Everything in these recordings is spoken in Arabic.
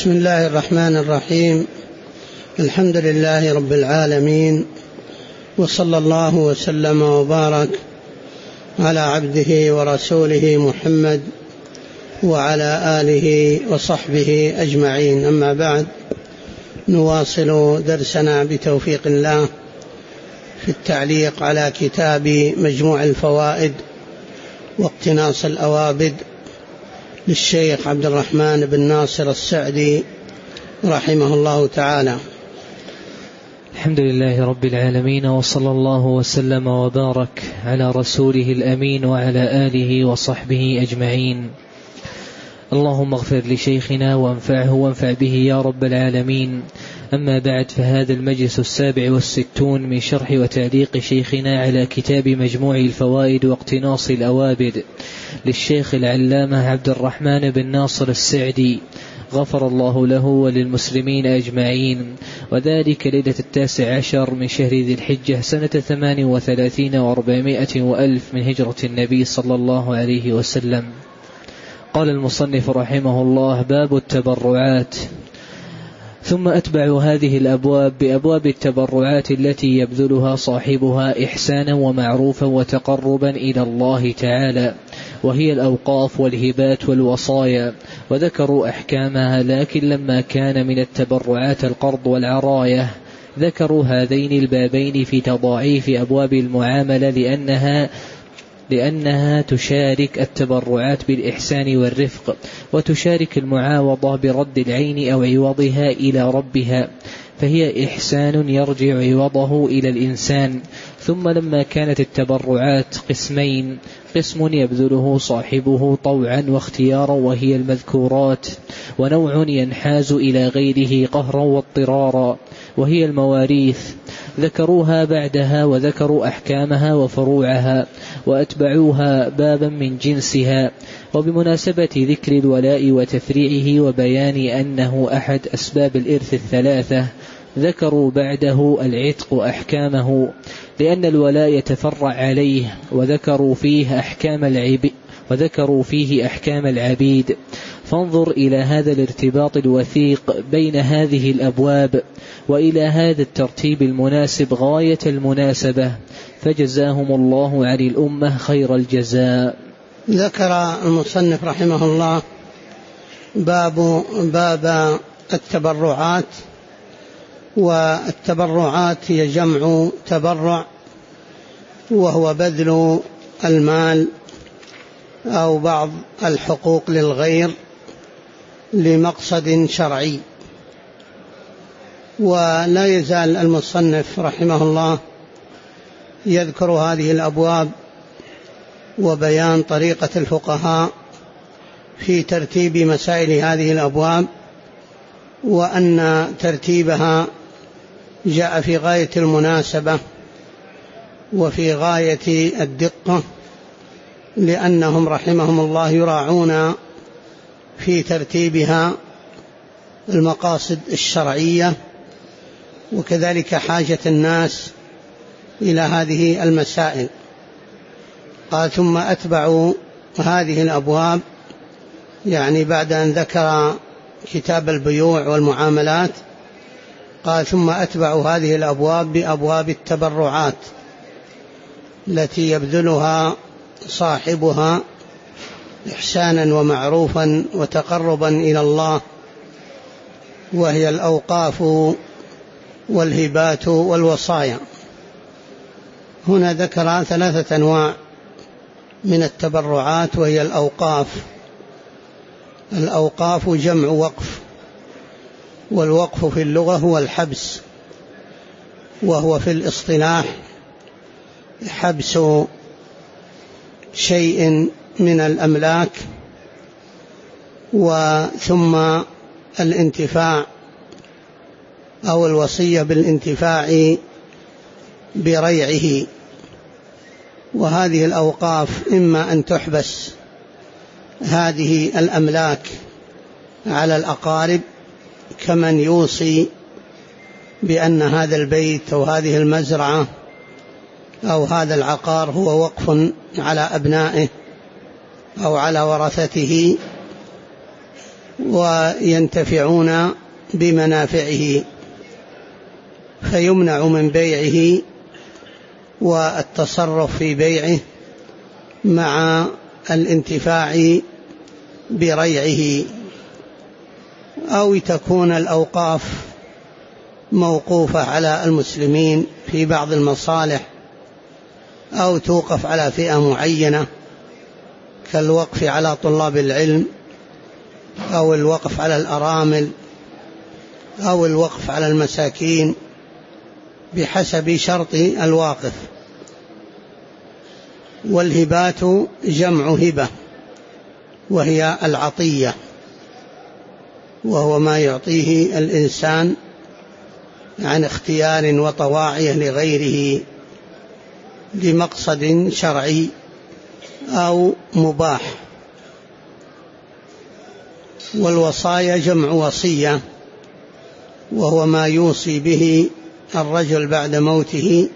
بسم الله الرحمن الرحيم. الحمد لله رب العالمين، وصلى الله وسلم وبارك على عبده ورسوله محمد وعلى آله وصحبه أجمعين. أما بعد، نواصل درسنا بتوفيق الله في التعليق على كتاب مجموع الفوائد واقتناص الأوابد للشيخ عبد الرحمن بن ناصر السعدي رحمه الله تعالى. الحمد لله رب العالمين، وصلى الله وسلم وبارك على رسوله الأمين وعلى آله وصحبه أجمعين. اللهم اغفر لشيخنا وانفعه وانفع به يا رب العالمين. أما بعد، فهذا المجلس 67 من شرح وتعليق شيخنا على كتاب مجموع الفوائد واقتناص الأوابد للشيخ العلامة عبد الرحمن بن ناصر السعدي، غفر الله له وللمسلمين أجمعين، وذلك ليلة 19 من شهر ذي الحجة سنة 38 و400 وألف من هجرة النبي صلى الله عليه وسلم. قال المصنف رحمه الله: باب التبرعات. ثم أتبع هذه الأبواب بأبواب التبرعات التي يبذلها صاحبها إحسانا ومعروفا وتقربا إلى الله تعالى، وهي الأوقاف والهبات والوصايا، وذكروا أحكامها. لكن لما كان من التبرعات القرض والعراية، ذكروا هذين البابين في تضاعيف أبواب المعاملة، لأنها تشارك التبرعات بالإحسان والرفق، وتشارك المعاوضة برد العين أو عوضها إلى ربها، فهي إحسان يرجع عوضه إلى الإنسان. ثم لما كانت التبرعات قسمين: قسم يبذله صاحبه طوعا واختيارا وهي المذكورات، ونوع ينحاز إلى غيره قهرا واضطرارا وهي المواريث، ذكروها بعدها وذكروا أحكامها وفروعها، وأتبعوها بابا من جنسها. وبمناسبة ذكر الولاء وتفريعه وبيان أنه أحد أسباب الإرث الثلاثة، ذكروا بعده العتق أحكامه، لأن الولاء يتفرع عليه، وذكروا فيه أحكام العبيد. فانظر إلى هذا الارتباط الوثيق بين هذه الأبواب، وإلى هذا الترتيب المناسب غاية المناسبة، فجزاهم الله عن الأمة خير الجزاء. ذكر المصنف رحمه الله باب التبرعات. والتبرعات هي جمع تبرع، وهو بذل المال أو بعض الحقوق للغير لمقصد شرعي. ولا يزال المصنف رحمه الله يذكر هذه الأبواب وبيان طريقة الفقهاء في ترتيب مسائل هذه الأبواب، وأن ترتيبها جاء في غاية المناسبة وفي غاية الدقة، لأنهم رحمهم الله يراعون في ترتيبها المقاصد الشرعية، وكذلك حاجة الناس إلى هذه المسائل. قال: ثم أتبعوا هذه الأبواب، يعني بعد أن ذكر كتاب البيوع والمعاملات، قال: ثم أتبعوا هذه الأبواب بأبواب التبرعات التي يبذلها صاحبها إحسانا ومعروفا وتقربا إلى الله، وهي الأوقاف والهبات والوصايا. هنا ذكر 3 أنواع من التبرعات، وهي الأوقاف. الأوقاف جمع وقف، والوقف في اللغة هو الحبس، وهو في الاصطلاح حبس شيء من الأملاك وثم الانتفاع أو الوصية بالانتفاع بريعه. وهذه الأوقاف إما أن تحبس هذه الأملاك على الأقارب، كمن يوصي بأن هذا البيت أو هذه المزرعة أو هذا العقار هو وقف على أبنائه أو على ورثته، وينتفعون بمنافعه، فيمنع من بيعه والتصرف في بيعه مع الانتفاع بريعه، أو تكون الأوقاف موقوفة على المسلمين في بعض المصالح، أو توقف على فئة معينة كالوقف على طلاب العلم، أو الوقف على الأرامل، أو الوقف على المساكين بحسب شرط الواقف. والهبات جمع هبة، وهي العطية، وهو ما يعطيه الإنسان عن اختيار وطواعية لغيره لمقصد شرعي أو مباح. والوصايا جمع وصية، وهو ما يوصي به الرجل بعد موته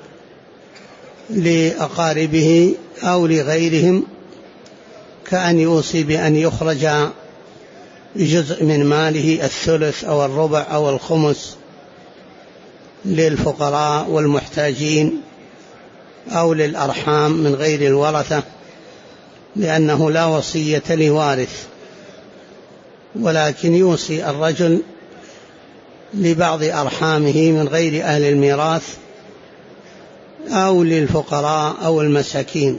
لأقاربه أو لغيرهم، كأن يوصي بأن يخرج جزء من ماله الثلث أو الربع أو الخمس للفقراء والمحتاجين أو للأرحام من غير الورثة، لأنه لا وصية لوارث، ولكن يوصي الرجل لبعض أرحامه من غير أهل الميراث أو للفقراء أو المساكين.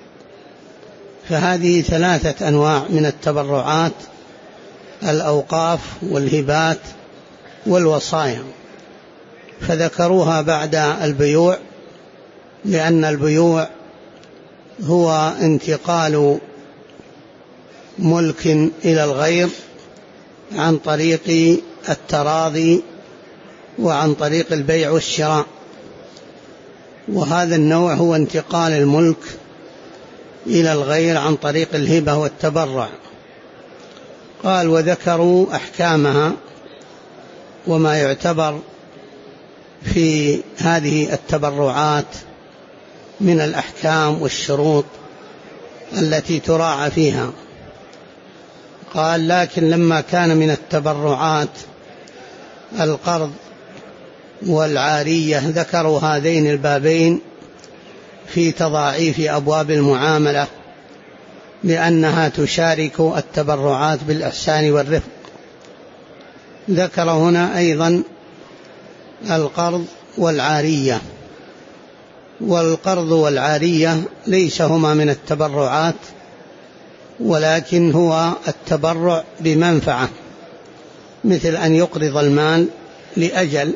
فهذه 3 أنواع من التبرعات: الأوقاف والهبات والوصايا، فذكروها بعد البيوع، لأن البيوع هو انتقال ملك إلى الغير عن طريق التراضي وعن طريق البيع والشراء، وهذا النوع هو انتقال الملك إلى الغير عن طريق الهبة والتبرع. قال: وذكروا أحكامها وما يعتبر في هذه التبرعات من الأحكام والشروط التي تراعى فيها. قال: لكن لما كان من التبرعات القرض والعارية ذكروا هذين البابين في تضاعيف أبواب المعاملة، لأنها تشارك التبرعات بالإحسان والرفق. ذكر هنا أيضا القرض والعارية، والقرض والعارية ليس هما من التبرعات، ولكن هو التبرع بمنفعة، مثل أن يقرض المال لأجل.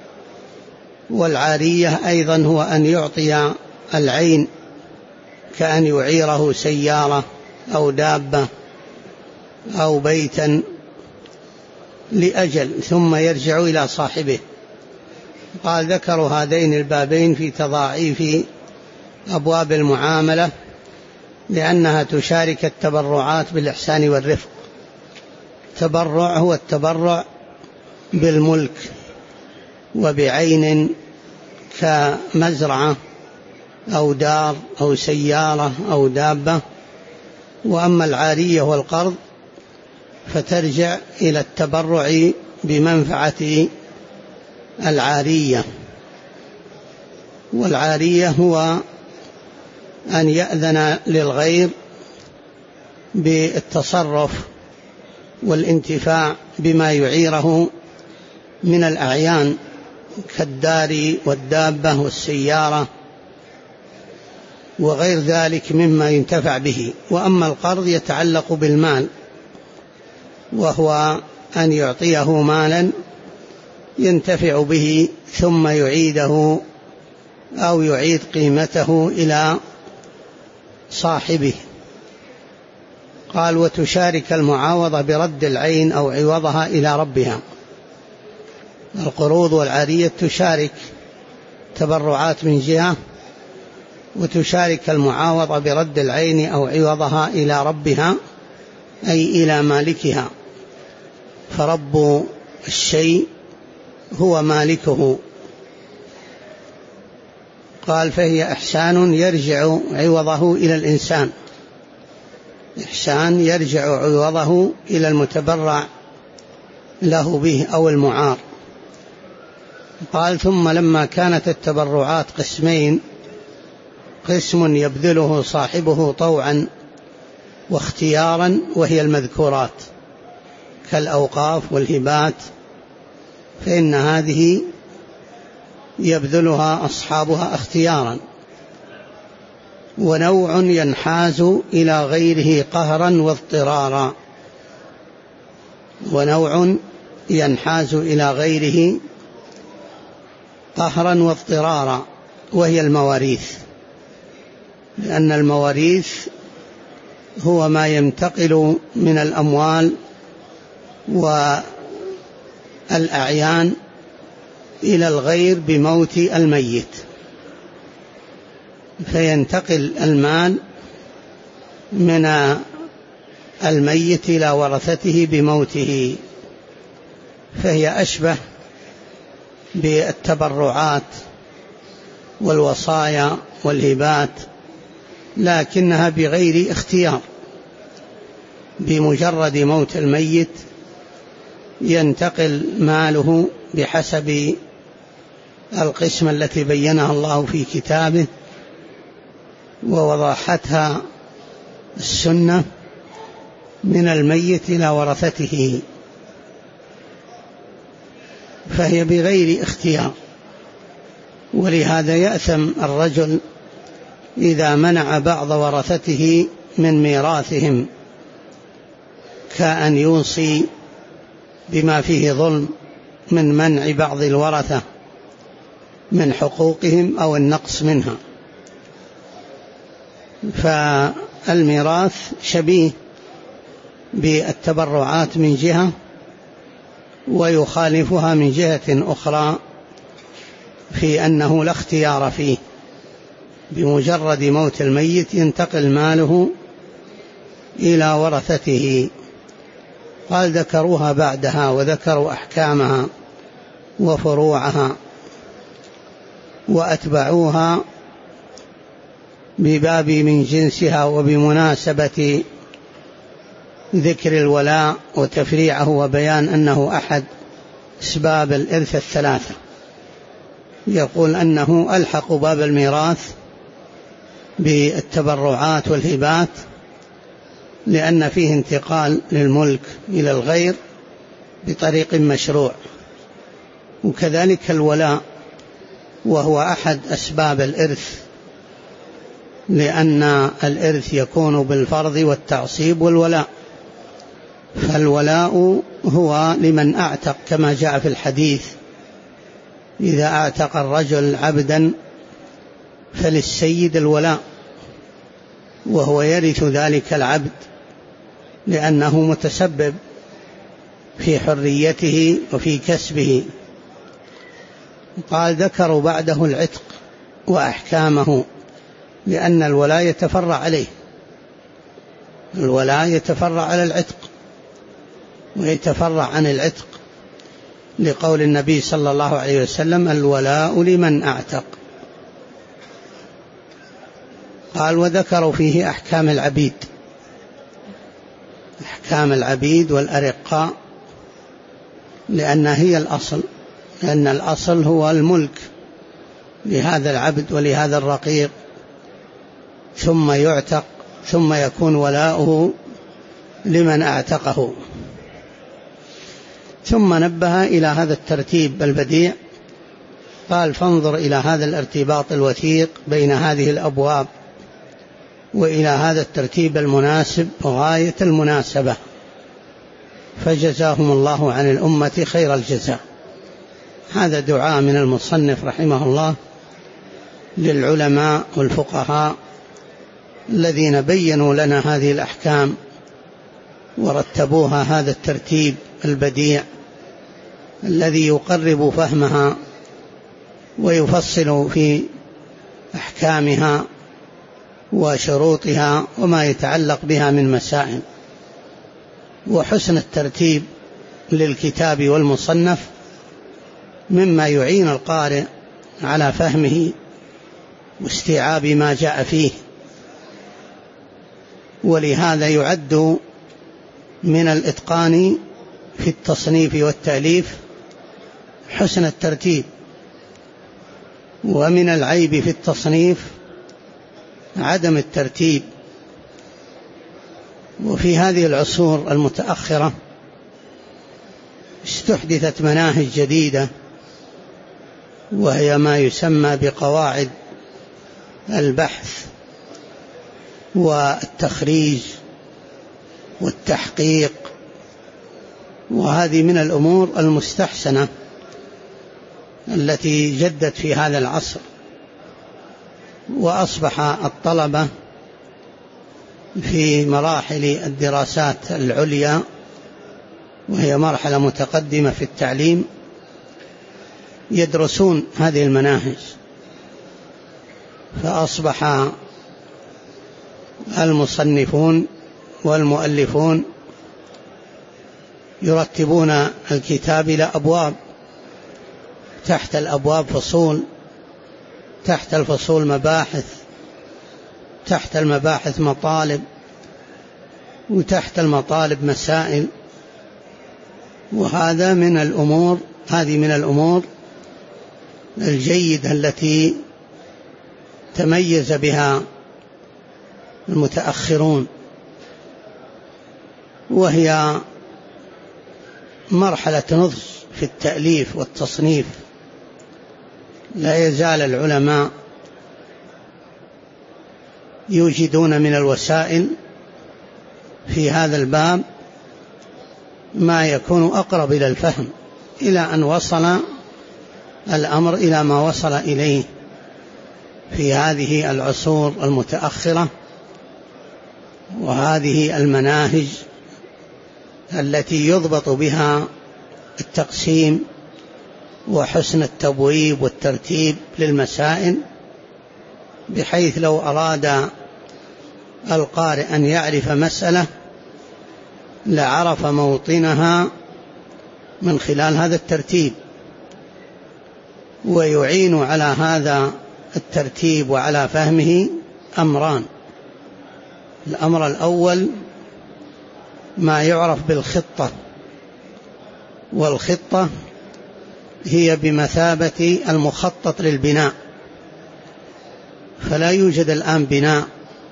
والعارية أيضا هو أن يعطي العين، كأن يعيره سيارة أو دابة أو بيتا لأجل ثم يرجع إلى صاحبه. قال: ذكروا هذين البابين في تضاعيف أبواب المعاملة، لأنها تشارك التبرعات بالإحسان والرفق. التبرع هو التبرع بالملك وبعين كمزرعة أو دار أو سيارة أو دابة. وأما العارية والقرض فترجع إلى التبرع بمنفعة العارية. والعارية هو أن يأذن للغير بالتصرف والانتفاع بما يعيره من الأعيان كالدار والدابة والسيارة وغير ذلك مما ينتفع به. وأما القرض يتعلق بالمال، وهو أن يعطيه مالا ينتفع به ثم يعيده أو يعيد قيمته إلى صاحبه. قال: وتشارك المعاوضة برد العين أو عوضها إلى ربها. القروض والعارية تشارك تبرعات من جهة، وتشارك المعاوضة برد العين أو عوضها إلى ربها، أي إلى مالكها، فرب الشيء هو مالكه. قال: فهي إحسان يرجع عوضه إلى الإنسان، الإنسان يرجع عوضه إلى المتبرع له به أو المعار. قال: ثم لما كانت التبرعات قسمين، قسم يبذله صاحبه طوعا واختيارا وهي المذكورات كالأوقاف والهبات، فإن هذه يبذلها أصحابها اختيارا، ونوع ينحاز إلى غيره قهرا واضطرارا، ونوع ينحاز إلى غيره قهرا واضطرارا وهي المواريث، لأن المواريث هو ما ينتقل من الأموال والأعيان إلى الغير بموت الميت، فينتقل المال من الميت إلى ورثته بموته، فهي أشبه بالتبرعات والوصايا والهبات، لكنها بغير اختيار، بمجرد موت الميت ينتقل ماله بحسب القسمة التي بينها الله في كتابه ووضحتها السنة من الميت إلى ورثته، فهي بغير اختيار. ولهذا يأثم الرجل إذا منع بعض ورثته من ميراثهم، كأن يوصي بما فيه ظلم من منع بعض الورثة من حقوقهم أو النقص منها. فالميراث شبيه بالتبرعات من جهة، ويخالفها من جهة أخرى في أنه لا اختيار فيه، بمجرد موت الميت ينتقل ماله إلى ورثته. قال: ذكروها بعدها وذكروا أحكامها وفروعها وأتبعوها بباب من جنسها وبمناسبة ذكر الولاء وتفريعه وبيان أنه أحد أسباب الإرث الثلاثة. يقول أنه ألحق باب الميراث بالتبرعات والهبات لأن فيه انتقال للملك إلى الغير بطريق مشروع، وكذلك الولاء وهو أحد أسباب الإرث، لأن الإرث يكون بالفرض والتعصيب والولاء. فالولاء هو لمن أعتق، كما جاء في الحديث: إذا أعتق الرجل عبدا فللسيد الولاء، وهو يرث ذلك العبد لأنه متسبب في حريته وفي كسبه. قال: ذكروا بعده العتق وأحكامه، لأن الولاء يتفرع عليه، الولاء يتفرع على العتق ويتفرع عن العتق، لقول النبي صلى الله عليه وسلم: الولاء لمن أعتق. قال: وذكروا فيه أحكام العبيد، أحكام العبيد والأرقاء، لأنها هي الأصل، لأن الأصل هو الملك لهذا العبد ولهذا الرقيق، ثم يعتق، ثم يكون ولاؤه لمن أعتقه. ثم نبه إلى هذا الترتيب البديع. قال: فانظر إلى هذا الارتباط الوثيق بين هذه الأبواب وإلى هذا الترتيب المناسب غاية المناسبة، فجزاهم الله عن الأمة خير الجزاء. هذا دعاء من المصنف رحمه الله للعلماء والفقهاء الذين بينوا لنا هذه الأحكام ورتبوها هذا الترتيب البديع الذي يقرب فهمها ويفصل في أحكامها وشروطها وما يتعلق بها من مسائل. وحسن الترتيب للكتاب والمصنف مما يعين القارئ على فهمه واستيعاب ما جاء فيه. ولهذا يعد من الإتقان في التصنيف والتأليف حسن الترتيب، ومن العيب في التصنيف عدم الترتيب. وفي هذه العصور المتأخرة استحدثت مناهج جديدة، وهي ما يسمى بقواعد البحث والتخريج والتحقيق، وهذه من الأمور المستحسنة التي جدت في هذا العصر. وأصبح الطلبة في مراحل الدراسات العليا، وهي مرحلة متقدمة في التعليم، يدرسون هذه المناهج، فأصبح المصنفون والمؤلفون يرتبون الكتاب إلى أبواب، تحت الأبواب فصول، تحت الفصول مباحث، تحت المباحث مطالب، وتحت المطالب مسائل. وهذا من الأمور، هذه من الأمور الجيدة التي تميز بها المتأخرون، وهي مرحلة نضج في التأليف والتصنيف. لا يزال العلماء يوجدون من الوسائل في هذا الباب ما يكون أقرب إلى الفهم، إلى أن وصل الأمر إلى ما وصل إليه في هذه العصور المتأخرة، وهذه المناهج التي يضبط بها التقسيم وحسن التبويب والترتيب للمسائل، بحيث لو أراد القارئ أن يعرف مسألة لعرف موطنها من خلال هذا الترتيب. ويعين على هذا الترتيب وعلى فهمه أمران: الأمر الأول ما يعرف بالخطة، والخطة هي بمثابة المخطط للبناء، فلا يوجد الآن بناء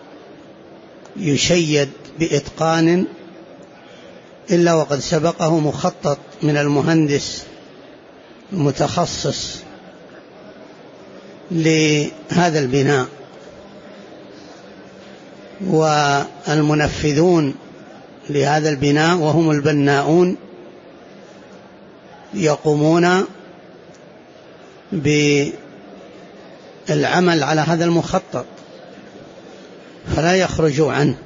يشيد بإتقان إلا وقد سبقه مخطط من المهندس المتخصص لهذا البناء، والمنفذون لهذا البناء وهم البناؤون يقومون بالعمل على هذا المخطط فلا يخرجوا عنه.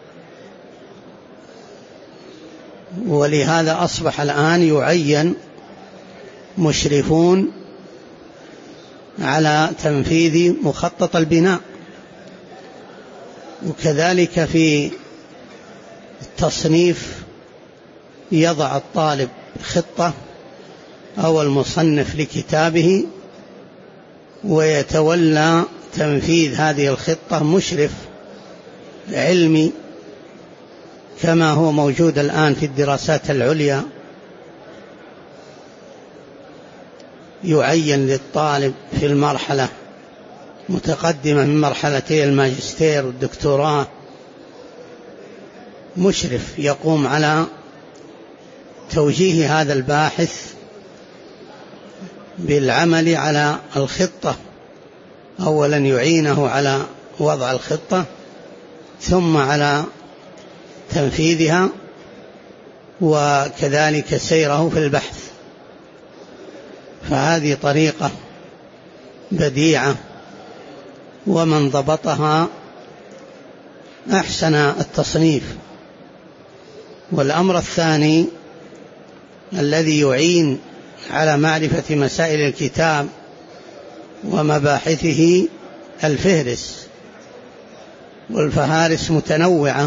ولهذا أصبح الآن يعين مشرفون على تنفيذ مخطط البناء. وكذلك في التصنيف يضع الطالب خطة أو المصنف لكتابه، ويتولى تنفيذ هذه الخطة مشرف علمي كما هو موجود الآن في الدراسات العليا. يعين للطالب في المرحلة متقدمة من مرحلتي الماجستير والدكتوراه مشرف يقوم على توجيه هذا الباحث بالعمل على الخطة. أولا يعينه على وضع الخطة، ثم على تنفيذها، وكذلك سيره في البحث. فهذه طريقة بديعة، ومن ضبطها أحسن التصنيف. والأمر الثاني الذي يعين على معرفة مسائل الكتاب ومباحثه الفهرس، والفهارس متنوعة،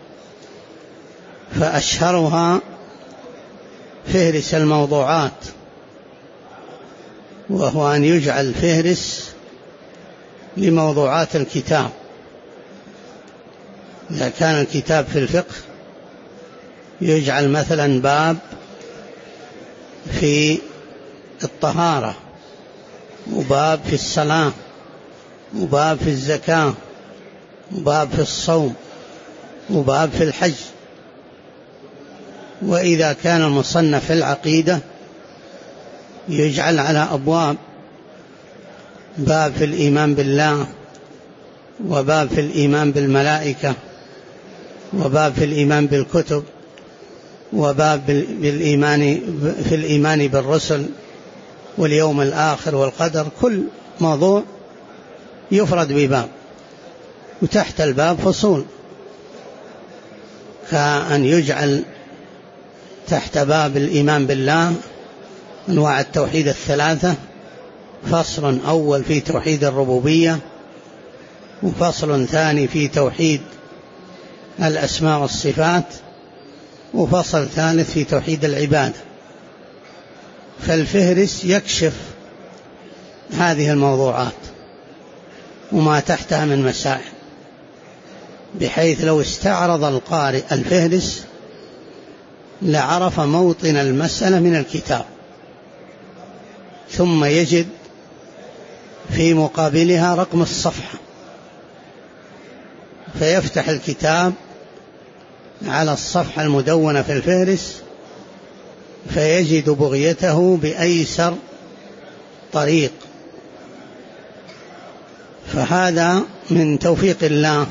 فأشهرها فهرس الموضوعات، وهو أن يجعل فهرس لموضوعات الكتاب، إذا كان الكتاب في الفقه يجعل مثلا باب في الطهارة، وباب في الصلاة، وباب في الزكاة، وباب في الصوم، وباب في الحج. وإذا كان المصنف في العقيدة يجعل على أبواب، باب في الإيمان بالله، وباب في الإيمان بالملائكة، وباب في الإيمان بالكتب، وباب في الإيمان بالرسل واليوم الآخر والقدر. كل موضوع يفرد بباب، وتحت الباب فصول، كأن يجعل تحت باب الإيمان بالله أنواع التوحيد الثلاثة فصل أول في توحيد الربوبية، وفصل ثاني في توحيد الأسماء والصفات، وفصل ثالث في توحيد العبادة. فالفهرس يكشف هذه الموضوعات وما تحتها من مسائل، بحيث لو استعرض القارئ الفهرس لعرف موطن المسألة من الكتاب، ثم يجد في مقابلها رقم الصفحة، فيفتح الكتاب على الصفحة المدونة في الفهرس فيجد بغيته بأيسر طريق. فهذا من توفيق الله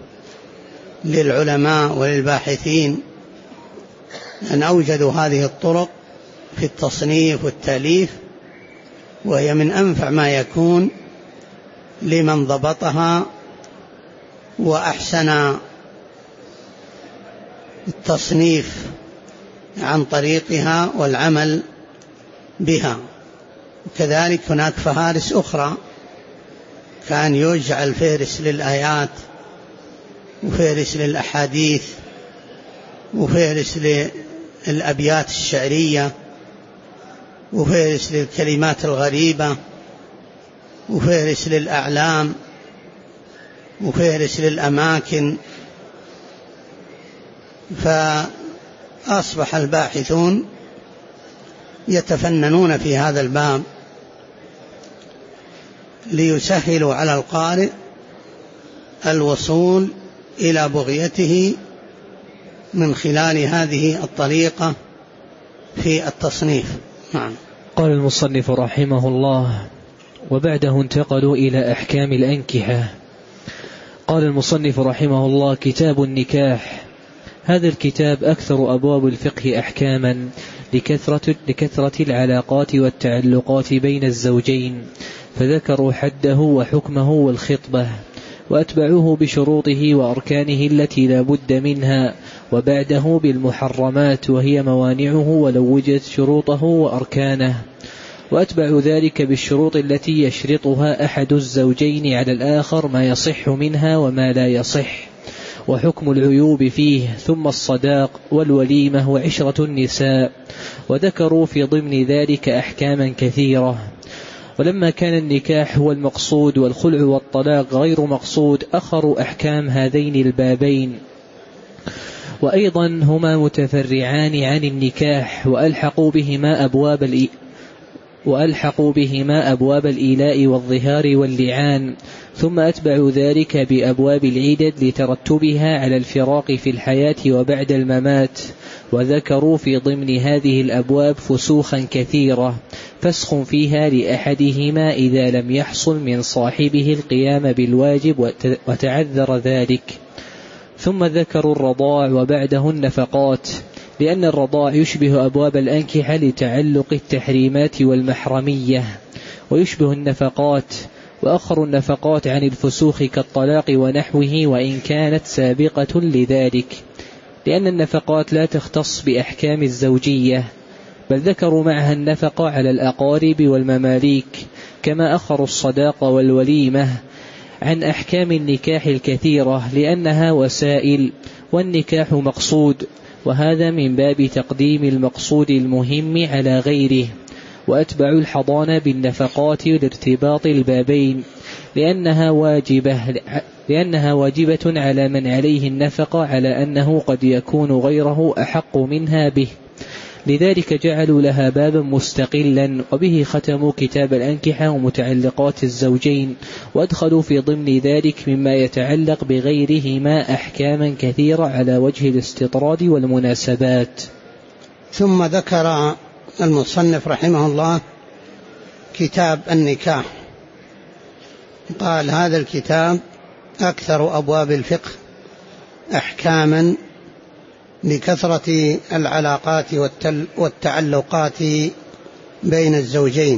للعلماء وللباحثين أن أوجدوا هذه الطرق في التصنيف والتأليف، وهي من أنفع ما يكون لمن ضبطها وأحسن التصنيف عن طريقها والعمل بها. وكذلك هناك فهارس أخرى، كان يجعل فهرس للآيات، وفهرس للأحاديث، وفهرس للأبيات الشعرية، وفهرس للكلمات الغريبة، وفهرس للأعلام، وفهرس للأماكن. فأصبح الباحثون يتفننون في هذا الباب ليسهلوا على القارئ الوصول إلى بغيته من خلال هذه الطريقة في التصنيف. نعم. قال المصنف رحمه الله: وبعده انتقلوا إلى أحكام الأنكحة. قال المصنف رحمه الله: كتاب النكاح. هذا الكتاب أكثر أبواب الفقه أحكاما لكثرة العلاقات والتعلقات بين الزوجين، فذكروا حده وحكمه والخطبة، وأتبعوه بشروطه وأركانه التي لا بد منها، وبعده بالمحرمات وهي موانعه ولو وجدت شروطه وأركانه، وأتبع ذلك بالشروط التي يشرطها أحد الزوجين على الآخر ما يصح منها وما لا يصح، وحكم العيوب فيه، ثم الصداق والوليمة وعشرة النساء، وذكروا في ضمن ذلك أحكاما كثيرة. ولما كان النكاح هو المقصود والخلع والطلاق غير مقصود أخروا أحكام هذين البابين، وأيضا هما متفرعان عن النكاح، وألحقوا بهما أبواب الإيلاء والظهار واللعان، ثم أتبعوا ذلك بأبواب العدد لترتبها على الفراق في الحياة وبعد الممات. وذكروا في ضمن هذه الأبواب فسوخا كثيرة، فسخ فيها لأحدهما إذا لم يحصل من صاحبه القيام بالواجب وتعذر ذلك. ثم ذكروا الرضاع وبعده النفقات، لأن الرضاع يشبه أبواب الأنكحة لتعلق التحريمات والمحرمية، ويشبه النفقات، وأخر النفقات عن الفسوخ كالطلاق ونحوه وإن كانت سابقة لذلك، لأن النفقات لا تختص بأحكام الزوجية، بل ذكروا معها النفقة على الأقارب والمماليك، كما أخروا الصداق والوليمة عن أحكام النكاح الكثيرة لأنها وسائل، والنكاح مقصود، وهذا من باب تقديم المقصود المهم على غيره. وأتبعوا الحضانة بالنفقات لارتباط البابين، لأنها واجبة على من عليه النفقة، على أنه قد يكون غيره أحق منها به، لذلك جعلوا لها بابا مستقلا. وبه ختموا كتاب الأنكحة ومتعلقات الزوجين، وادخلوا في ضمن ذلك مما يتعلق بغيرهما أحكاما كثيرة على وجه الاستطراد والمناسبات. ثم ذكر المصنف رحمه الله كتاب النكاح، قال: هذا الكتاب أكثر أبواب الفقه أحكاما لكثرة العلاقات والتعلقات بين الزوجين.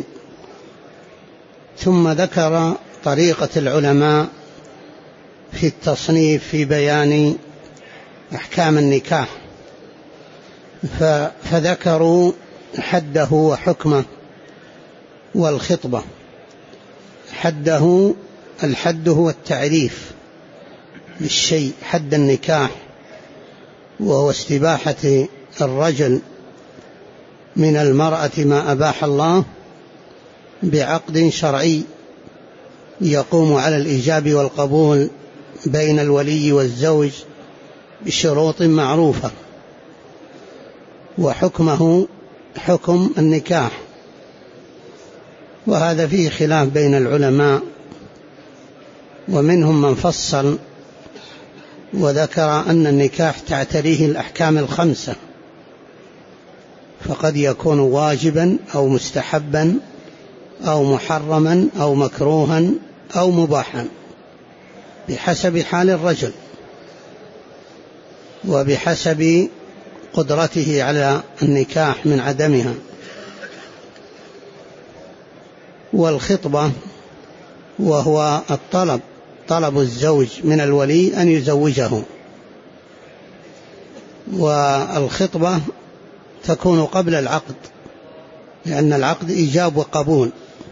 ثم ذكر طريقة العلماء في التصنيف في بيان أحكام النكاح، فذكروا حده وحكمه والخطبة. الحد هو التعريف بالشيء، حد النكاح وهو استباحة الرجل من المرأة ما أباح الله بعقد شرعي يقوم على الإيجاب والقبول بين الولي والزوج بشروط معروفة. وحكمه حكم النكاح، وهذا فيه خلاف بين العلماء، ومنهم من فصل وذكر أن النكاح تعتريه الأحكام الخمسة، فقد يكون واجبا أو مستحبا أو محرما أو مكروها أو مباحا بحسب حال الرجل وبحسب قدرته على النكاح من عدمها. والخطبة وهو طلب الزوج من الولي أن يزوجه، والخطبة تكون قبل العقد، لأن العقد إيجاب وقبول،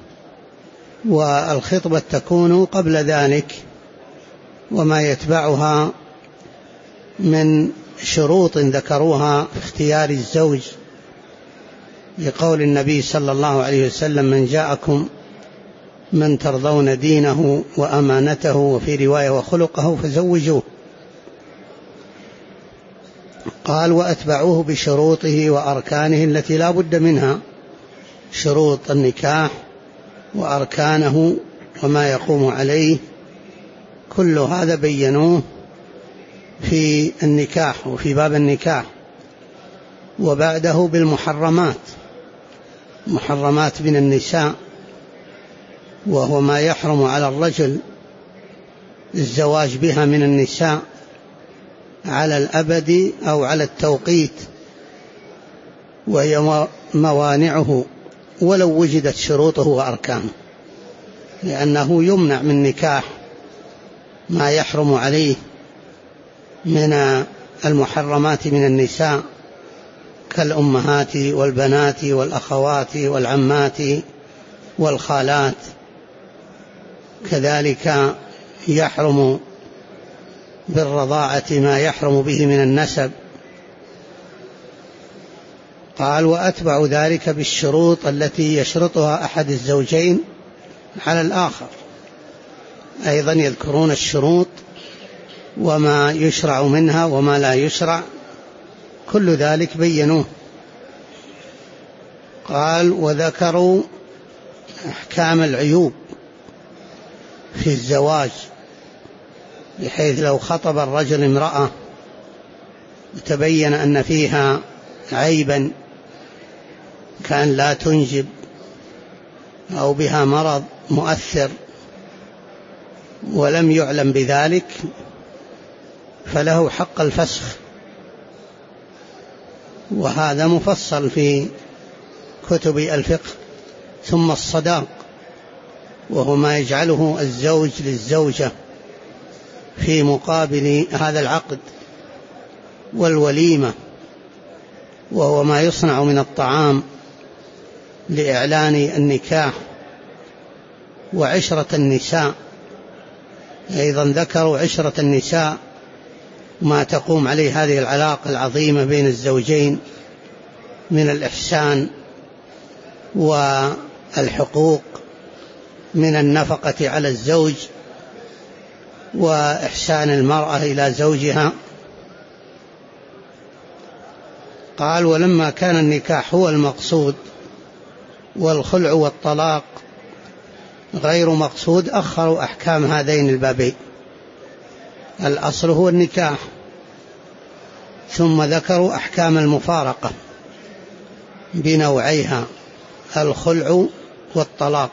والخطبة تكون قبل ذلك وما يتبعها من شروط ذكروها في اختيار الزوج، لقول النبي صلى الله عليه وسلم: من جاءكم من ترضون دينه وأمانته، وفي رواية وخلقه، فزوجوه. قال: وأتبعوه بشروطه وأركانه التي لا بد منها، شروط النكاح وأركانه وما يقوم عليه، كل هذا بينوه في النكاح وفي باب النكاح. وبعده بالمحرمات، محرمات من النساء، وهو ما يحرم على الرجل الزواج بها من النساء على الأبد أو على التوقيت، وهي موانعه ولو وجدت شروطه وأركانه، لأنه يمنع من نكاح ما يحرم عليه من المحرمات من النساء كالأمهات والبنات والأخوات والعمات والخالات. كذلك يحرم بالرضاعة ما يحرم به من النسب. قال: وأتبع ذلك بالشروط التي يشرطها أحد الزوجين على الآخر، أيضا يذكرون الشروط وما يشرع منها وما لا يشرع، كل ذلك بينوه. قال: وذكروا أحكام العيوب في الزواج، بحيث لو خطب الرجل امرأة وتبين أن فيها عيبا كان لا تنجب أو بها مرض مؤثر ولم يعلم بذلك، فله حق الفسخ، وهذا مفصل في كتب الفقه. ثم الصداق، وهو ما يجعله الزوج للزوجة في مقابل هذا العقد. والوليمة، وهو ما يصنع من الطعام لإعلان النكاح. وعشرة النساء، أيضا ذكروا عشرة النساء ما تقوم عليه هذه العلاقة العظيمة بين الزوجين من الإحسان والحقوق من النفقة على الزوج وإحسان المرأة إلى زوجها. قال: ولما كان النكاح هو المقصود والخلع والطلاق غير مقصود أخروا أحكام هذين البابين. الأصل هو النكاح، ثم ذكروا أحكام المفارقة بنوعيها: الخلع والطلاق.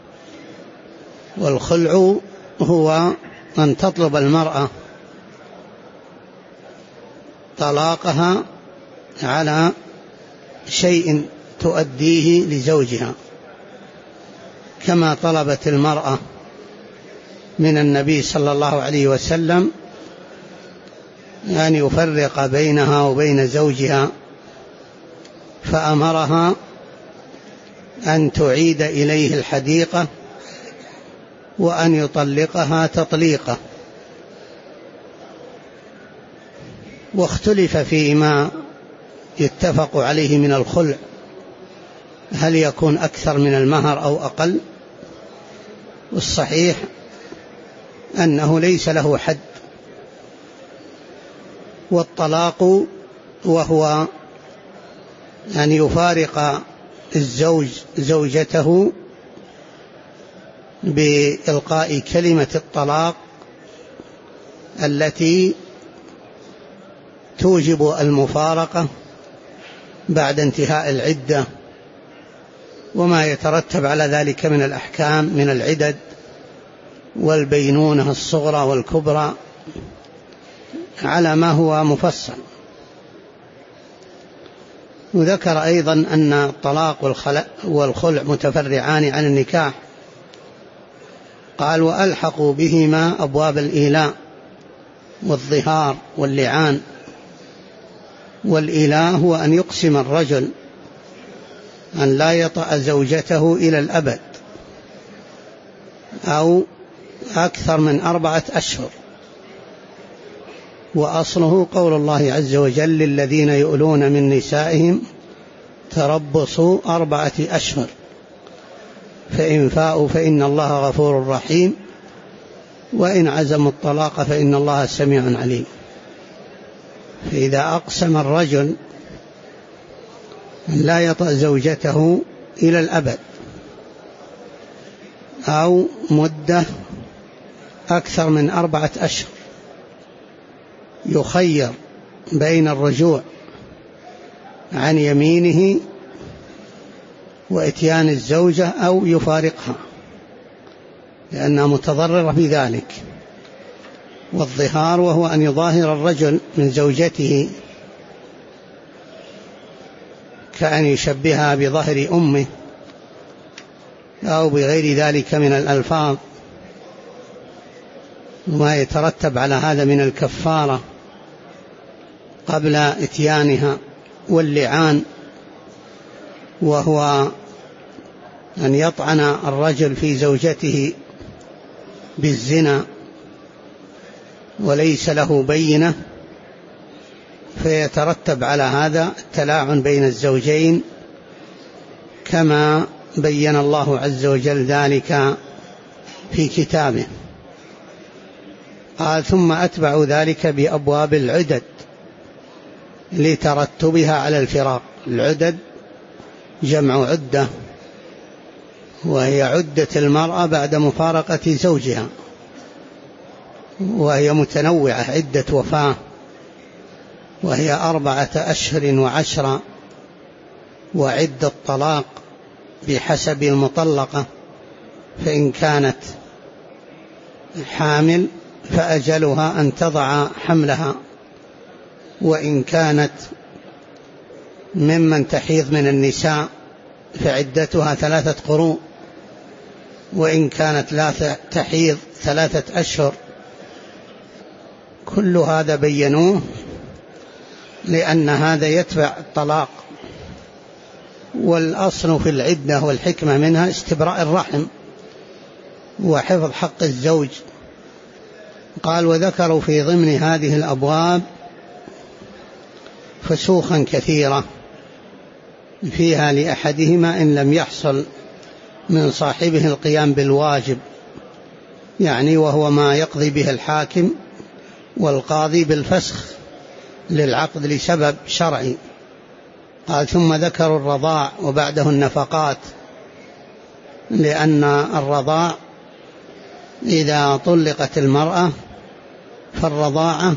والخلع هو أن تطلب المرأة طلاقها على شيء تؤديه لزوجها، كما طلبت المرأة من النبي صلى الله عليه وسلم أن يفرق بينها وبين زوجها، فأمرها أن تعيد إليه الحديقة وأن يطلقها تطليقة. واختلف فيما يتفق عليه من الخلع، هل يكون أكثر من المهر أو أقل؟ والصحيح أنه ليس له حد. والطلاق وهو أن يفارق الزوج زوجته بإلقاء كلمة الطلاق التي توجب المفارقة بعد انتهاء العدة، وما يترتب على ذلك من الأحكام من العدد والبينونة الصغرى والكبرى على ما هو مفصل. وذكر أيضا أن الطلاق والخلع متفرعان عن النكاح. قال: وألحقوا بهما أبواب الإيلاء والظهار واللعان. والإيلاء هو أن يقسم الرجل أن لا يطأ زوجته إلى الأبد أو أكثر من 4 أشهر. وأصله قول الله عز وجل: للذين يؤلون من نسائهم تربصوا 4 أشهر فإن فاءوا فإن الله غفور رحيم وإن عزموا الطلاق فإن الله سميع عليم. فإذا أقسم الرجل لا يطأ زوجته إلى الأبد أو مدة أكثر من 4 أشهر، يخير بين الرجوع عن يمينه وإتيان الزوجة أو يفارقها لأنها متضررة بذلك. والظهار وهو أن يظاهر الرجل من زوجته كأن يشبهها بظهر أمه أو بغير ذلك من الألفاظ، وما يترتب على هذا من الكفارة قبل إتيانها. واللعان وهو أن يطعن الرجل في زوجته بالزنا وليس له بينة، فيترتب على هذا التلاعن بين الزوجين كما بين الله عز وجل ذلك في كتابه. قال: ثم أتبع ذلك بأبواب العدد لترتبها على الفراق. العدد جمع عدة، وهي عدة المرأة بعد مفارقة زوجها، وهي متنوعة: عدة وفاة وهي 4 أشهر و10، وعدة طلاق بحسب المطلقة، فإن كانت حامل فأجلها أن تضع حملها، وإن كانت ممن تحيض من النساء فعدتها 3 قروء، وإن كانت لا تحيض 3 أشهر. كل هذا بينوه لأن هذا يتبع الطلاق. والأصل في العدة والحكمة منها استبراء الرحم وحفظ حق الزوج. قال: وذكروا في ضمن هذه الأبواب فسوخا كثيرة فيها لأحدهما إن لم يحصل من صاحبه القيام بالواجب، يعني وهو ما يقضي به الحاكم والقاضي بالفسخ للعقد لسبب شرعي. قال ثم ذكروا الرضاع وبعده النفقات، لأن الرضاع إذا طلقت المرأة فالرضاعة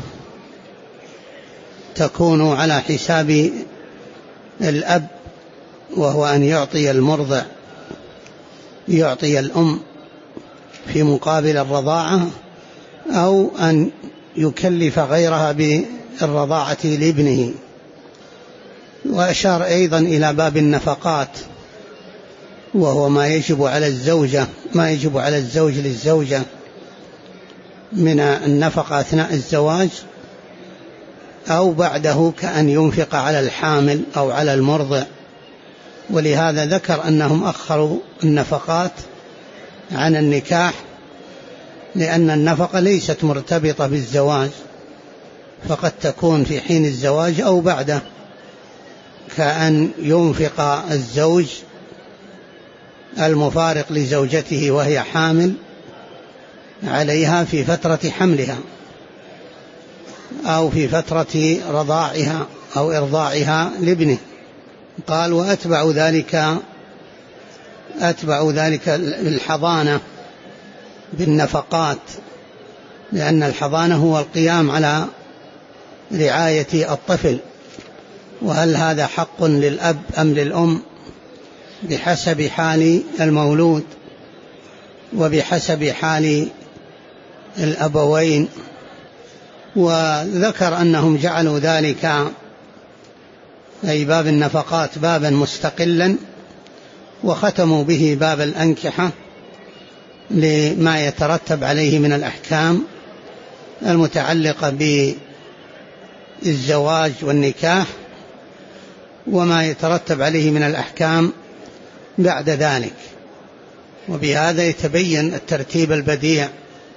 تكون على حساب الأب، وهو أن يعطي المرضع، يعطي الأم في مقابل الرضاعة، أو أن يكلف غيرها بالرضاعة لابنه. وأشار أيضا إلى باب النفقات، وهو ما يجب على الزوجة، ما يجب على الزوج للزوجة من النفقة أثناء الزواج أو بعده، كأن ينفق على الحامل أو على المرضع. ولهذا ذكر أنهم أخروا النفقات عن النكاح، لأن النفقة ليست مرتبطة بالزواج، فقد تكون في حين الزواج أو بعده، كأن ينفق الزوج المفارق لزوجته وهي حامل عليها في فترة حملها أو في فترة رضاعها أو إرضاعها لابنه. قال وأتبع ذلك الحضانة بالنفقات، لأن الحضانة هو القيام على رعاية الطفل. وهل هذا حق للأب أم للأم؟ بحسب حال المولود وبحسب حال الأبوين. وذكر أنهم جعلوا ذلك أي باب النفقات بابا مستقلا، وختموا به باب الأنكحة لما يترتب عليه من الأحكام المتعلقة بالزواج والنكاح، وما يترتب عليه من الأحكام بعد ذلك. وبهذا يتبين الترتيب البديع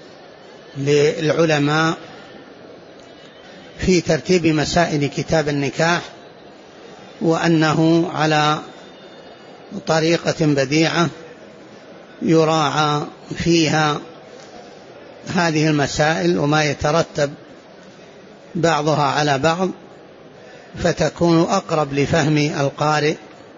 للعلماء في ترتيب مسائل كتاب النكاح، وأنه على طريقة بديعة يراعى فيها هذه المسائل وما يترتب بعضها على بعض، فتكون أقرب لفهم القارئ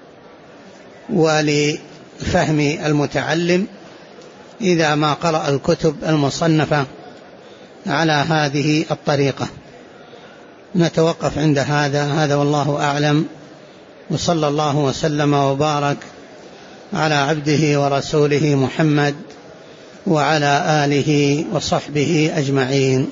ولفهم المتعلم إذا ما قرأ الكتب المصنفة على هذه الطريقة. نتوقف عند هذا والله أعلم، وصلى الله وسلم وبارك على عبده ورسوله محمد وعلى آله وصحبه أجمعين.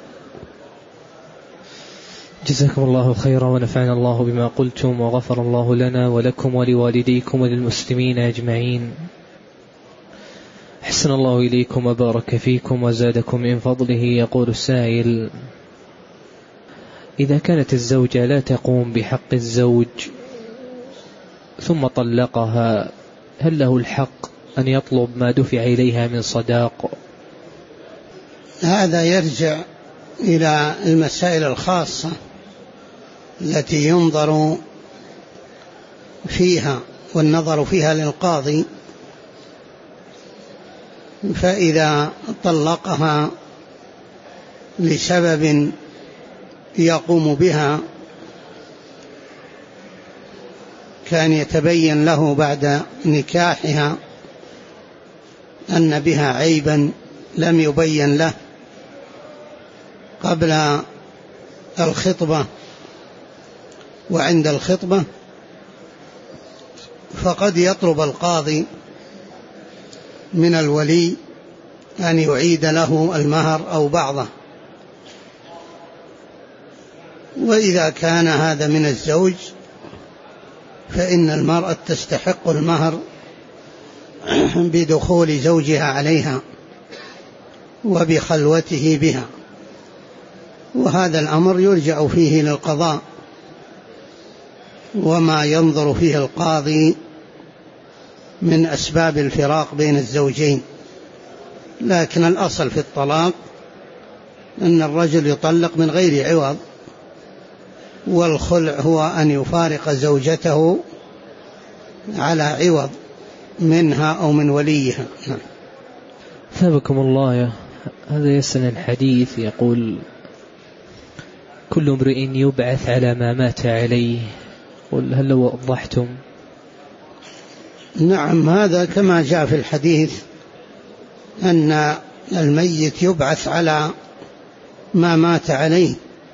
جزاكم الله خيرا، ونفعنا الله بما قلتم، وغفر الله لنا ولكم ولوالديكم وللمسلمين أجمعين. أحسن الله إليكم وبارك فيكم وزادكم من فضله. يقول السائل: إذا كانت الزوجة لا تقوم بحق الزوج ثم طلقها، هل له الحق أن يطلب ما دفع إليها من صداق؟ هذا يرجع إلى المسائل الخاصة التي ينظر فيها، والنظر فيها للقاضي. فإذا طلقها لسبب يقوم بها كان يتبين له بعد نكاحها أن بها عيبا لم يبين له قبل الخطبة وعند الخطبة، فقد يطلب القاضي من الولي أن يعيد له المهر أو بعضه. وإذا كان هذا من الزوج فإن المرأة تستحق المهر بدخول زوجها عليها وبخلوته بها، وهذا الأمر يرجع فيه للقضاء وما ينظر فيه القاضي من أسباب الفراق بين الزوجين. لكن الأصل في الطلاق أن الرجل يطلق من غير عوض، والخلع هو أن يفارق زوجته على عوض، منها أو من وليها. ثابكم الله. هذا يسأل الحديث يقول: كل امرئ يبعث على ما مات عليه. قل هل لو وضحتم؟ نعم، هذا كما جاء في الحديث أن الميت يبعث على ما مات عليه،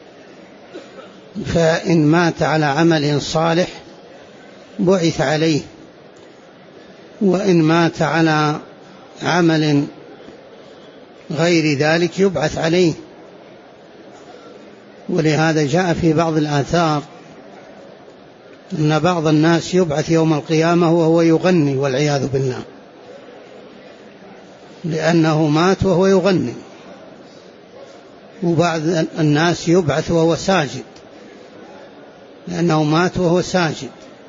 فإن مات على عمل صالح بعث عليه، وإن مات على عمل غير ذلك يبعث عليه. ولهذا جاء في بعض الآثار أن بعض الناس يبعث يوم القيامة وهو يغني والعياذ بالله، لأنه مات وهو يغني. وبعض الناس يبعث وهو ساجد، لأنه مات وهو ساجد.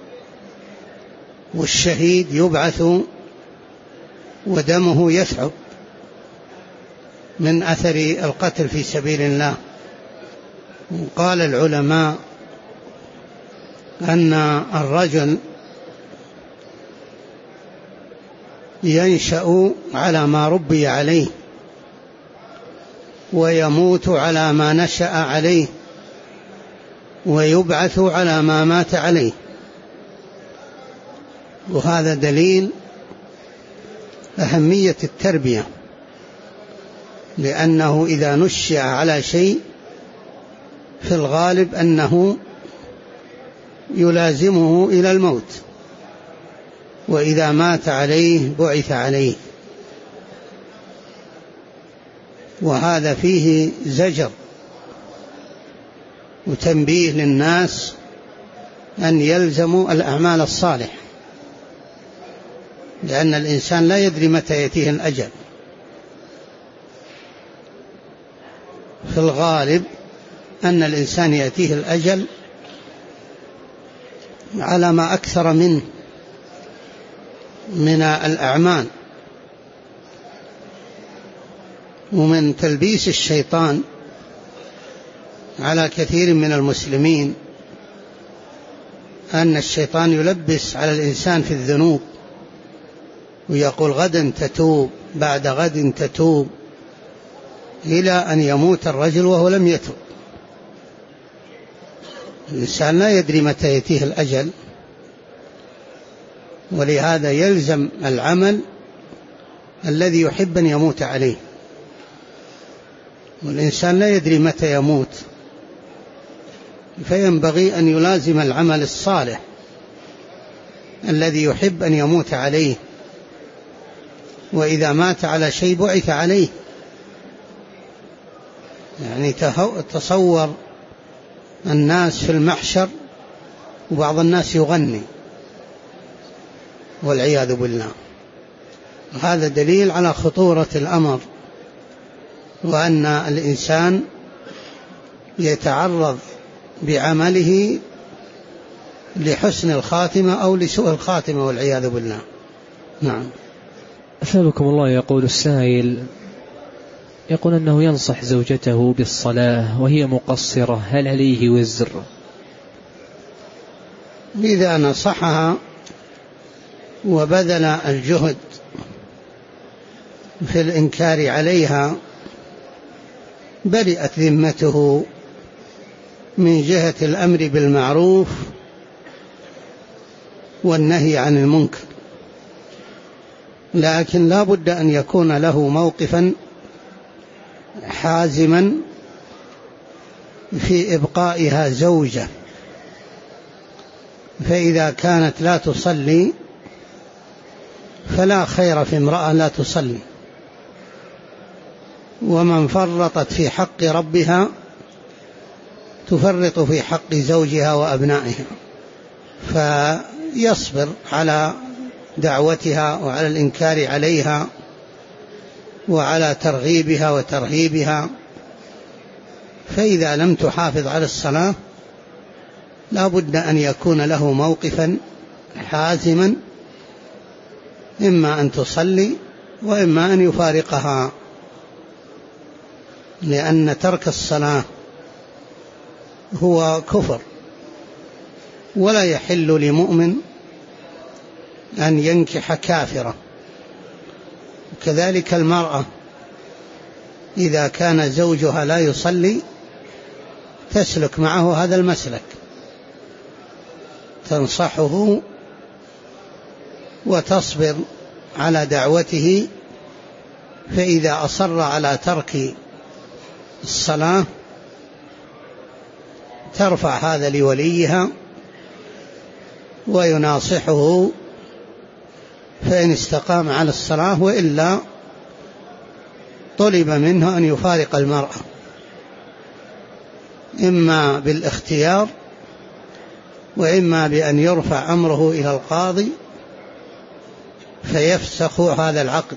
والشهيد يبعث ودمه يثعب من أثر القتل في سبيل الله. وقال العلماء أن الرجل ينشأ على ما ربي عليه، ويموت على ما نشأ عليه، ويبعث على ما مات عليه. وهذا دليل أهمية التربية، لأنه إذا نشأ على شيء في الغالب أنه يلازمه إلى الموت، وإذا مات عليه بعث عليه. وهذا فيه زجر وتنبيه للناس أن يلزموا الأعمال الصالحة، لأن الإنسان لا يدري متى يأتيه الأجل. في الغالب أن الإنسان يأتيه الأجل على ما أكثر منه من الأعمال. ومن تلبيس الشيطان على كثير من المسلمين أن الشيطان يلبس على الإنسان في الذنوب، ويقول غدا تتوب، بعد غد تتوب، إلى أن يموت الرجل وهو لم يتوب. الإنسان لا يدري متى يأتيه الأجل، ولهذا يلزم العمل الذي يحب أن يموت عليه. والإنسان لا يدري متى يموت، فينبغي أن يلازم العمل الصالح الذي يحب أن يموت عليه. وإذا مات على شيء بعث عليه. يعني تصور الناس في المحشر وبعض الناس يغني والعياذ بالله. هذا دليل على خطورة الأمر، وأن الإنسان يتعرض بعمله لحسن الخاتمة أو لسوء الخاتمة والعياذ بالله. نعم. أثابكم الله. يقول السائل، يقول أنه ينصح زوجته بالصلاة وهي مقصرة، هل عليه وزر؟ إذا نصحها وبذل الجهد في الإنكار عليها برئت ذمته من جهة الأمر بالمعروف والنهي عن المنكر، لكن لا بد أن يكون له موقفا حازما في إبقائها زوجة. فإذا كانت لا تصلي فلا خير في امرأة لا تصلي، ومن فرطت في حق ربها تفرط في حق زوجها وأبنائها، فيصبر على دعوتها وعلى الإنكار عليها وعلى ترغيبها وترهيبها. فإذا لم تحافظ على الصلاة لا بد أن يكون له موقفا حازما، إما أن تصلي وإما أن يفارقها، لأن ترك الصلاة هو كفر، ولا يحل لمؤمن أن ينكح كافرة. وكذلك المرأة إذا كان زوجها لا يصلي تسلك معه هذا المسلك، تنصحه وتصبر على دعوته، فإذا أصر على ترك الصلاة ترفع هذا لوليها ويناصحه، فإن استقام على الصلاة، وإلا طلب منه أن يفارق المرأة، إما بالاختيار وإما بأن يرفع أمره إلى القاضي فيفسخ هذا العقد،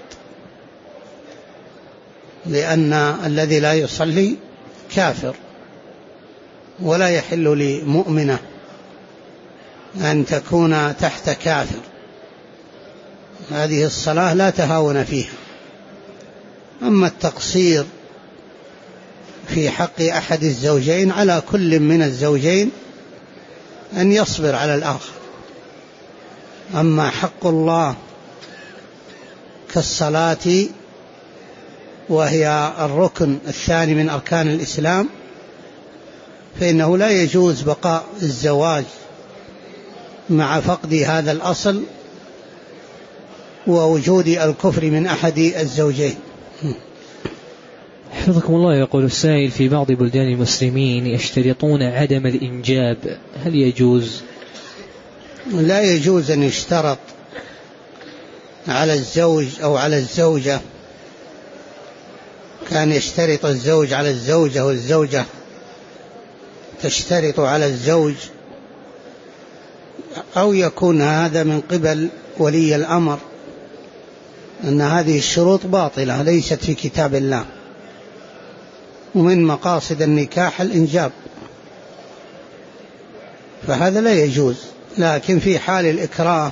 لأن الذي لا يصلي كافر، ولا يحل لمؤمنة أن تكون تحت كافر. هذه الصلاة لا تهاون فيها. أما التقصير في حق أحد الزوجين، على كل من الزوجين أن يصبر على الآخر. أما حق الله كالصلاة وهي الركن الثاني من أركان الإسلام، فإنه لا يجوز بقاء الزواج مع فقد هذا الأصل ووجود الكفر من أحد الزوجين. حفظكم الله، يقول السائل: في بعض بلدان المسلمين يشترطون عدم الإنجاب، هل يجوز؟ لا يجوز أن يشترط على الزوج أو على الزوجة. كان يشترط الزوج على الزوجة والزوجة تشترط على الزوج، أو يكون هذا من قبل ولي الأمر، أن هذه الشروط باطلة ليست في كتاب الله، ومن مقاصد النكاح الإنجاب، فهذا لا يجوز. لكن في حال الإكراه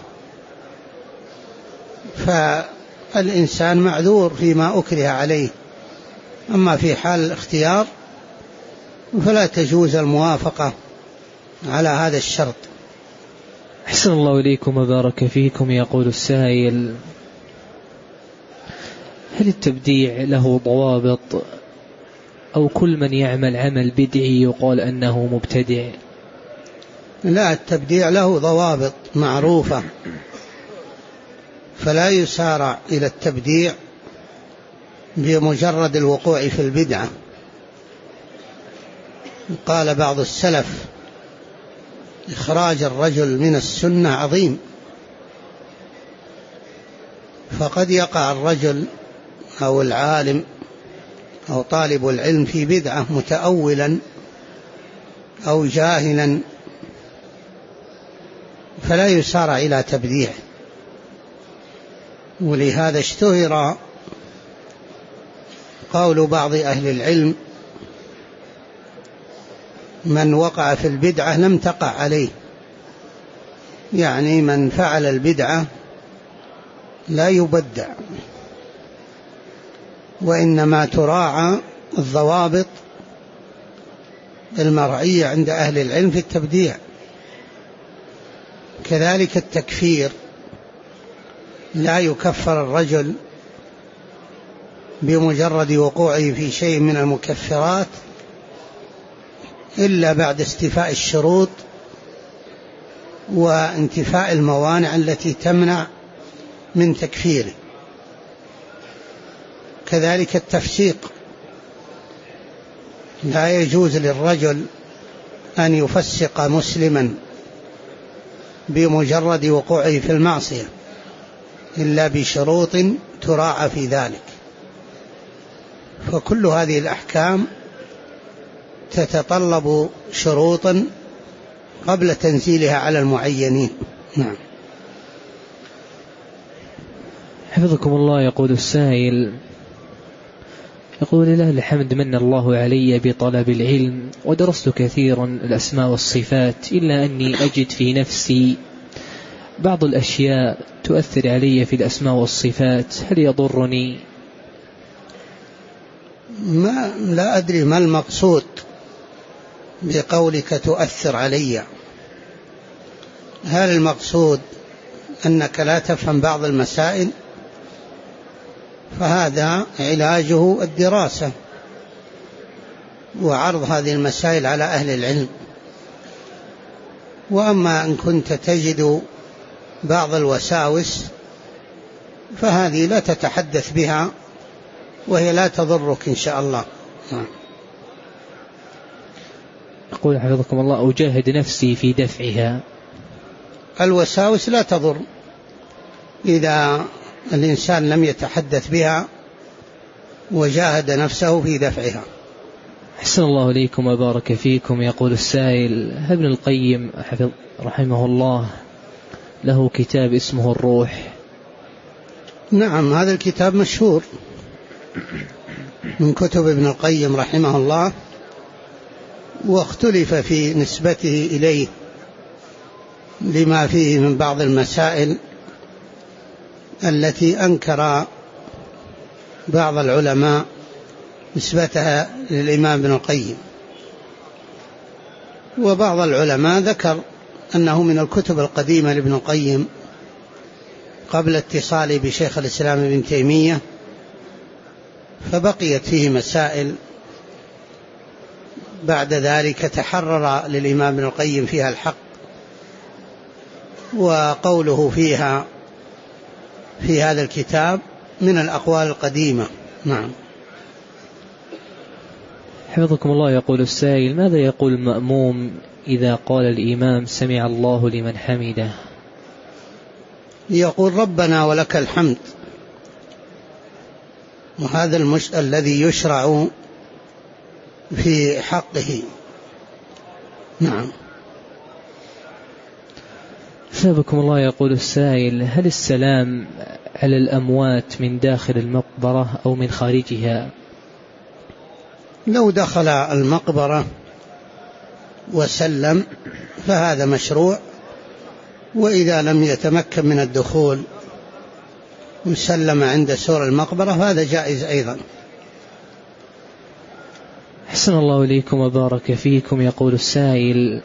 فالإنسان معذور فيما أكره عليه، أما في حال الاختيار فلا تجوز الموافقة على هذا الشرط. أحسن الله إليكم وبارك فيكم. يقول السائل: هل التبديع له ضوابط، أو كل من يعمل عمل بدعي يقال أنه مبتدع؟ لا، التبديع له ضوابط معروفة، فلا يسارع إلى التبديع بمجرد الوقوع في البدعة. قال بعض السلف: إخراج الرجل من السنة عظيم، فقد يقع الرجل أو العالم أو طالب العلم في بدعة متأولا أو جاهلا، فلا يسارع إلى تبديعه. ولهذا اشتهر قول بعض أهل العلم: من وقع في البدعة لم تقع عليه، يعني من فعل البدعة لا يبدع، وإنما تراعى الضوابط المرعية عند أهل العلم في التبديع. كذلك التكفير، لا يكفر الرجل بمجرد وقوعه في شيء من المكفرات إلا بعد استيفاء الشروط وانتفاء الموانع التي تمنع من تكفيره. كذلك التفسيق، لا يجوز للرجل أن يفسق مسلما بمجرد وقوعه في المعصية إلا بشروط تراعى في ذلك. فكل هذه الأحكام تتطلب شروطا قبل تنزيلها على المعينين. نعم. حفظكم الله، يقول السائل: يقول: لله الحمد، من الله علي بطلب العلم، ودرست كثيرا الأسماء والصفات، إلا أني أجد في نفسي بعض الأشياء تؤثر علي في الأسماء والصفات، هل يضرني؟ لا أدري ما المقصود بقولك تؤثر علي. هل المقصود أنك لا تفهم بعض المسائل، فهذا علاجه الدراسة وعرض هذه المسائل على أهل العلم. وأما أن كنت تجد بعض الوساوس فهذه لا تتحدث بها، وهي لا تضرك إن شاء الله. أقول حفظكم الله أجاهد نفسي في دفعها. الوساوس لا تضر إذا الإنسان لم يتحدث بها وجاهد نفسه في دفعها. أحسن الله إليكم وبارك فيكم. يقول السائل: ابن القيم رحمه الله له كتاب اسمه الروح. نعم، هذا الكتاب مشهور من كتب ابن القيم رحمه الله، واختلف في نسبته إليه لما فيه من بعض المسائل التي أنكر بعض العلماء نسبتها للإمام ابن القيم، وبعض العلماء ذكر أنه من الكتب القديمة لابن القيم قبل اتصاله بشيخ الإسلام ابن تيمية، فبقيت فيه مسائل بعد ذلك تحرر للإمام ابن القيم فيها الحق، وقوله فيها في هذا الكتاب من الأقوال القديمة. نعم. حفظكم الله. يقول السائل: ماذا يقول المأموم إذا قال الإمام سمع الله لمن حمده؟ يقول ربنا ولك الحمد، وهذا الذي يشرع في حقه. نعم. ثابكم الله. يقول السائل: هل السلام على الأموات من داخل المقبرة أو من خارجها؟ لو دخل المقبرة وسلم فهذا مشروع، وإذا لم يتمكن من الدخول وسلم عند سور المقبرة فهذا جائز أيضا. أحسن الله إليكم وبارك فيكم. يقول السائل: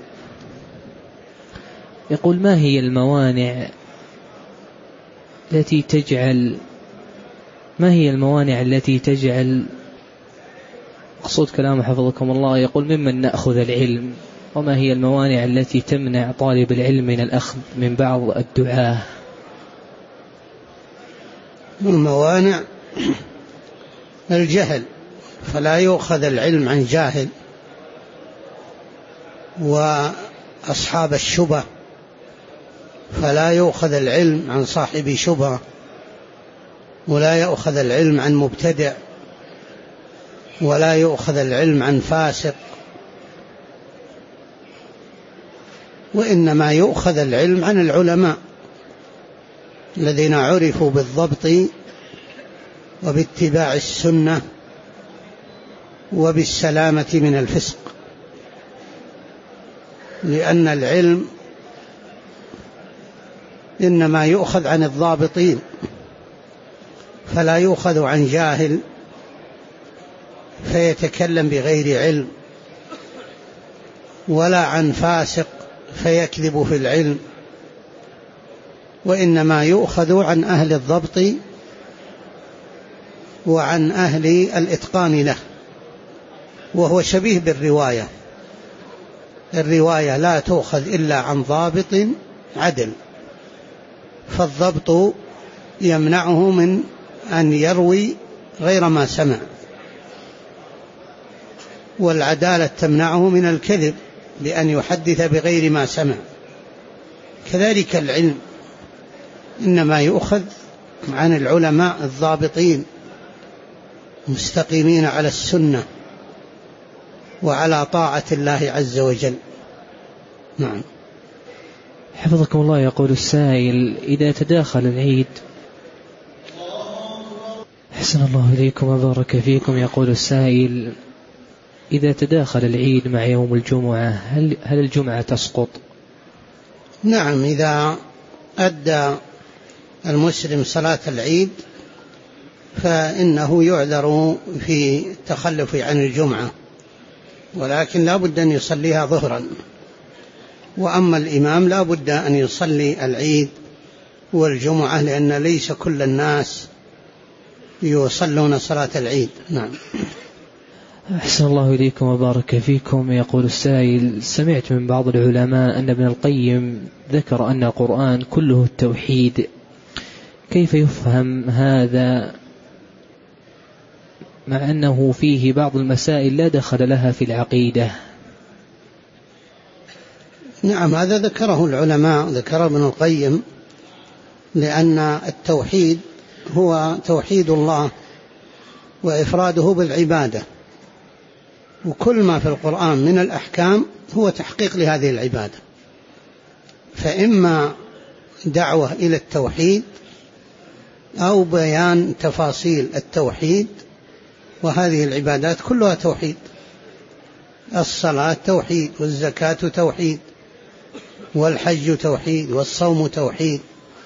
يقول: ما هي الموانع التي تجعل أقصد كلام حفظكم الله، يقول: ممن نأخذ العلم، وما هي الموانع التي تمنع طالب العلم من الأخذ من بعض الدعاة؟ الموانع الجهل، فلا يؤخذ العلم عن جاهل، وأصحاب الشبه فلا يؤخذ العلم عن صاحب شبهة، ولا يؤخذ العلم عن مبتدع، ولا يؤخذ العلم عن فاسق، وإنما يؤخذ العلم عن العلماء الذين عرفوا بالضبط وباتباع السنة وبالسلامة من الفسق، لأن العلم إنما يؤخذ عن الضابطين، فلا يؤخذ عن جاهل فيتكلم بغير علم، ولا عن فاسق فيكذب في العلم، وإنما يؤخذ عن أهل الضبط وعن أهل الإتقان له، وهو شبيه بالرواية. الرواية لا تؤخذ إلا عن ضابط عدل، فالضبط يمنعه من أن يروي غير ما سمع، والعدالة تمنعه من الكذب بأن يحدث بغير ما سمع. كذلك العلم إنما يؤخذ عن العلماء الضابطين مستقيمين على السنة وعلى طاعة الله عز وجل. نعم. حفظكم الله. يقول السائل: إذا تداخل العيد. أحسن الله إليكم وبارك فيكم. يقول السائل: إذا تداخل العيد مع يوم الجمعة هل الجمعة تسقط؟ نعم، إذا أدى المسلم صلاة العيد فإنه يعذر في التخلف عن الجمعة، ولكن لا بد أن يصليها ظهرا. وأما الإمام لا بد أن يصلي العيد والجمعة، لأن ليس كل الناس يصلون صلاة العيد. نعم. أحسن الله إليكم وبارك فيكم. يقول السائل: سمعت من بعض العلماء أن ابن القيم ذكر أن القرآن كله التوحيد، كيف يفهم هذا مع أنه فيه بعض المسائل لا دخل لها في العقيدة؟ نعم، هذا ذكره العلماء، ذكر ابن القيم، لأن التوحيد هو توحيد الله وإفراده بالعبادة، وكل ما في القرآن من الأحكام هو تحقيق لهذه العبادة، فإما دعوة إلى التوحيد أو بيان تفاصيل التوحيد، وهذه العبادات كلها توحيد. الصلاة توحيد، والزكاة توحيد، والحج توحيد، والصوم توحيد.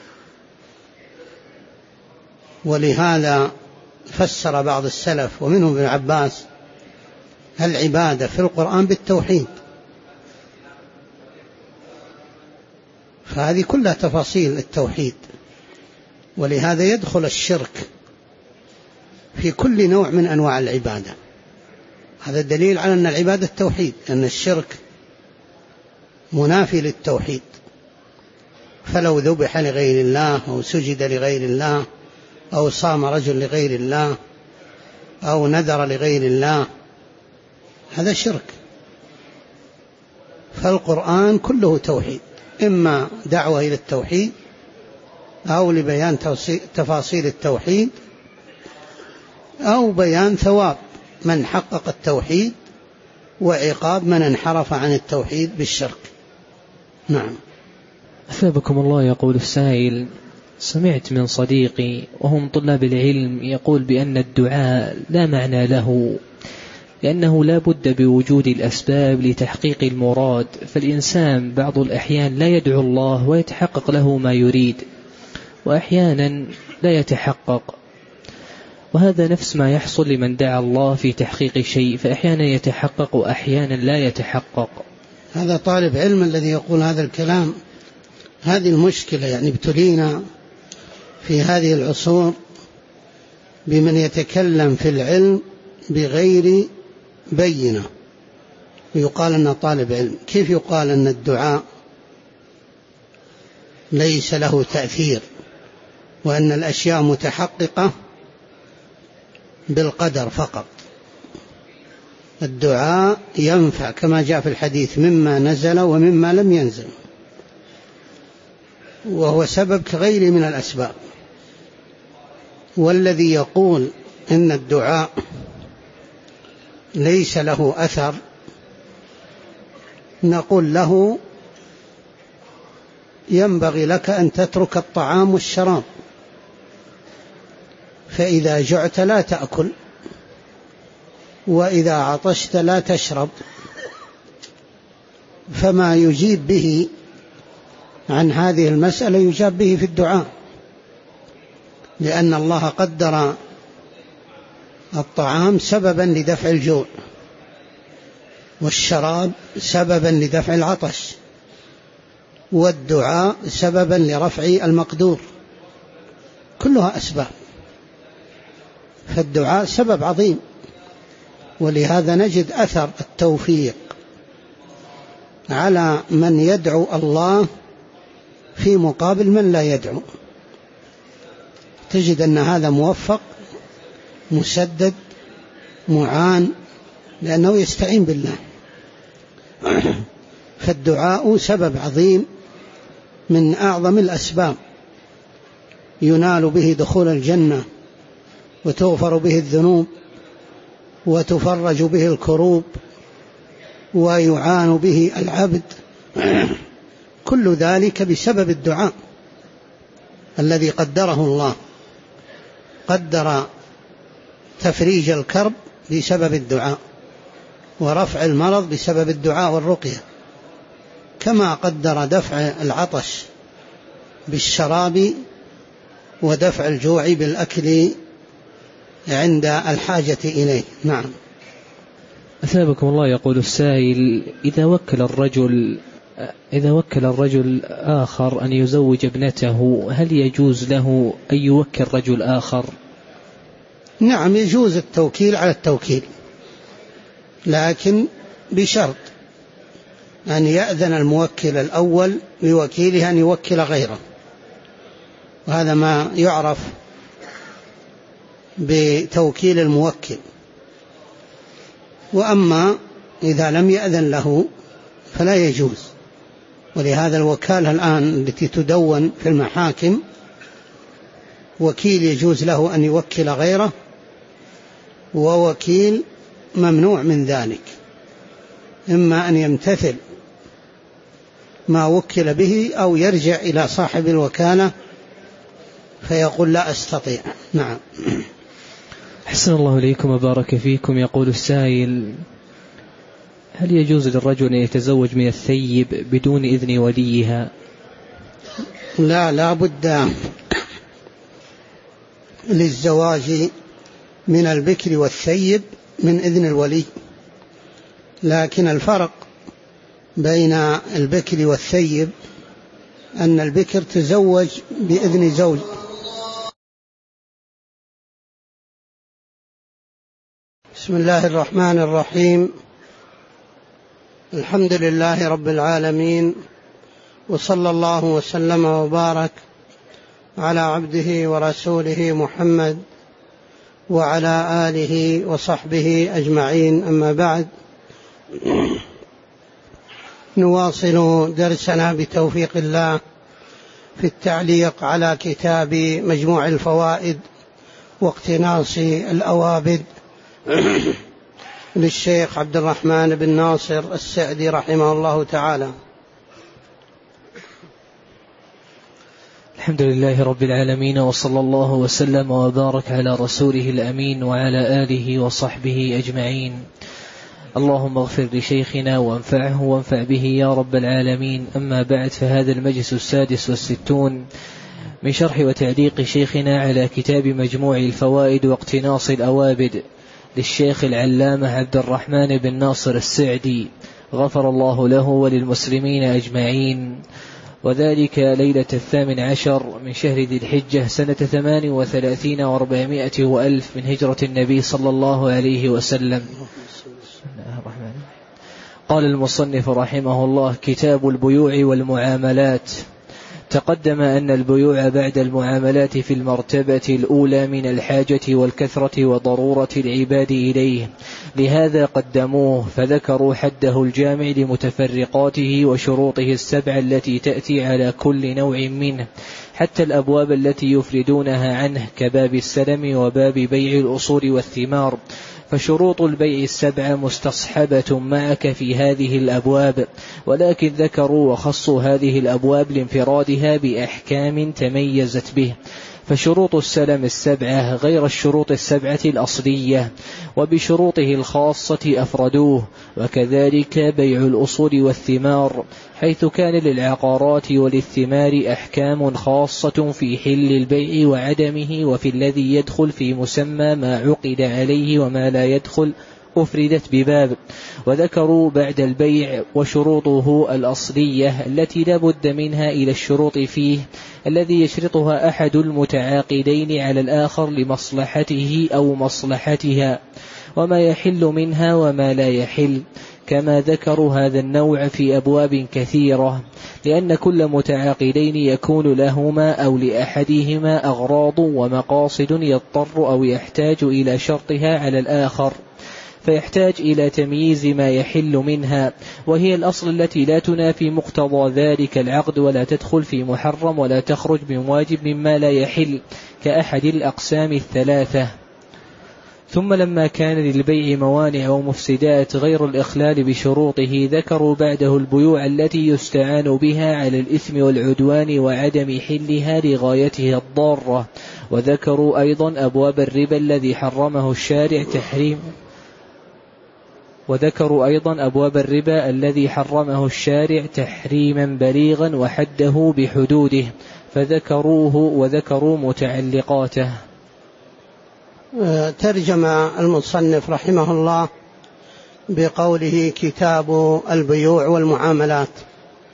ولهذا فسر بعض السلف ومنهم ابن عباس العبادة في القرآن بالتوحيد، فهذه كلها تفاصيل التوحيد. ولهذا يدخل الشرك في كل نوع من أنواع العبادة. هذا الدليل على أن العبادة التوحيد، أن الشرك منافي للتوحيد. فلو ذبح لغير الله أو سجد لغير الله أو صام رجل لغير الله أو نذر لغير الله، هذا شرك. فالقرآن كله توحيد، إما دعوة إلى التوحيد أو لبيان تفاصيل التوحيد أو بيان ثواب من حقق التوحيد وعقاب من انحرف عن التوحيد بالشرك. نعم. أثابكم الله. يقول السائل: سمعت من صديقي وهم طلاب العلم يقول بأن الدعاء لا معنى له، لأنه لا بد بوجود الأسباب لتحقيق المراد، فالإنسان بعض الأحيان لا يدعو الله ويتحقق له ما يريد، وأحيانا لا يتحقق، وهذا نفس ما يحصل لمن دعا الله في تحقيق شيء، فأحيانا يتحقق وأحيانا لا يتحقق. هذا طالب علم الذي يقول هذا الكلام. هذه المشكلة، يعني ابتلينا في هذه العصور بمن يتكلم في العلم بغير بينة، ويقال أنه طالب علم. كيف يقال أن الدعاء ليس له تأثير، وأن الأشياء متحققة بالقدر فقط؟ الدعاء ينفع كما جاء في الحديث مما نزل ومما لم ينزل، وهو سبب كغيره من الأسباب. والذي يقول إن الدعاء ليس له أثر نقول له: ينبغي لك أن تترك الطعام والشراب، فإذا جعت لا تأكل، وإذا عطشت لا تشرب. فما يجيب به عن هذه المسألة يجاب به في الدعاء، لأن الله قدر الطعام سببا لدفع الجوع، والشراب سببا لدفع العطش، والدعاء سببا لرفع المقدور، كلها أسباب. فالدعاء سبب عظيم، ولهذا نجد أثر التوفيق على من يدعو الله في مقابل من لا يدعو. تجد أن هذا موفق مسدد معان، لأنه يستعين بالله. فالدعاء سبب عظيم من أعظم الأسباب ينال به دخول الجنة، وتغفر به الذنوب، وتفرج به الكروب، ويعان به العبد. كل ذلك بسبب الدعاء الذي قدره الله. قدر تفريج الكرب بسبب الدعاء، ورفع المرض بسبب الدعاء والرقية، كما قدر دفع العطش بالشراب، ودفع الجوع بالأكل عند الحاجة إليه. نعم. أثابكم الله. يقول السائل: إذا وكل الرجل إذا وكل الرجل آخر أن يزوج ابنته هل يجوز له أن يوكل رجل آخر؟ نعم يجوز التوكيل على التوكيل، لكن بشرط أن يأذن الموكل الأول لوكيله أن يوكل غيره، وهذا ما يعرف بتوكيل الموكل. وأما إذا لم يأذن له فلا يجوز. ولهذا الوكالة الآن التي تدون في المحاكم وكيل يجوز له أن يوكل غيره، ووكيل ممنوع من ذلك، إما أن يمتثل ما وكل به أو يرجع إلى صاحب الوكالة فيقول لا أستطيع. نعم. أحسن الله إليكم وبارك فيكم. يقول السائل: هل يجوز للرجل أن يتزوج من الثيب بدون إذن وليها؟ لا بد للزواج من البكر والثيب من إذن الولي، لكن الفرق بين البكر والثيب أن البكر تزوج بإذن زوج. بسم الله الرحمن الرحيم. الحمد لله رب العالمين، وصلى الله وسلم وبارك على عبده ورسوله محمد وعلى آله وصحبه أجمعين. أما بعد، نواصل درسنا بتوفيق الله في التعليق على كتاب مجموع الفوائد واقتناص الأوابد للشيخ عبد الرحمن بن ناصر السعدي رحمه الله تعالى. الحمد لله رب العالمين، وصلى الله وسلم وبارك على رسوله الأمين وعلى آله وصحبه أجمعين. اللهم اغفر لشيخنا وانفعه وانفع به يا رب العالمين. أما بعد، فهذا المجلس 66 من شرح وتعليق شيخنا على كتاب مجموع الفوائد واقتناص الأوابد للشيخ العلامة عبد الرحمن بن ناصر السعدي، غفر الله له وللمسلمين أجمعين، وذلك ليلة 18 من شهر ذي الحجة سنة 38 و400 وألف من هجرة النبي صلى الله عليه وسلم. قال المصنف رحمه الله: كتاب البيوع والمعاملات. تقدم أن البيوع بعد المعاملات في المرتبة الأولى من الحاجة والكثرة وضرورة العباد إليه، لهذا قدموه، فذكروا حده الجامع لمتفرقاته وشروطه السبع التي تأتي على كل نوع منه، حتى الأبواب التي يفردونها عنه كباب السلم وباب بيع الأصول والثمار، فشروط البيع السبع مستصحبة معك في هذه الأبواب، ولكن ذكروا وخصوا هذه الأبواب لانفرادها بأحكام تميزت به، فشروط السلم السبعة غير الشروط السبعة الأصلية، وبشروطه الخاصة أفردوه، وكذلك بيع الأصول والثمار، حيث كان للعقارات وللثمار أحكام خاصة في حل البيع وعدمه، وفي الذي يدخل في مسمى ما عقد عليه وما لا يدخل أفردت بباب. وذكروا بعد البيع وشروطه الأصلية التي لا بد منها إلى الشروط فيه، الذي يشرطها أحد المتعاقدين على الآخر لمصلحته أو مصلحتها، وما يحل منها وما لا يحل، كما ذكروا هذا النوع في أبواب كثيرة، لأن كل متعاقدين يكون لهما أو لأحدهما أغراض ومقاصد يضطر أو يحتاج إلى شرطها على الآخر، فيحتاج إلى تمييز ما يحل منها، وهي الأصل التي لا تنافي مقتضى ذلك العقد ولا تدخل في محرم ولا تخرج من واجب مما لا يحل، كأحد الأقسام الثلاثة. ثم لما كان للبيع موانع ومفسدات غير الإخلال بشروطه، ذكروا بعده البيوع التي يستعان بها على الإثم والعدوان وعدم حلها لغايته الضارة، وذكروا أيضا أبواب الربا الذي حرمه الشارع تحريما بليغا وحده بحدوده، فذكروه وذكروا متعلقاته. ترجم المصنف رحمه الله بقوله كتاب البيوع والمعاملات،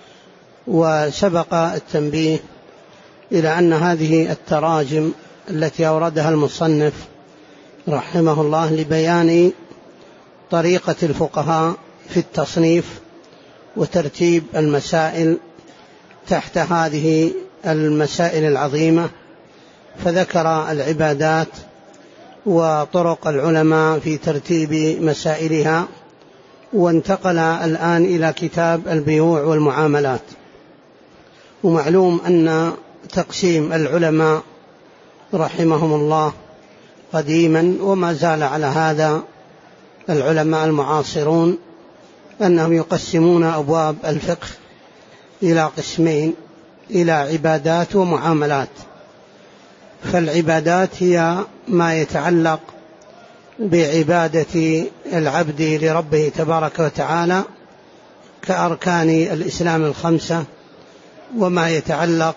وسبق التنبيه إلى أن هذه التراجم التي أوردها المصنف رحمه الله لبيان طريقة الفقهاء في التصنيف وترتيب المسائل تحت هذه المسائل العظيمة، فذكر العبادات وطرق العلماء في ترتيب مسائلها، وانتقل الآن إلى كتاب البيوع والمعاملات. ومعلوم أن تقسيم العلماء رحمهم الله قديما وما زال على هذا العلماء المعاصرون، أنهم يقسمون أبواب الفقه إلى قسمين، إلى عبادات ومعاملات. فالعبادات هي ما يتعلق بعبادة العبد لربه تبارك وتعالى كأركان الإسلام 5، وما يتعلق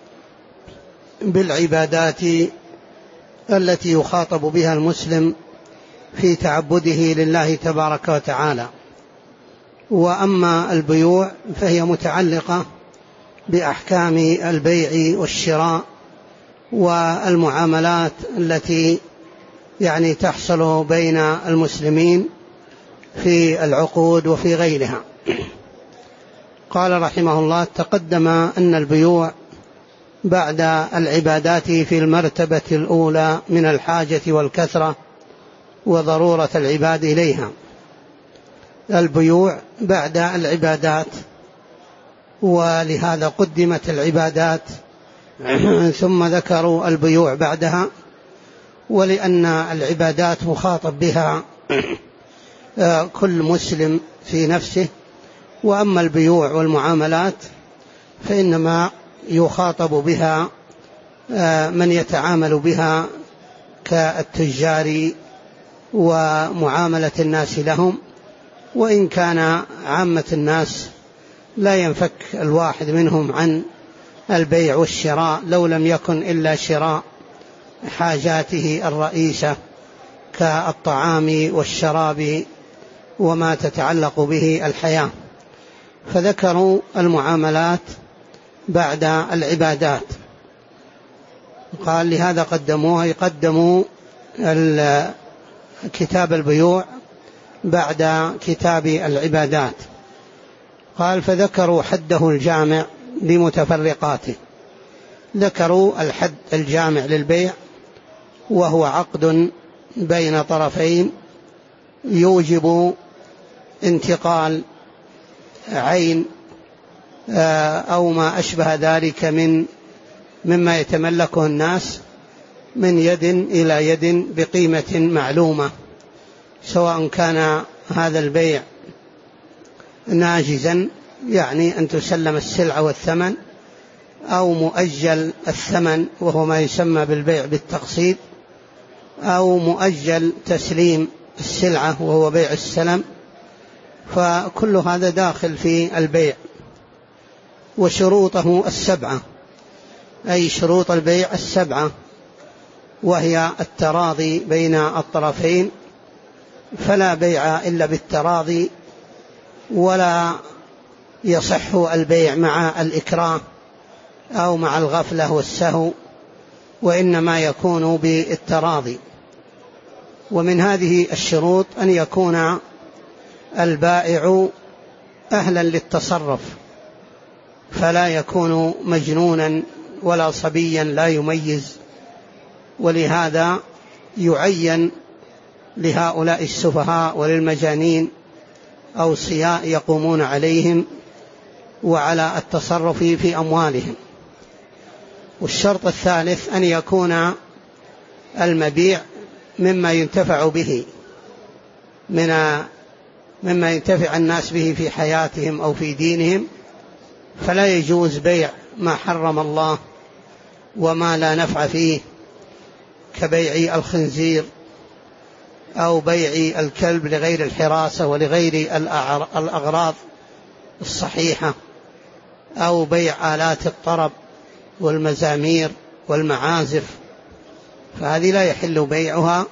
بالعبادات التي يخاطب بها المسلم في تعبده لله تبارك وتعالى. وأما البيوع فهي متعلقة بأحكام البيع والشراء والمعاملات التي تحصل بين المسلمين في العقود وفي غيرها. قال رحمه الله: تقدم أن البيوع بعد العبادات في المرتبة الأولى من الحاجة والكثرة وضرورة العباد إليها. البيوع بعد العبادات، ولهذا قدمت العبادات ثم ذكروا البيوع بعدها، ولأن العبادات مخاطب بها كل مسلم في نفسه، وأما البيوع والمعاملات فإنما يخاطب بها من يتعامل بها كالتجار ومعاملة الناس لهم، وإن كان عامة الناس لا ينفك الواحد منهم عن البيع والشراء لو لم يكن إلا شراء حاجاته الرئيسة كالطعام والشراب وما تتعلق به الحياة. فذكروا المعاملات بعد العبادات. قال: لهذا قدموا كتاب البيوع بعد كتاب العبادات. قال: فذكروا حده الجامع لمتفرقاته. ذكروا الحد الجامع للبيع، وهو عقد بين طرفين يوجب انتقال عين أو ما أشبه ذلك مما يتملكه الناس من يد إلى يد بقيمة معلومة، سواء كان هذا البيع ناجزا، يعني أن تسلم السلعة والثمن، أو مؤجل الثمن وهو ما يسمى بالبيع بالتقسيط، أو مؤجل تسليم السلعة وهو بيع السلم. فكل هذا داخل في البيع. وشروطه 7، أي شروط البيع 7، وهي التراضي بين الطرفين، فلا بيع إلا بالتراضي، ولا يصح البيع مع الإكراه أو مع الغفلة والسهو، وإنما يكون بالتراضي. ومن هذه الشروط أن يكون البائع أهلا للتصرف، فلا يكون مجنونا ولا صبيا لا يميز. ولهذا يعين لهؤلاء السفهاء وللمجانين أوصياء يقومون عليهم وعلى التصرف في أموالهم. والشرط الثالث أن يكون المبيع مما ينتفع به، مما ينتفع الناس به في حياتهم أو في دينهم، فلا يجوز بيع ما حرم الله وما لا نفع فيه، كبيع الخنزير أو بيع الكلب لغير الحراسة ولغير الأغراض الصحيحة، أو بيع آلات الطرب والمزامير والمعازف، فهذه لا يحل بيعها.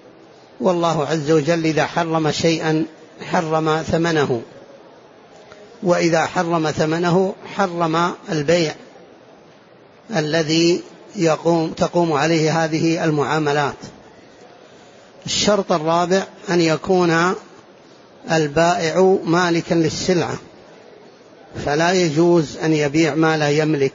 والله عز وجل إذا حرم شيئا حرم ثمنه. وإذا حرم ثمنه حرم البيع الذي تقوم عليه هذه المعاملات. الشرط الرابع أن يكون البائع مالكا للسلعة، فلا يجوز أن يبيع ما لا يملك،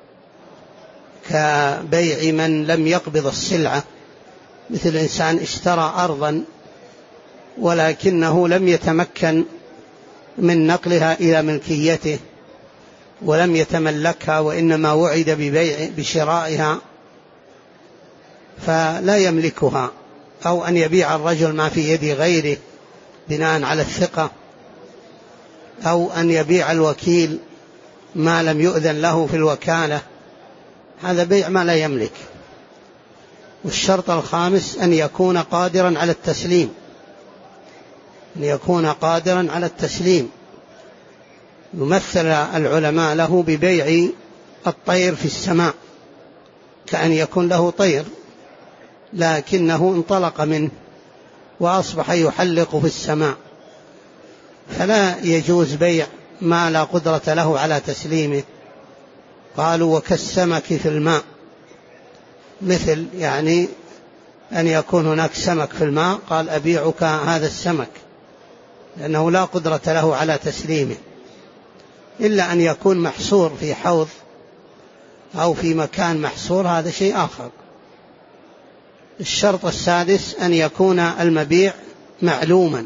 كبيع من لم يقبض السلعة، مثل إنسان اشترى أرضا ولكنه لم يتمكن من نقلها إلى ملكيته ولم يتملكها، وإنما وعد بشرائها فلا يملكها، أو أن يبيع الرجل ما في يد غيره بناء على الثقة، أو أن يبيع الوكيل ما لم يؤذن له في الوكالة، هذا بيع ما لا يملك. والشرط الخامس أن يكون قادرا على التسليم، أن يكون قادرا على التسليم. يمثل العلماء له ببيع الطير في السماء، كأن يكون له طير لكنه انطلق منه وأصبح يحلق في السماء، فلا يجوز بيع ما لا قدرة له على تسليمه. قالوا وكالسمك في الماء، مثل يعني أن يكون هناك سمك في الماء، قال أبيعك هذا السمك، لأنه لا قدرة له على تسليمه، إلا أن يكون محصور في حوض أو في مكان محصور، هذا شيء آخر. الشرط السادس أن يكون المبيع معلوما،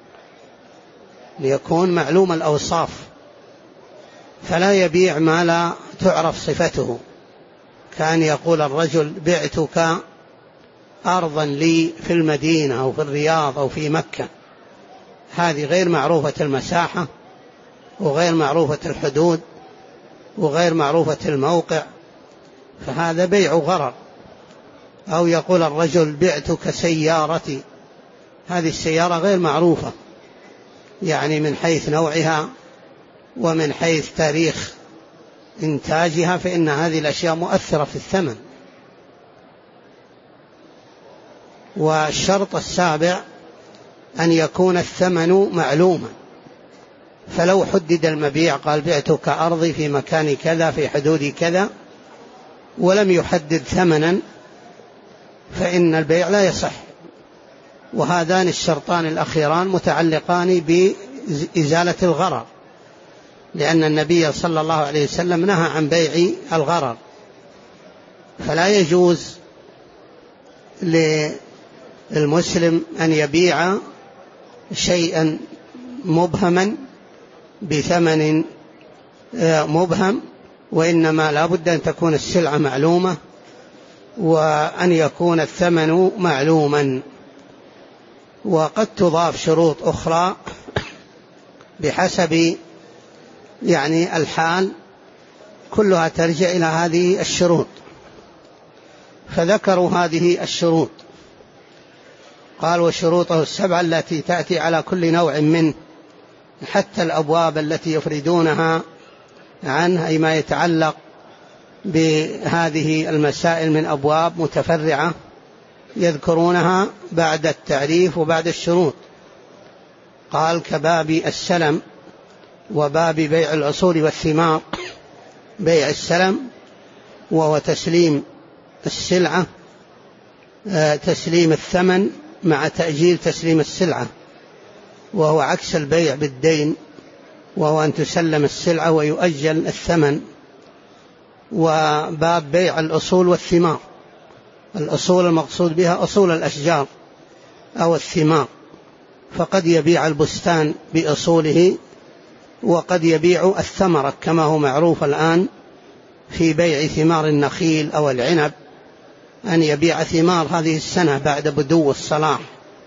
ليكون معلوم الأوصاف، فلا يبيع ما لا تعرف صفته، كان يقول الرجل بعتك أرضا لي في المدينة أو في الرياض أو في مكة، هذه غير معروفة المساحة وغير معروفة الحدود وغير معروفة الموقع، فهذا بيع غرر. أو يقول الرجل بعتك سيارتي، هذه السيارة غير معروفة، يعني من حيث نوعها ومن حيث تاريخ إنتاجها، فإن هذه الأشياء مؤثرة في الثمن. والشرط السابع أن يكون الثمن معلوما، فلو حدد المبيع قال بعتك أرضي في مكان كذا في حدود كذا ولم يحدد ثمنا فإن البيع لا يصح. وهذان الشرطان الأخيران متعلقان بإزالة الغرر، لأن النبي صلى الله عليه وسلم نهى عن بيع الغرر، فلا يجوز للمسلم أن يبيع شيئا مبهما بثمن مبهم، وإنما لا بد أن تكون السلعة معلومة وأن يكون الثمن معلوما. وقد تضاف شروط أخرى بحسب يعني الحال، كلها ترجع إلى هذه الشروط، فذكروا هذه الشروط. قال وشروطه السبعة التي تأتي على كل نوع منه، حتى الأبواب التي يفردونها عنه، أي ما يتعلق بهذه المسائل من أبواب متفرعة يذكرونها بعد التعريف وبعد الشروط. قال كباب السلم وباب بيع الأصول والثمار. بيع السلم وهو تسليم السلعة، تسليم الثمن مع تأجيل تسليم السلعة، وهو عكس البيع بالدين، وهو أن تسلم السلعة ويؤجل الثمن. وباب بيع الأصول والثمار، الأصول المقصود بها أصول الأشجار أو الثمار، فقد يبيع البستان بأصوله وقد يبيع الثمرة كما هو معروف الآن في بيع ثمار النخيل أو العنب، أن يبيع ثمار هذه السنة بعد بدو الصلاح.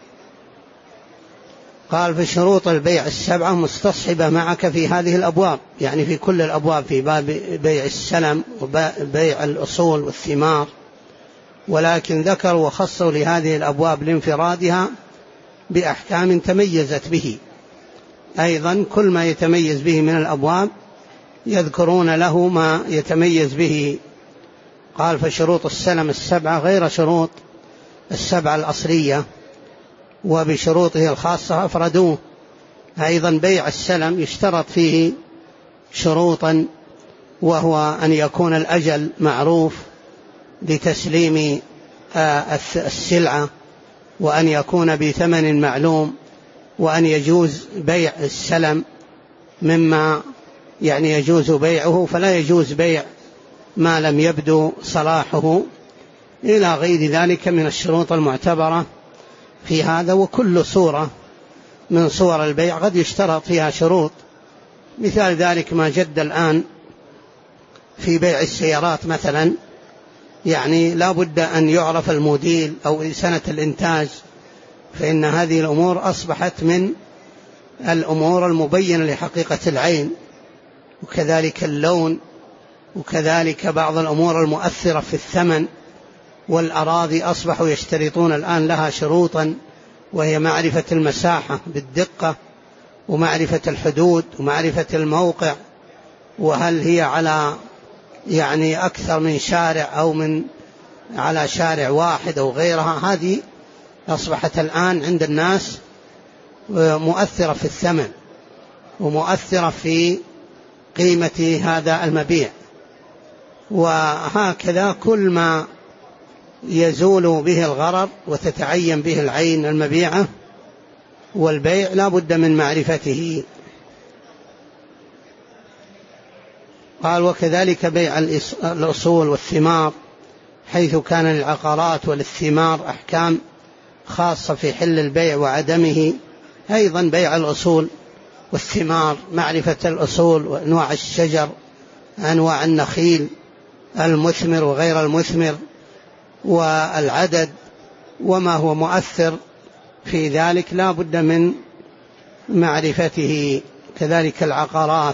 قال في شروط البيع السبعة مستصحبة معك في هذه الأبواب، يعني في كل الأبواب، في باب بيع السلم وبيع الأصول والثمار، ولكن ذكروا وخصوا لهذه الأبواب لانفرادها بأحكام تميزت به. أيضا كل ما يتميز به من الأبواب يذكرون له ما يتميز به. قال فشروط السلم السبعة غير شروط السبعة الأصلية، وبشروطه الخاصة أفردوه، أيضا بيع السلم يشترط فيه شروطا، وهو أن يكون الأجل معروف لتسليم السلعة، وأن يكون بثمن معلوم، وأن يجوز بيع السلم مما يعني يجوز بيعه، فلا يجوز بيع ما لم يبدو صلاحه، إلى غير ذلك من الشروط المعتبرة في هذا. وكل صورة من صور البيع قد يشترط فيها شروط، مثال ذلك ما جد الآن في بيع السيارات مثلا، يعني لا بد أن يعرف الموديل أو سنة الإنتاج، فإن هذه الأمور أصبحت من الأمور المبينة لحقيقة العين، وكذلك اللون، وكذلك بعض الأمور المؤثرة في الثمن. والأراضي أصبحوا يشترطون الآن لها شروطا، وهي معرفة المساحة بالدقة، ومعرفة الحدود، ومعرفة الموقع، وهل هي على يعني أكثر من شارع أو من على شارع واحد أو غيرها. هذه أصبحت الآن عند الناس مؤثرة في الثمن، ومؤثرة في قيمة هذا المبيع. وهكذا كل ما يزول به الغرر وتتعين به العين المبيعة والبيع لا بد من معرفته. قال: وكذلك بيع الأصول والثمار، حيث كان للعقارات وللثمار أحكام خاصة في حل البيع وعدمه. أيضا بيع الأصول والثمار، معرفة الأصول وأنواع الشجر، أنواع النخيل المثمر وغير المثمر، والعدد وما هو مؤثر في ذلك لا بد من معرفته. كذلك العقارات،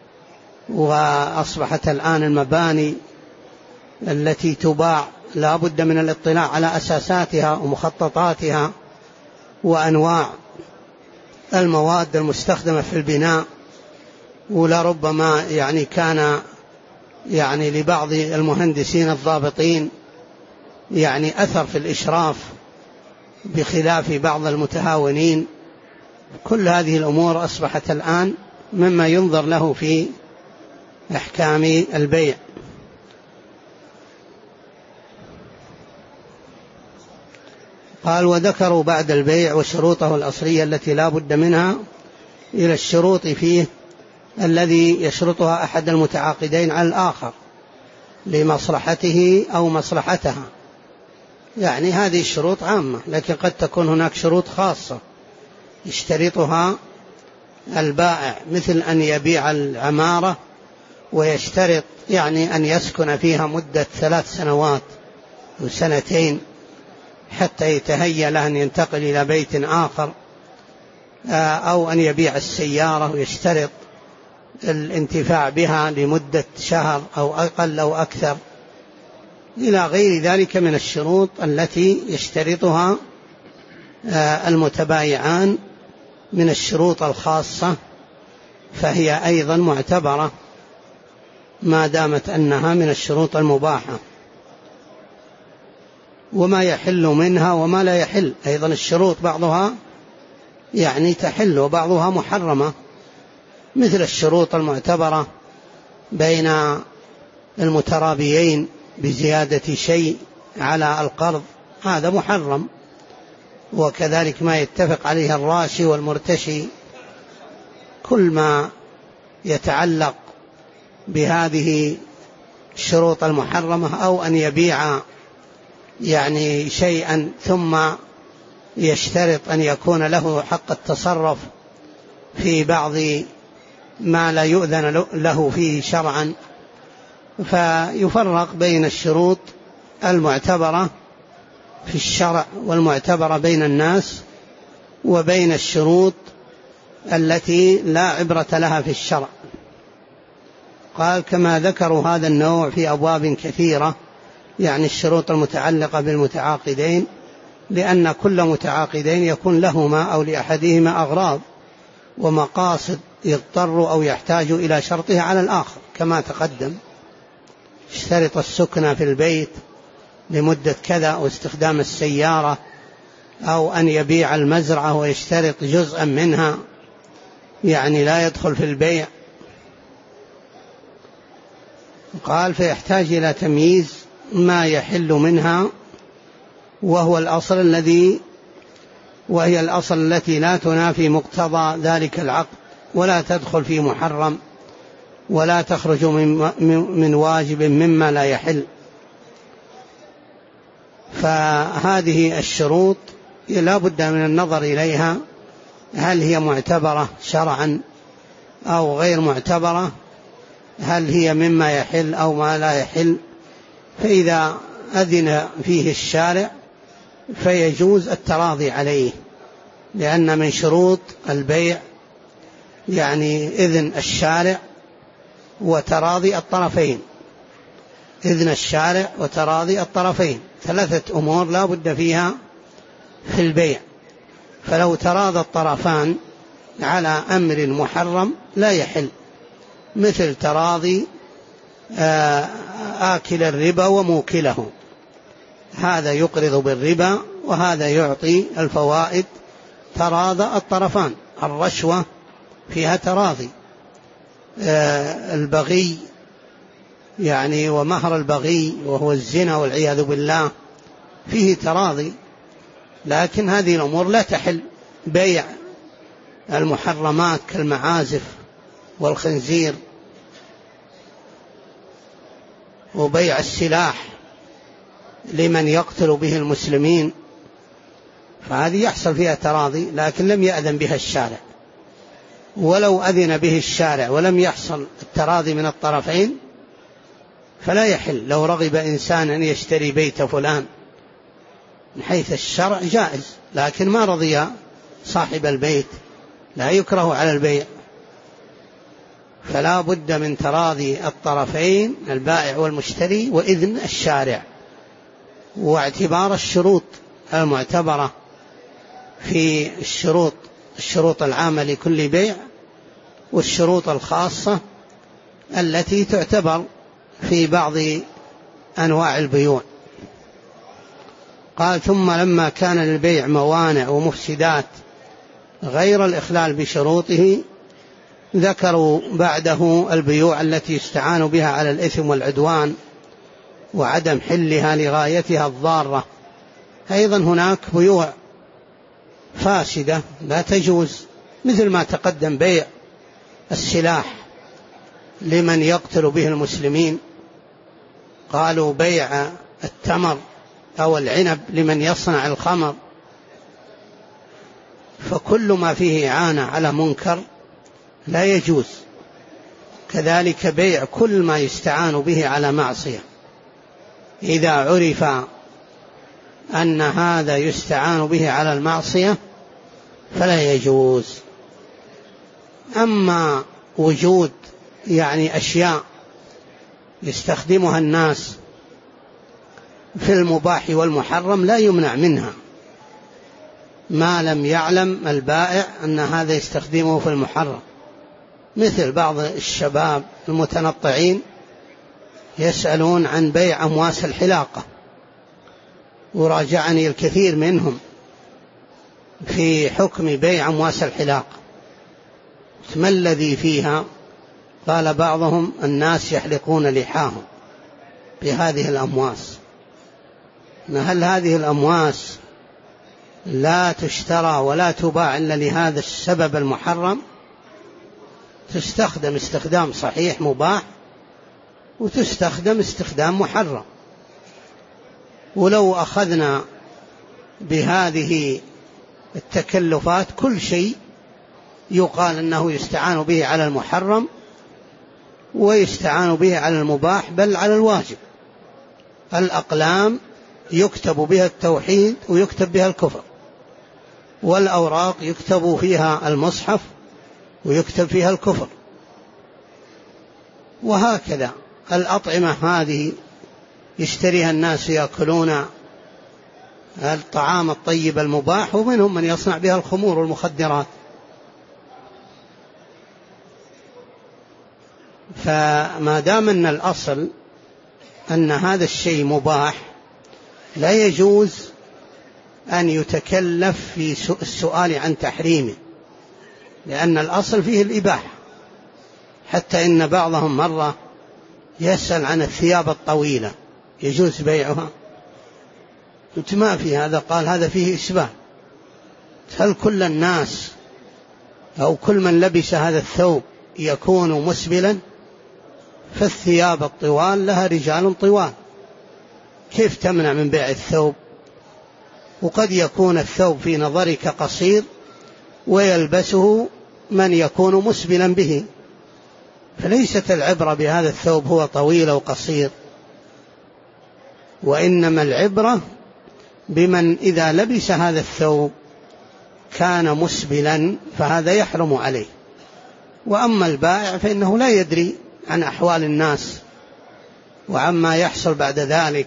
وأصبحت الآن المباني التي تباع لا بد من الاطلاع على أساساتها ومخططاتها، وأنواع المواد المستخدمة في البناء. ولربما يعني كان يعني لبعض المهندسين الضابطين يعني أثر في الإشراف بخلاف بعض المتهاونين. كل هذه الأمور أصبحت الآن مما ينظر له في أحكام البيع. قال: وذكروا بعد البيع وشروطه الأصلية التي لا بد منها إلى الشروط فيه الذي يشرطها أحد المتعاقدين على الآخر لمصلحته أو مصلحتها. يعني هذه الشروط عامة، لكن قد تكون هناك شروط خاصة يشترطها البائع، مثل أن يبيع العمارة ويشترط يعني أن يسكن فيها مدة 3 سنوات أو 2 حتى يتهيأ له أن ينتقل إلى بيت آخر، أو أن يبيع السيارة ويشترط الانتفاع بها لمدة شهر أو أقل أو أكثر، إلى غير ذلك من الشروط التي يشترطها المتبايعان من الشروط الخاصة، فهي أيضا معتبرة ما دامت أنها من الشروط المباحة. وما يحل منها وما لا يحل، أيضا الشروط بعضها يعني تحل وبعضها محرمة، مثل الشروط المعتبرة بين المترابيين بزيادة شيء على القرض، هذا محرم. وكذلك ما يتفق عليه الراشي والمرتشي، كل ما يتعلق بهذه الشروط المحرمة، أو أن يبيع يعني شيئا ثم يشترط أن يكون له حق التصرف في بعض ما لا يؤذن له فيه شرعا. فيفرق بين الشروط المعتبرة في الشرع والمعتبرة بين الناس، وبين الشروط التي لا عبرة لها في الشرع. قال: كما ذكروا هذا النوع في أبواب كثيرة، يعني الشروط المتعلقة بالمتعاقدين، لأن كل متعاقدين يكون لهما أو لأحدهما أغراض ومقاصد يضطر أو يحتاج إلى شرطها على الآخر، كما تقدم. اشترط السكنة في البيت لمدة كذا، أو استخدام السيارة، أو أن يبيع المزرعة ويشترط جزءا منها، يعني لا يدخل في البيع. قال فيحتاج إلى تمييز ما يحل منها، وهي الأصل التي لا تنافي مقتضى ذلك العقد، ولا تدخل في محرم، ولا تخرج من واجب مما لا يحل. فهذه الشروط لا بد من النظر إليها، هل هي معتبرة شرعا أو غير معتبرة، هل هي مما يحل أو ما لا يحل. فإذا أذن فيه الشارع فيجوز التراضي عليه، لأن من شروط البيع يعني إذن الشارع وتراضي الطرفين. إذن الشارع وتراضي الطرفين 3 أمور لا بد فيها في البيع. فلو تراضى الطرفان على أمر محرم لا يحل، مثل تراضي آكل الربا وموكله، هذا يقرض بالربا وهذا يعطي الفوائد، تراضى الطرفان. الرشوة فيها تراضي، البغي يعني ومهر البغي وهو الزنا والعياذ بالله فيه تراضي. لكن هذه الأمور لا تحل. بيع المحرمات كالمعازف والخنزير وبيع السلاح لمن يقتل به المسلمين، فهذه يحصل فيها تراضي، لكن لم يأذن بها الشارع. ولو أذن به الشارع ولم يحصل التراضي من الطرفين فلا يحل. لو رغب إنسان أن يشتري بيت فلان من حيث الشرع جائز، لكن ما رضي صاحب البيت لا يكره على البيع. فلا بد من تراضي الطرفين البائع والمشتري وإذن الشارع، واعتبار الشروط المعتبرة في الشروط العامة لكل بيع، والشروط الخاصة التي تعتبر في بعض أنواع البيوع. قال ثم لما كان للبيع موانع ومفسدات غير الإخلال بشروطه ذكروا بعده البيوع التي يستعان بها على الإثم والعدوان وعدم حلها لغايتها الضارة. أيضا هناك بيوع فاسدة لا تجوز، مثل ما تقدم بيع السلاح لمن يقتل به المسلمين، قالوا بيع التمر أو العنب لمن يصنع الخمر. فكل ما فيه إعانة على منكر لا يجوز. كذلك بيع كل ما يستعان به على معصية، إذا عرف أن هذا يستعان به على المعصية فلا يجوز. أما وجود يعني أشياء يستخدمها الناس في المباح والمحرم لا يمنع منها، ما لم يعلم البائع أن هذا يستخدمه في المحرم. مثل بعض الشباب المتنطعين يسألون عن بيع أمواس الحلاقة، وراجعني الكثير منهم في حكم بيع أمواس الحلاقة. ما الذي فيها؟ قال بعضهم الناس يحلقون لحاهم بهذه الأمواس. هل هذه الأمواس لا تشترى ولا تباع إلا لهذا السبب المحرم؟ تستخدم استخدام صحيح مباح، وتستخدم استخدام محرم. ولو أخذنا بهذه التكلفات كل شيء يقال أنه يستعان به على المحرم ويستعان به على المباح، بل على الواجب. الأقلام يكتب بها التوحيد ويكتب بها الكفر، والأوراق يكتب فيها المصحف ويكتب فيها الكفر، وهكذا الأطعمة هذه يشتريها الناس يأكلون الطعام الطيب المباح، ومنهم من يصنع بها الخمور والمخدرات. فما دام أن الأصل أن هذا الشيء مباح لا يجوز أن يتكلف في السؤال عن تحريمه، لأن الأصل فيه الإباحة. حتى إن بعضهم مرة يسأل عن الثياب الطويلة يجوز بيعها؟ قلت ما في هذا. قال هذا فيه إشباه. هل كل الناس أو كل من لبس هذا الثوب يكون مسبلا؟ فالثياب الطوال لها رجال طوال، كيف تمنع من بيع الثوب؟ وقد يكون الثوب في نظرك قصير ويلبسه من يكون مسبلا به، فليست العبرة بهذا الثوب هو طويل أو قصير، وإنما العبرة بمن إذا لبس هذا الثوب كان مسبلا فهذا يحرم عليه. وأما البائع فإنه لا يدري عن أحوال الناس وعما يحصل بعد ذلك.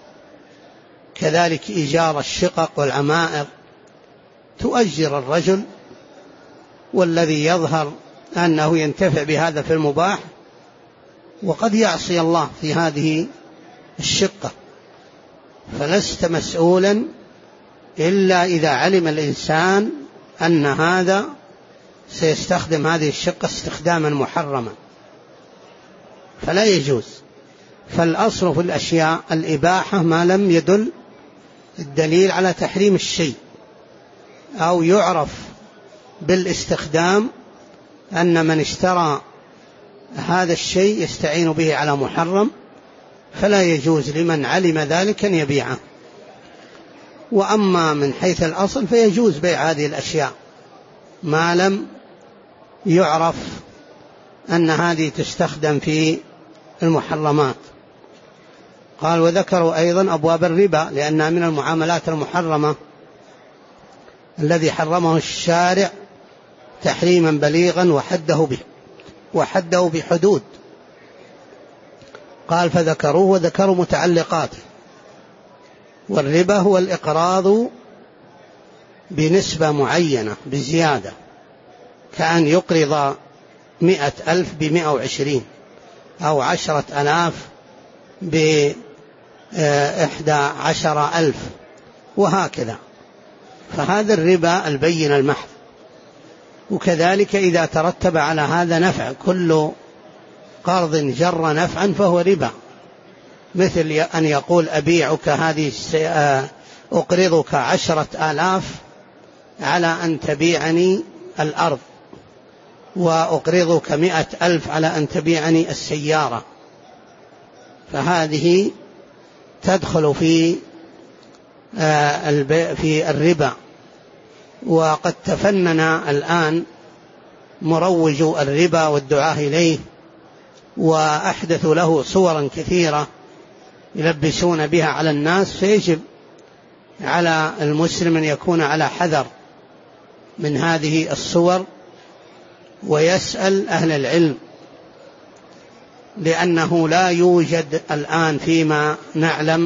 كذلك إيجار الشقق والعمائر، تؤجر الرجل والذي يظهر أنه ينتفع بهذا في المباح، وقد يعصي الله في هذه الشقة، فلست مسؤولا إلا إذا علم الإنسان أن هذا سيستخدم هذه الشقة استخداما محرما، فلا يجوز. فالأصل في الأشياء الإباحة ما لم يدل الدليل على تحريم الشيء، أو يعرف بالاستخدام أن من اشترى هذا الشيء يستعين به على محرم، فلا يجوز لمن علم ذلك أن يبيعه. وأما من حيث الأصل فيجوز بيع هذه الأشياء ما لم يعرف أن هذه تستخدم في المحرمات. قال وذكروا أيضا أبواب الربا لأنها من المعاملات المحرمة الذي حرمه الشارع تحريما بليغا وحده بحدود. قال فذكروه وذكروا متعلقاته. والربا هو الإقراض بنسبة معينة بزيادة، كأن يقرض 100,000 ب120 أو 10,000 ب11,000 وهكذا، فهذا الربا البين المحض. وكذلك إذا ترتب على هذا نفع، كل قرض جر نفعا فهو ربا، مثل أن يقول أبيعك هذه أقرضك 10,000 على أن تبيعني الأرض، وأقرضك 100,000 على أن تبيعني السيارة، فهذه تدخل في الربا. وقد تفنن الآن مروج الربا والدعاة إليه، وأحدثوا له صورا كثيرة يلبسون بها على الناس، فيجب على المسلم أن يكون على حذر من هذه الصور ويسأل أهل العلم، لأنه لا يوجد الآن فيما نعلم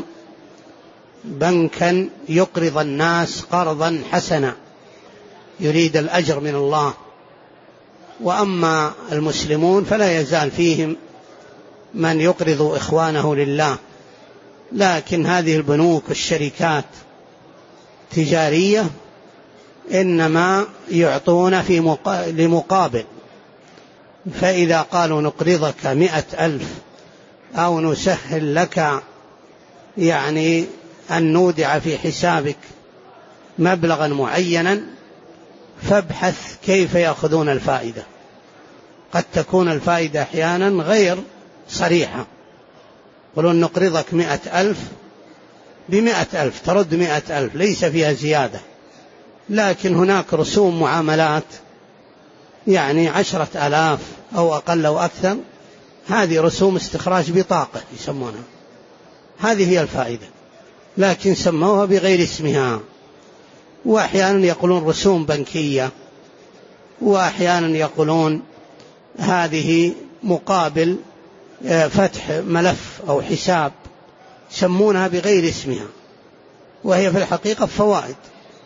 بنكا يقرض الناس قرضا حسنا يريد الأجر من الله. وأما المسلمون فلا يزال فيهم من يقرض إخوانه لله، لكن هذه البنوك والشركات تجارية إنما يعطون لمقابل، فإذا قالوا نقرضك 100,000 أو نسهل لك يعني أن نودع في حسابك مبلغا معينا، فابحث كيف يأخذون الفائدة. قد تكون الفائدة أحيانا غير صريحة، يقولون نقرضك 100,000 ب100,000 ترد 100,000 ليس فيها زيادة، لكن هناك رسوم معاملات يعني 10,000 أو أقل أو أكثر، هذه رسوم استخراج بطاقة يسمونها، هذه هي الفائدة، لكن سموها بغير اسمها. وأحيانا يقولون رسوم بنكية، وأحيانا يقولون هذه مقابل فتح ملف أو حساب، يسمونها بغير اسمها وهي في الحقيقة فوائد.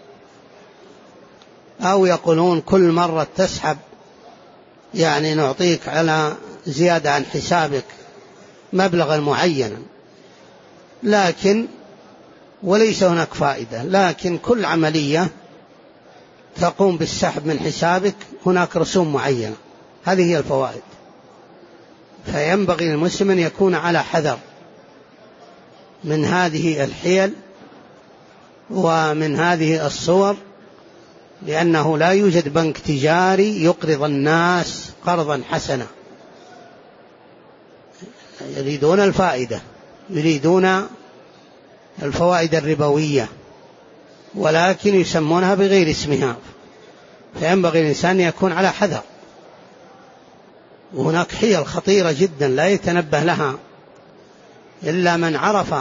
أو يقولون كل مرة تسحب يعني نعطيك على زيادة عن حسابك مبلغا معينا، لكن وليس هناك فائدة، لكن كل عملية تقوم بالسحب من حسابك هناك رسوم معينة، هذه هي الفوائد. فينبغي للمسلم أن يكون على حذر من هذه الحيل ومن هذه الصور، لأنه لا يوجد بنك تجاري يقرض الناس قرضا حسنا، يريدون الفائدة، يريدون الفوائد الربوية، ولكن يسمونها بغير اسمها. فينبغي الإنسان أن يكون على حذر. وهناك حيل خطيرة جدا لا يتنبه لها إلا من عرف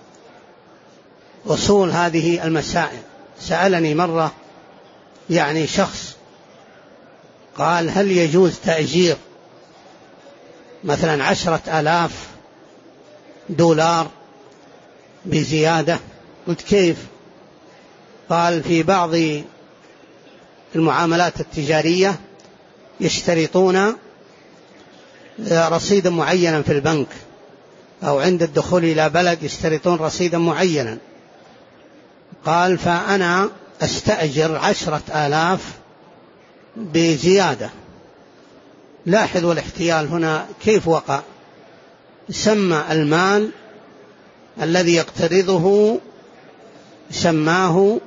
أصول هذه المسائل. سألني مرة شخص قال: هل يجوز تأجير مثلا 10,000 دولار بزيادة؟ قلت: كيف؟ قال: في بعض المعاملات التجارية يشترطون رصيدا معينا في البنك، أو عند الدخول إلى بلد يشترطون رصيدا معينا. قال: فأنا أستأجر 10,000 بزيادة. لاحظوا الاحتيال هنا كيف وقع. سمى المال الذي يقترضه سماه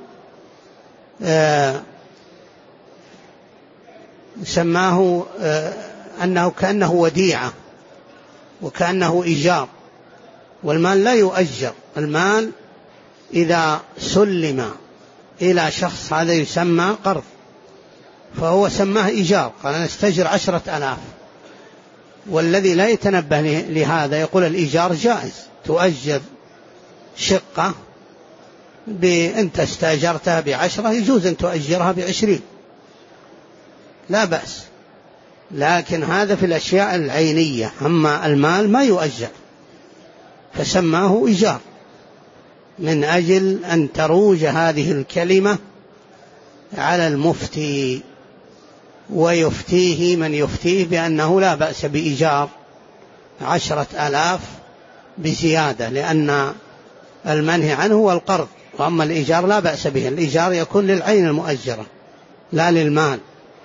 أنه كأنه وديعة وكأنه إيجار، والمال لا يؤجر. المال إذا سلم إلى شخص هذا يسمى قرض، فهو سماه إيجار. قال: أنا استأجر 10,000. والذي لا يتنبه لهذا يقول الإيجار جائز، تؤجر شقة أنت استأجرتها ب10 يجوز أن تؤجرها ب20، لا بأس. لكن هذا في الأشياء العينية، أما المال ما يؤجر، فسماه إيجار من أجل أن تروج هذه الكلمة على المفتي، ويفتيه من يفتيه بأنه لا بأس بإيجار 10,000 بزيادة، لأن المنهي عنه هو القرض، وأما الإيجار لا بأس به. الإيجار يكون للعين المؤجرة لا للمال.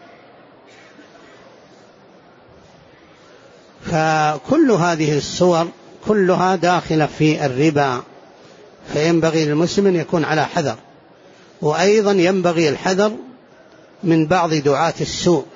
فكل هذه الصور كلها داخلة في الربا، فينبغي للمسلم أن يكون على حذر. وأيضا ينبغي الحذر من بعض دعاة السوء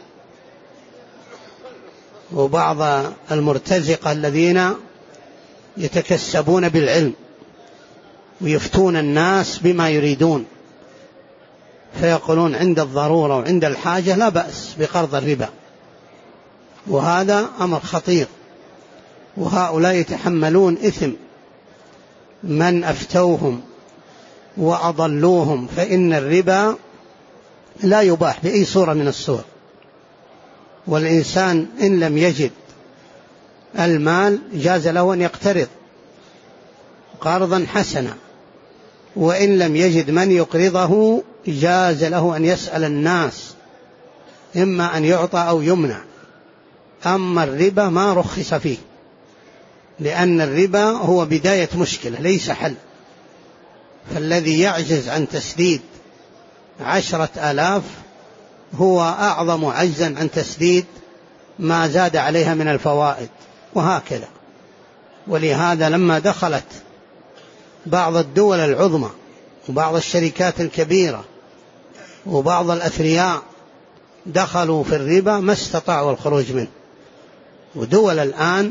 وبعض المرتزقة الذين يتكسبون بالعلم ويفتون الناس بما يريدون، فيقولون عند الضرورة وعند الحاجة لا بأس بقرض الربا، وهذا أمر خطير. وهؤلاء يتحملون إثم من أفتوهم وأضلوهم، فإن الربا لا يباح بأي صورة من الصور. والإنسان إن لم يجد المال جاز له أن يقترض قرضا حسنا، وإن لم يجد من يقرضه جاز له أن يسأل الناس، إما أن يعطى أو يمنع. أما الربا ما رخص فيه، لأن الربا هو بداية مشكلة ليس حل. فالذي يعجز عن تسديد 10,000 هو أعظم عجزا عن تسديد ما زاد عليها من الفوائد، وهكذا. ولهذا لما دخلت بعض الدول العظمى وبعض الشركات الكبيرة وبعض الأثرياء دخلوا في الربا ما استطاعوا الخروج منه. ودول الآن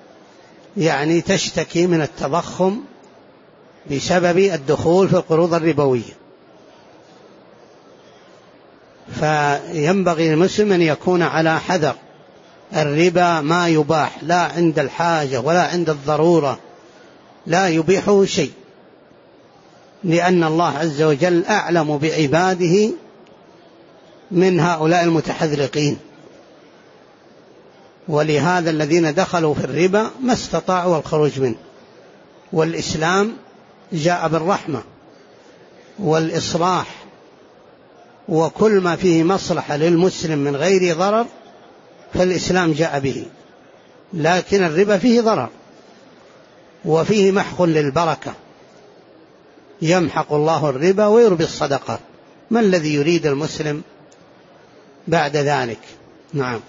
تشتكي من التضخم بسبب الدخول في القروض الربوية. فينبغي المسلم أن يكون على حذر. الربا ما يباح لا عند الحاجة ولا عند الضرورة، لا يبيحه شيء، لأن الله عز وجل أعلم بعباده من هؤلاء المتحذلقين. ولهذا الذين دخلوا في الربا ما استطاعوا الخروج منه. والإسلام جاء بالرحمة والإصلاح، وكل ما فيه مصلحة للمسلم من غير ضرر فالإسلام جاء به. لكن الربا فيه ضرر وفيه محق للبركة، يمحق الله الربا ويربي الصدقات. ما الذي يريد المسلم بعد ذلك؟ نعم.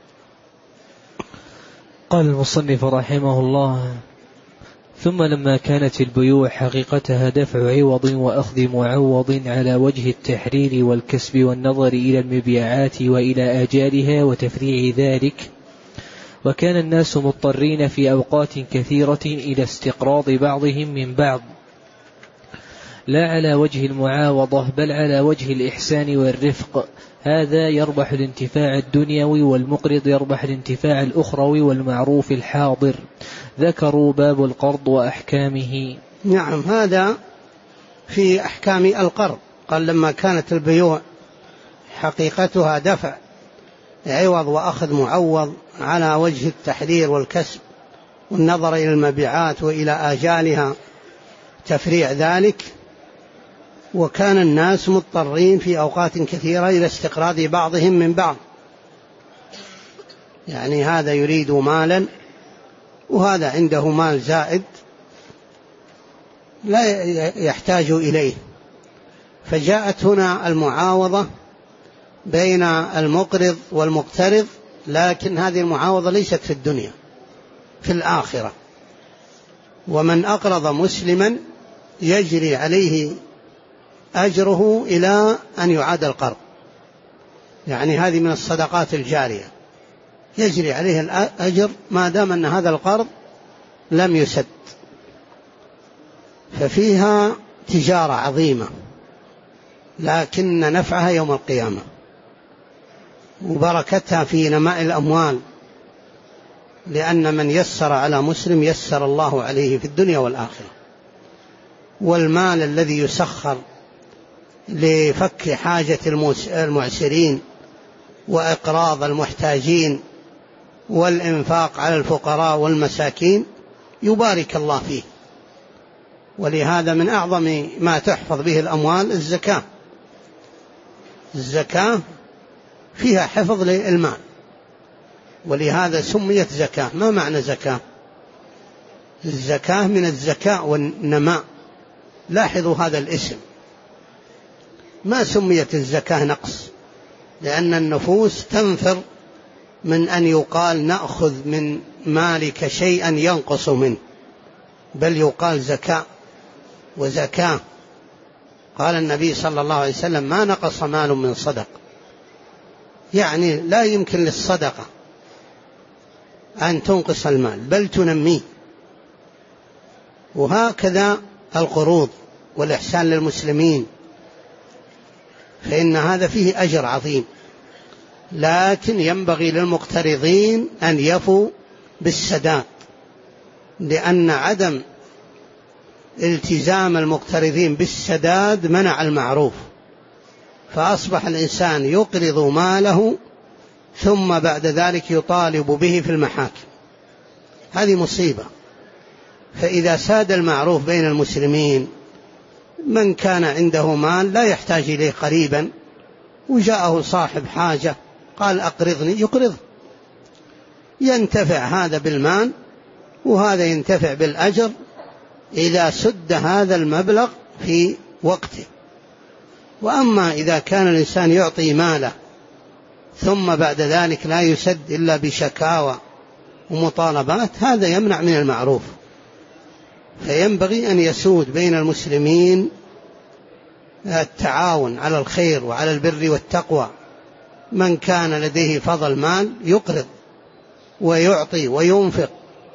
قال المصنف رحمه الله: ثم لما كانت البيوع حقيقتها دفع عوض وأخذ معوض على وجه التحرير والكسب والنظر إلى المبيعات وإلى آجالها وتفريع ذلك، وكان الناس مضطرين في أوقات كثيرة إلى استقراض بعضهم من بعض، لا على وجه المعاوضة بل على وجه الإحسان والرفق، هذا يربح الانتفاع الدنيوي والمقرض يربح الانتفاع الأخروي والمعروف الحاضر. ذكروا باب القرض وأحكامه. نعم، هذا في أحكام القرض. قال لما كانت البيوع حقيقتها دفع عوض وأخذ معوض على وجه التحرير والكسب والنظر إلى المبيعات وإلى آجالها تفريع ذلك، وكان الناس مضطرين في أوقات كثيرة إلى استقراض بعضهم من بعض، يعني هذا يريد مالا وهذا عنده مال زائد لا يحتاج إليه، فجاءت هنا المعاوضة بين المقرض والمقترض، لكن هذه المعاوضة ليست في الدنيا، في الآخرة. ومن أقرض مسلما يجري عليه أجره إلى أن يعاد القرض، يعني هذه من الصدقات الجارية يجري عليه الأجر ما دام أن هذا القرض لم يسد، ففيها تجارة عظيمة لكن نفعها يوم القيامة وبركتها في نماء الأموال، لأن من يسر على مسلم يسر الله عليه في الدنيا والآخرة. والمال الذي يسخر لفك حاجة المعسرين وإقراض المحتاجين والإنفاق على الفقراء والمساكين يبارك الله فيه. ولهذا من أعظم ما تحفظ به الأموال الزكاة. الزكاة فيها حفظ للمال، ولهذا سميت زكاة. ما معنى زكاة؟ الزكاة من الزكاة والنماء. لاحظوا هذا الاسم، ما سميت الزكاة نقص، لأن النفوس تنفر من أن يقال نأخذ من مالك شيئا ينقص منه، بل يقال زكاة وزكاة. قال النبي صلى الله عليه وسلم: ما نقص مال من صدق، يعني لا يمكن للصدقة أن تنقص المال بل تنميه. وهكذا القروض والإحسان للمسلمين، فإن هذا فيه أجر عظيم، لكن ينبغي للمقترضين أن يفوا بالسداد، لأن عدم التزام المقترضين بالسداد منع المعروف، فأصبح الإنسان يقرض ماله ثم بعد ذلك يطالب به في المحاكم. هذه مصيبة. فإذا ساد المعروف بين المسلمين، من كان عنده مال لا يحتاج إليه قريبا وجاءه صاحب حاجة قال أقرضني، يقرض، ينتفع هذا بالمال وهذا ينتفع بالأجر إذا سد هذا المبلغ في وقته. وأما إذا كان الإنسان يعطي ماله ثم بعد ذلك لا يسد إلا بشكاوى ومطالبات، هذا يمنع من المعروف. فينبغي أن يسود بين المسلمين التعاون على الخير وعلى البر والتقوى. من كان لديه فضل مال يقرض ويعطي وينفق،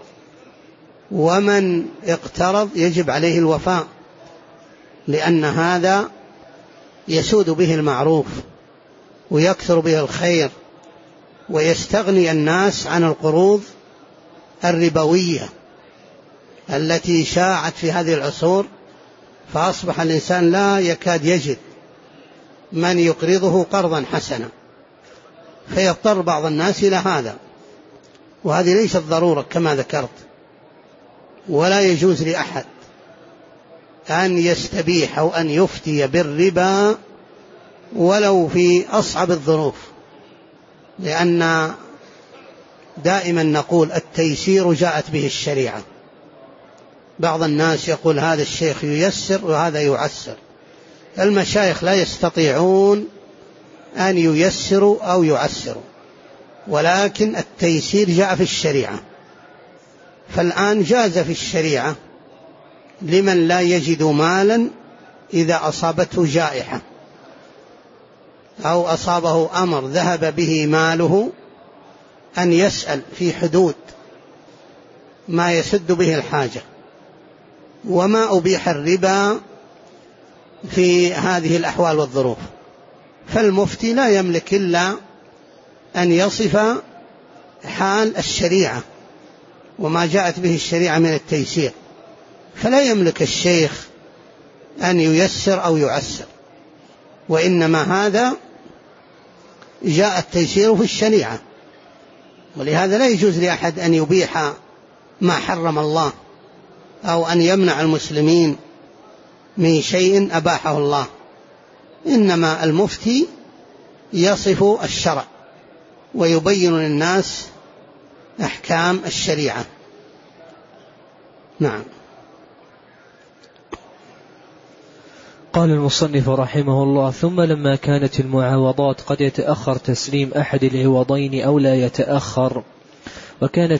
ومن اقترض يجب عليه الوفاء، لأن هذا يسود به المعروف ويكثر به الخير، ويستغني الناس عن القروض الربوية التي شاعت في هذه العصور، فأصبح الإنسان لا يكاد يجد من يقرضه قرضا حسنا، فيضطر بعض الناس إلى هذا، وهذه ليست ضرورة كما ذكرت. ولا يجوز لأحد أن يستبيح أو أن يفتي بالربا ولو في أصعب الظروف، لأن دائما نقول التيسير جاءت به الشريعة. بعض الناس يقول هذا الشيخ ييسر وهذا يعسر، المشايخ لا يستطيعون أن ييسروا أو يعسروا، ولكن التيسير جاء في الشريعة. فالآن جاز في الشريعة لمن لا يجد مالا إذا أصابته جائحة أو أصابه أمر ذهب به ماله أن يسأل في حدود ما يسد به الحاجة. وما أبيح الربا في هذه الأحوال والظروف، فالمفتي لا يملك إلا أن يصف حال الشريعة وما جاءت به الشريعة من التيسير، فلا يملك الشيخ أن ييسر أو يعسر، وإنما هذا جاء التيسير في الشريعة. ولهذا لا يجوز لأحد أن يبيح ما حرم الله أو أن يمنع المسلمين من شيء أباحه الله، إنما المفتي يصف الشرع ويبين للناس أحكام الشريعة. نعم. قال المصنف رحمه الله: ثم لما كانت المعاوضات قد يتأخر تسليم أحد العوضين أو لا يتأخر، وكانت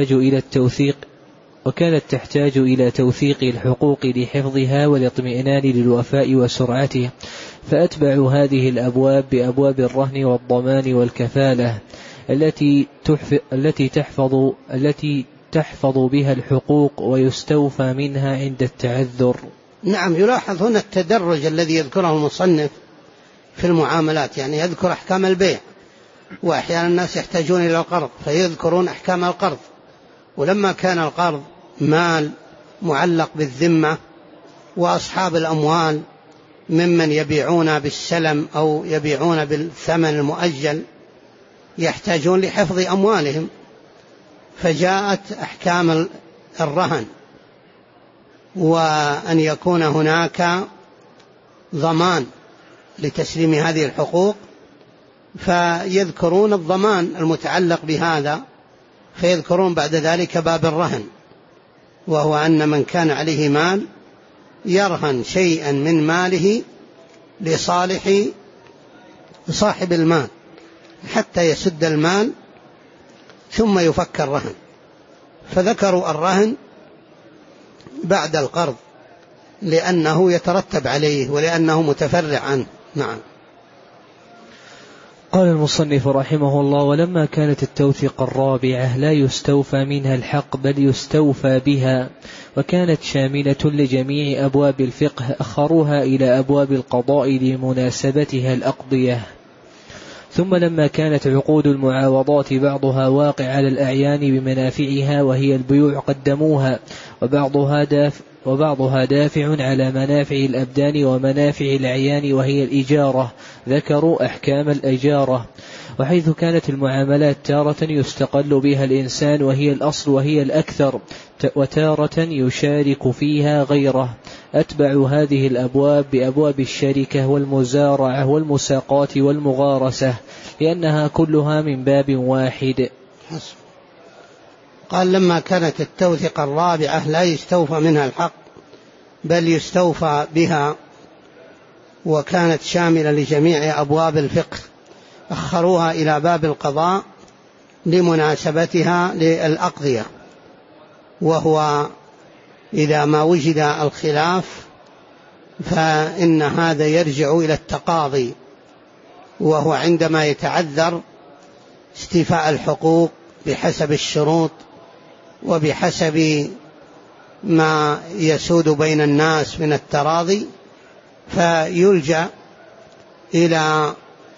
تحتاج إلى توثيق الحقوق لحفظها والاطمئنان للوفاء وسرعته، فأتبعوا هذه الأبواب بأبواب الرهن والضمان والكفالة التي تحفظ بها الحقوق ويستوفى منها عند التعذر. نعم. يلاحظ هنا التدرج الذي يذكره المصنف في المعاملات، يعني يذكر أحكام البيع، وأحيانا الناس يحتاجون إلى القرض فيذكرون أحكام القرض، ولما كان القرض مال معلق بالذمة وأصحاب الأموال ممن يبيعون بالسلم أو يبيعون بالثمن المؤجل يحتاجون لحفظ أموالهم، فجاءت أحكام الرهن، وأن يكون هناك ضمان لتسليم هذه الحقوق، فيذكرون الضمان المتعلق بهذا، فيذكرون بعد ذلك باب الرهن، وهو أن من كان عليه مال يرهن شيئا من ماله لصالح صاحب المال حتى يسد المال ثم يفك الرهن، فذكروا الرهن بعد القرض لأنه يترتب عليه ولأنه متفرع عنه. نعم. قال المصنف رحمه الله: ولما كانت التوثيق الرابعة لا يستوفى منها الحق بل يستوفى بها، وكانت شاملة لجميع أبواب الفقه، أخروها إلى أبواب القضاء لمناسبتها الأقضية. ثم لما كانت عقود المعاوضات بعضها واقع على الأعيان بمنافعها وهي البيوع قدموها، وبعضها دافع على منافع الأبدان ومنافع الأعيان وهي الإجارة، ذكروا أحكام الإجارة. وحيث كانت المعاملات تارة يستقل بها الإنسان وهي الأصل وهي الأكثر، وتارة يشارك فيها غيره، أتبعوا هذه الأبواب بأبواب الشركة والمزارعة والمساقات والمغارسة، لأنها كلها من باب واحد. قال: لما كانت التوثيق الرابعة لا يستوفى منها الحق بل يستوفى بها، وكانت شاملة لجميع أبواب الفقه، أخروها إلى باب القضاء لمناسبتها للأقضية، وهو إذا ما وجد الخلاف فإن هذا يرجع إلى التقاضي، وهو عندما يتعذر استيفاء الحقوق بحسب الشروط وبحسب ما يسود بين الناس من التراضي، فيلجأ إلى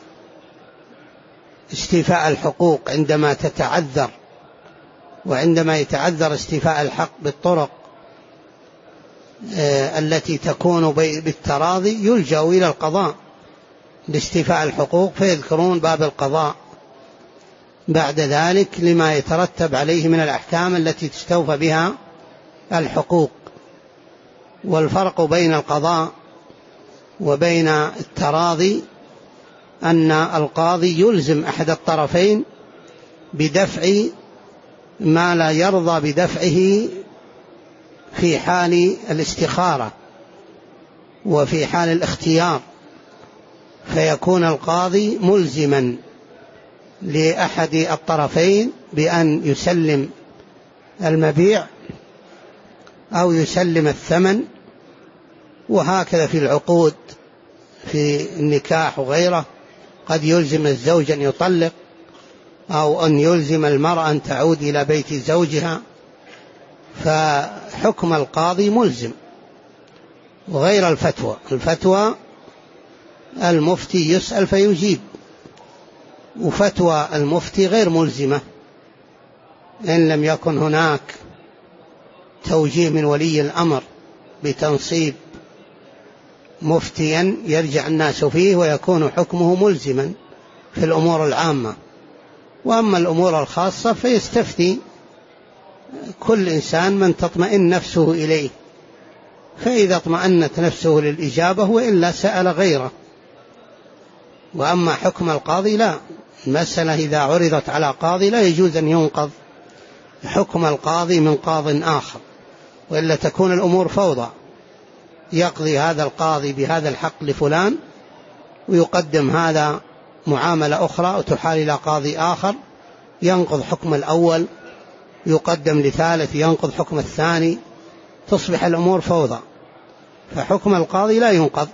استيفاء الحقوق عندما تتعذر، وعندما يتعذر استيفاء الحق بالطرق التي تكون بالتراضي يلجأ إلى القضاء لاستيفاء الحقوق، فيذكرون باب القضاء بعد ذلك لما يترتب عليه من الأحكام التي تستوفى بها الحقوق. والفرق بين القضاء وبين التراضي أن القاضي يلزم أحد الطرفين بدفع ما لا يرضى بدفعه في حال الاستخارة، وفي حال الاختيار، فيكون القاضي ملزما لأحد الطرفين بأن يسلم المبيع أو يسلم الثمن. وهكذا في العقود في النكاح وغيره، قد يلزم الزوج أن يطلق، أو أن يلزم المرأة أن تعود إلى بيت زوجها، فحكم القاضي ملزم. وغير الفتوى المفتي يسأل فيجيب، وفتوى المفتي غير ملزمة إن لم يكن هناك توجيه من ولي الأمر بتنصيب مفتيا يرجع الناس فيه ويكون حكمه ملزما في الأمور العامة. وأما الأمور الخاصة فيستفتي كل إنسان من تطمئن نفسه إليه، فإذا اطمأنت نفسه للإجابة وإلا سأل غيره. وأما حكم القاضي لا، المسألة إذا عرضت على قاضي لا يجوز أن ينقض حكم القاضي من قاض آخر، وإلا تكون الأمور فوضى، يقضي هذا القاضي بهذا الحق لفلان ويقدم هذا معاملة أخرى وتحال إلى قاضي آخر ينقض حكم الأول، يقدم لثالث ينقض حكم الثاني، تصبح الأمور فوضى. فحكم القاضي لا ينقض.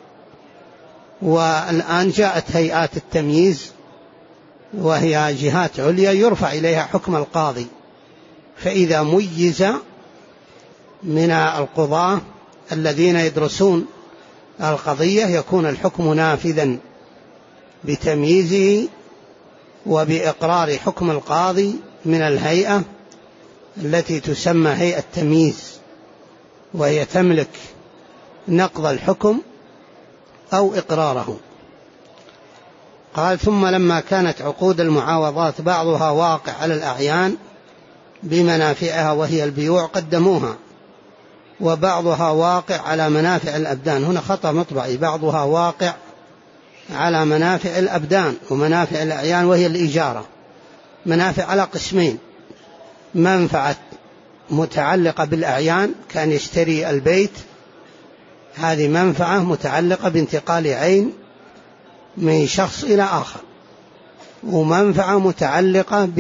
والآن جاءت هيئات التمييز وهي جهات عليا يرفع إليها حكم القاضي، فإذا ميز من القضاة الذين يدرسون القضية يكون الحكم نافذا بتمييزه وبإقرار حكم القاضي من الهيئة التي تسمى هيئة التمييز، وهي تملك نقض الحكم أو إقراره. قال: ثم لما كانت عقود المعاوضات بعضها واقع على الأعيان بمنافعها وهي البيوع قدموها، وبعضها واقع على منافع الأبدان. هنا خطأ مطبعي، بعضها واقع على منافع الأبدان ومنافع الأعيان وهي الإجارة. منافع على قسمين: منفعة متعلقة بالأعيان كان يشتري البيت، هذه منفعة متعلقة بانتقال عين من شخص إلى آخر، ومنفعة متعلقة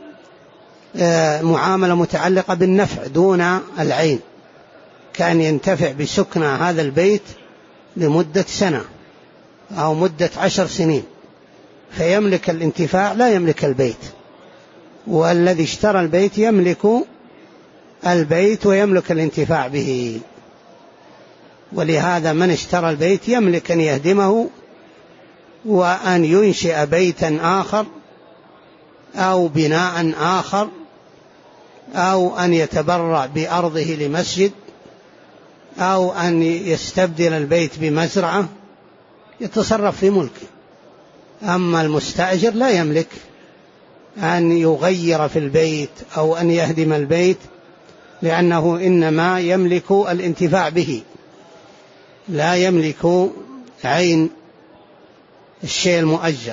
بمعاملة متعلقة بالنفع دون العين، كان ينتفع بسكن هذا البيت لمدة سنة أو مدة 10 سنين، فيملك الانتفاع لا يملك البيت، والذي اشترى البيت يملك البيت ويملك الانتفاع به. ولهذا من اشترى البيت يملك أن يهدمه وأن ينشئ بيتا آخر أو بناء آخر أو أن يتبرع بأرضه لمسجد أو أن يستبدل البيت بمزرعة، يتصرف في ملكه. أما المستأجر لا يملك أن يغير في البيت أو أن يهدم البيت، لأنه إنما يملك الانتفاع به، لا يملك عين الشيء المؤجر.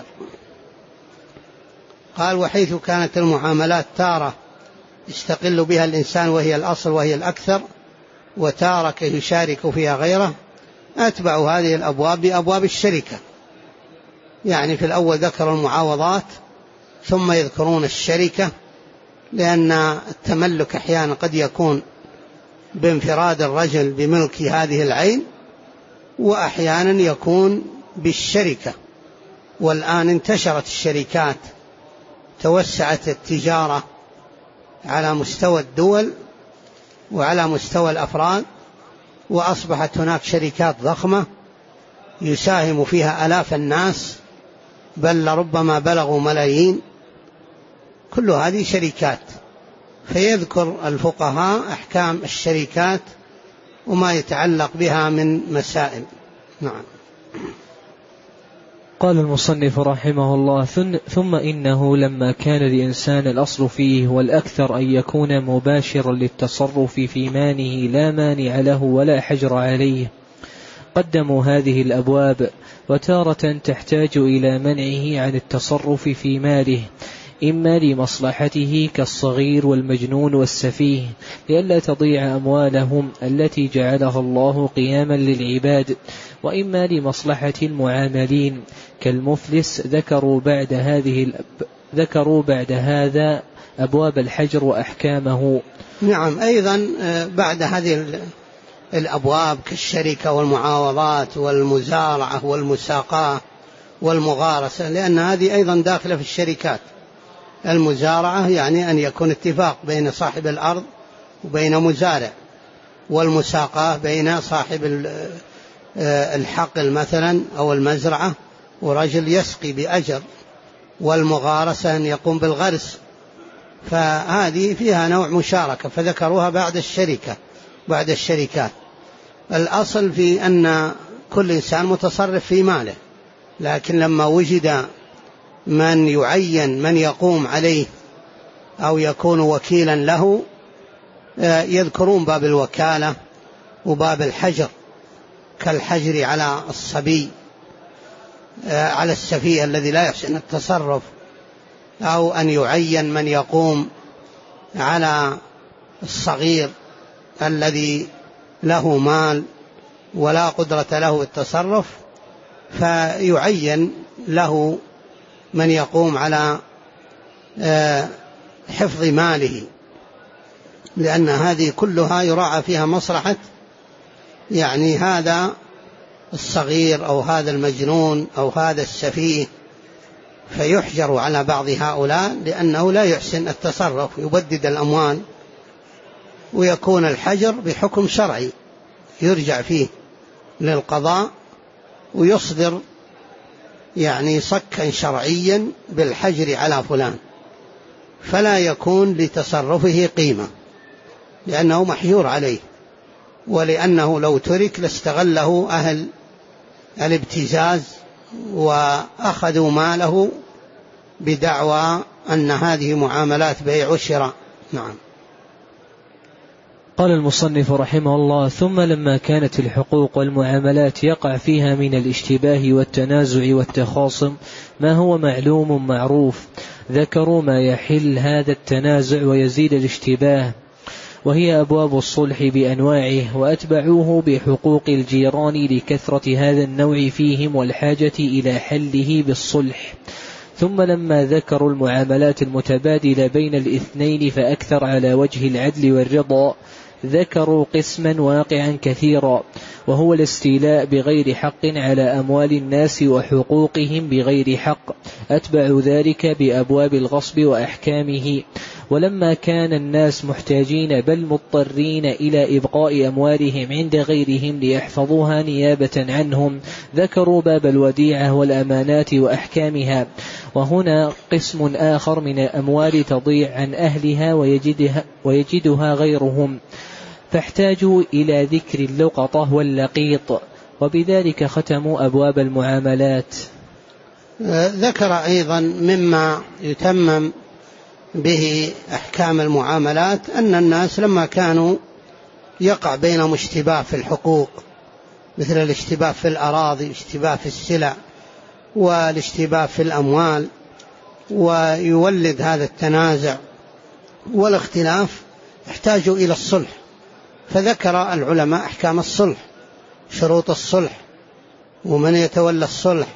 قال: وحيث كانت المعاملات تارة يستقل بها الإنسان وهي الأصل وهي الأكثر، وتارة يشارك فيها غيره، أتبعوا هذه الأبواب بأبواب الشركة. يعني في الأول ذكر المعاوضات ثم يذكرون الشركة، لأن التملك أحيانا قد يكون بانفراد الرجل بملك هذه العين، وأحيانا يكون بالشركة. والآن انتشرت الشركات، توسعت التجارة على مستوى الدول وعلى مستوى الأفراد، وأصبحت هناك شركات ضخمة يساهم فيها آلاف الناس، بل ربما بلغوا ملايين. كل هذه شركات، فيذكر الفقهاء أحكام الشركات وما يتعلق بها من مسائل. نعم. قال المصنف رحمه الله: ثم إنه لما كان الإنسان الأصل فيه والأكثر أن يكون مباشرا للتصرف في ماله لا مانع له ولا حجر عليه، قدموا هذه الأبواب. وتارة تحتاج إلى منعه عن التصرف في ماله إما لمصلحته كالصغير والمجنون والسفيه لئلا تضيع أموالهم التي جعلها الله قياما للعباد، وإما لمصلحة المعاملين كالمفلس. ذكروا بعد هذا أبواب الحجر وأحكامه. نعم، أيضا بعد هذه الأبواب كالشركة والمعاوضات والمزارعة والمساقاة والمغارسة، لأن هذه أيضا داخلة في الشركات. المزارعة يعني أن يكون اتفاق بين صاحب الأرض وبين مزارع، والمساقاة بين صاحب الحقل مثلا أو المزرعة ورجل يسقي بأجر، والمغارسة أن يقوم بالغرس، فهذه فيها نوع مشاركة، فذكروها بعد الشركة بعد الشركات. الأصل في أن كل إنسان متصرف في ماله، لكن لما وجد من يعين من يقوم عليه أو يكون وكيلا له يذكرون باب الوكالة وباب الحجر، كالحجر على الصبي على السفيه الذي لا يحسن التصرف، أو أن يعين من يقوم على الصغير الذي له مال ولا قدرة له التصرف، فيعين له من يقوم على حفظ ماله، لأن هذه كلها يراعى فيها مصلحة يعني هذا الصغير أو هذا المجنون أو هذا السفيه، فيحجر على بعض هؤلاء لأنه لا يحسن التصرف، يبدد الأموال، ويكون الحجر بحكم شرعي يرجع فيه للقضاء ويصدر يعني صكا شرعيا بالحجر على فلان، فلا يكون لتصرفه قيمة لأنه محجور عليه، ولأنه لو ترك لاستغله أهل الابتزاز وأخذوا ماله بدعوى أن هذه معاملات بيع وشراء. نعم. قال المصنف رحمه الله: ثم لما كانت الحقوق والمعاملات يقع فيها من الاشتباه والتنازع والتخاصم ما هو معلوم معروف، ذكروا ما يحل هذا التنازع ويزيد الاشتباه، وهي أبواب الصلح بأنواعه، وأتبعوه بحقوق الجيران لكثرة هذا النوع فيهم والحاجة إلى حله بالصلح. ثم لما ذكروا المعاملات المتبادلة بين الاثنين فأكثر على وجه العدل والرضا، ذكروا قسما واقعا كثيرا، وهو الاستيلاء بغير حق على أموال الناس وحقوقهم بغير حق، أتبع ذلك بأبواب الغصب وأحكامه. ولما كان الناس محتاجين بل مضطرين إلى إبقاء أموالهم عند غيرهم ليحفظوها نيابة عنهم، ذكروا باب الوديعة والأمانات وأحكامها. وهنا قسم آخر من الأموال تضيع عن أهلها ويجدها غيرهم، فاحتاجوا إلى ذكر اللقطة واللقيط، وبذلك ختموا أبواب المعاملات. ذكر أيضا مما يتمم به أحكام المعاملات أن الناس لما كانوا يقع بينهم اشتباه في الحقوق، مثل الاشتباه في الأراضي، الاشتباه في السلع، والاشتباه في الأموال، ويولد هذا التنازع والاختلاف، احتاجوا إلى الصلح، فذكر العلماء أحكام الصلح، شروط الصلح، ومن يتولى الصلح،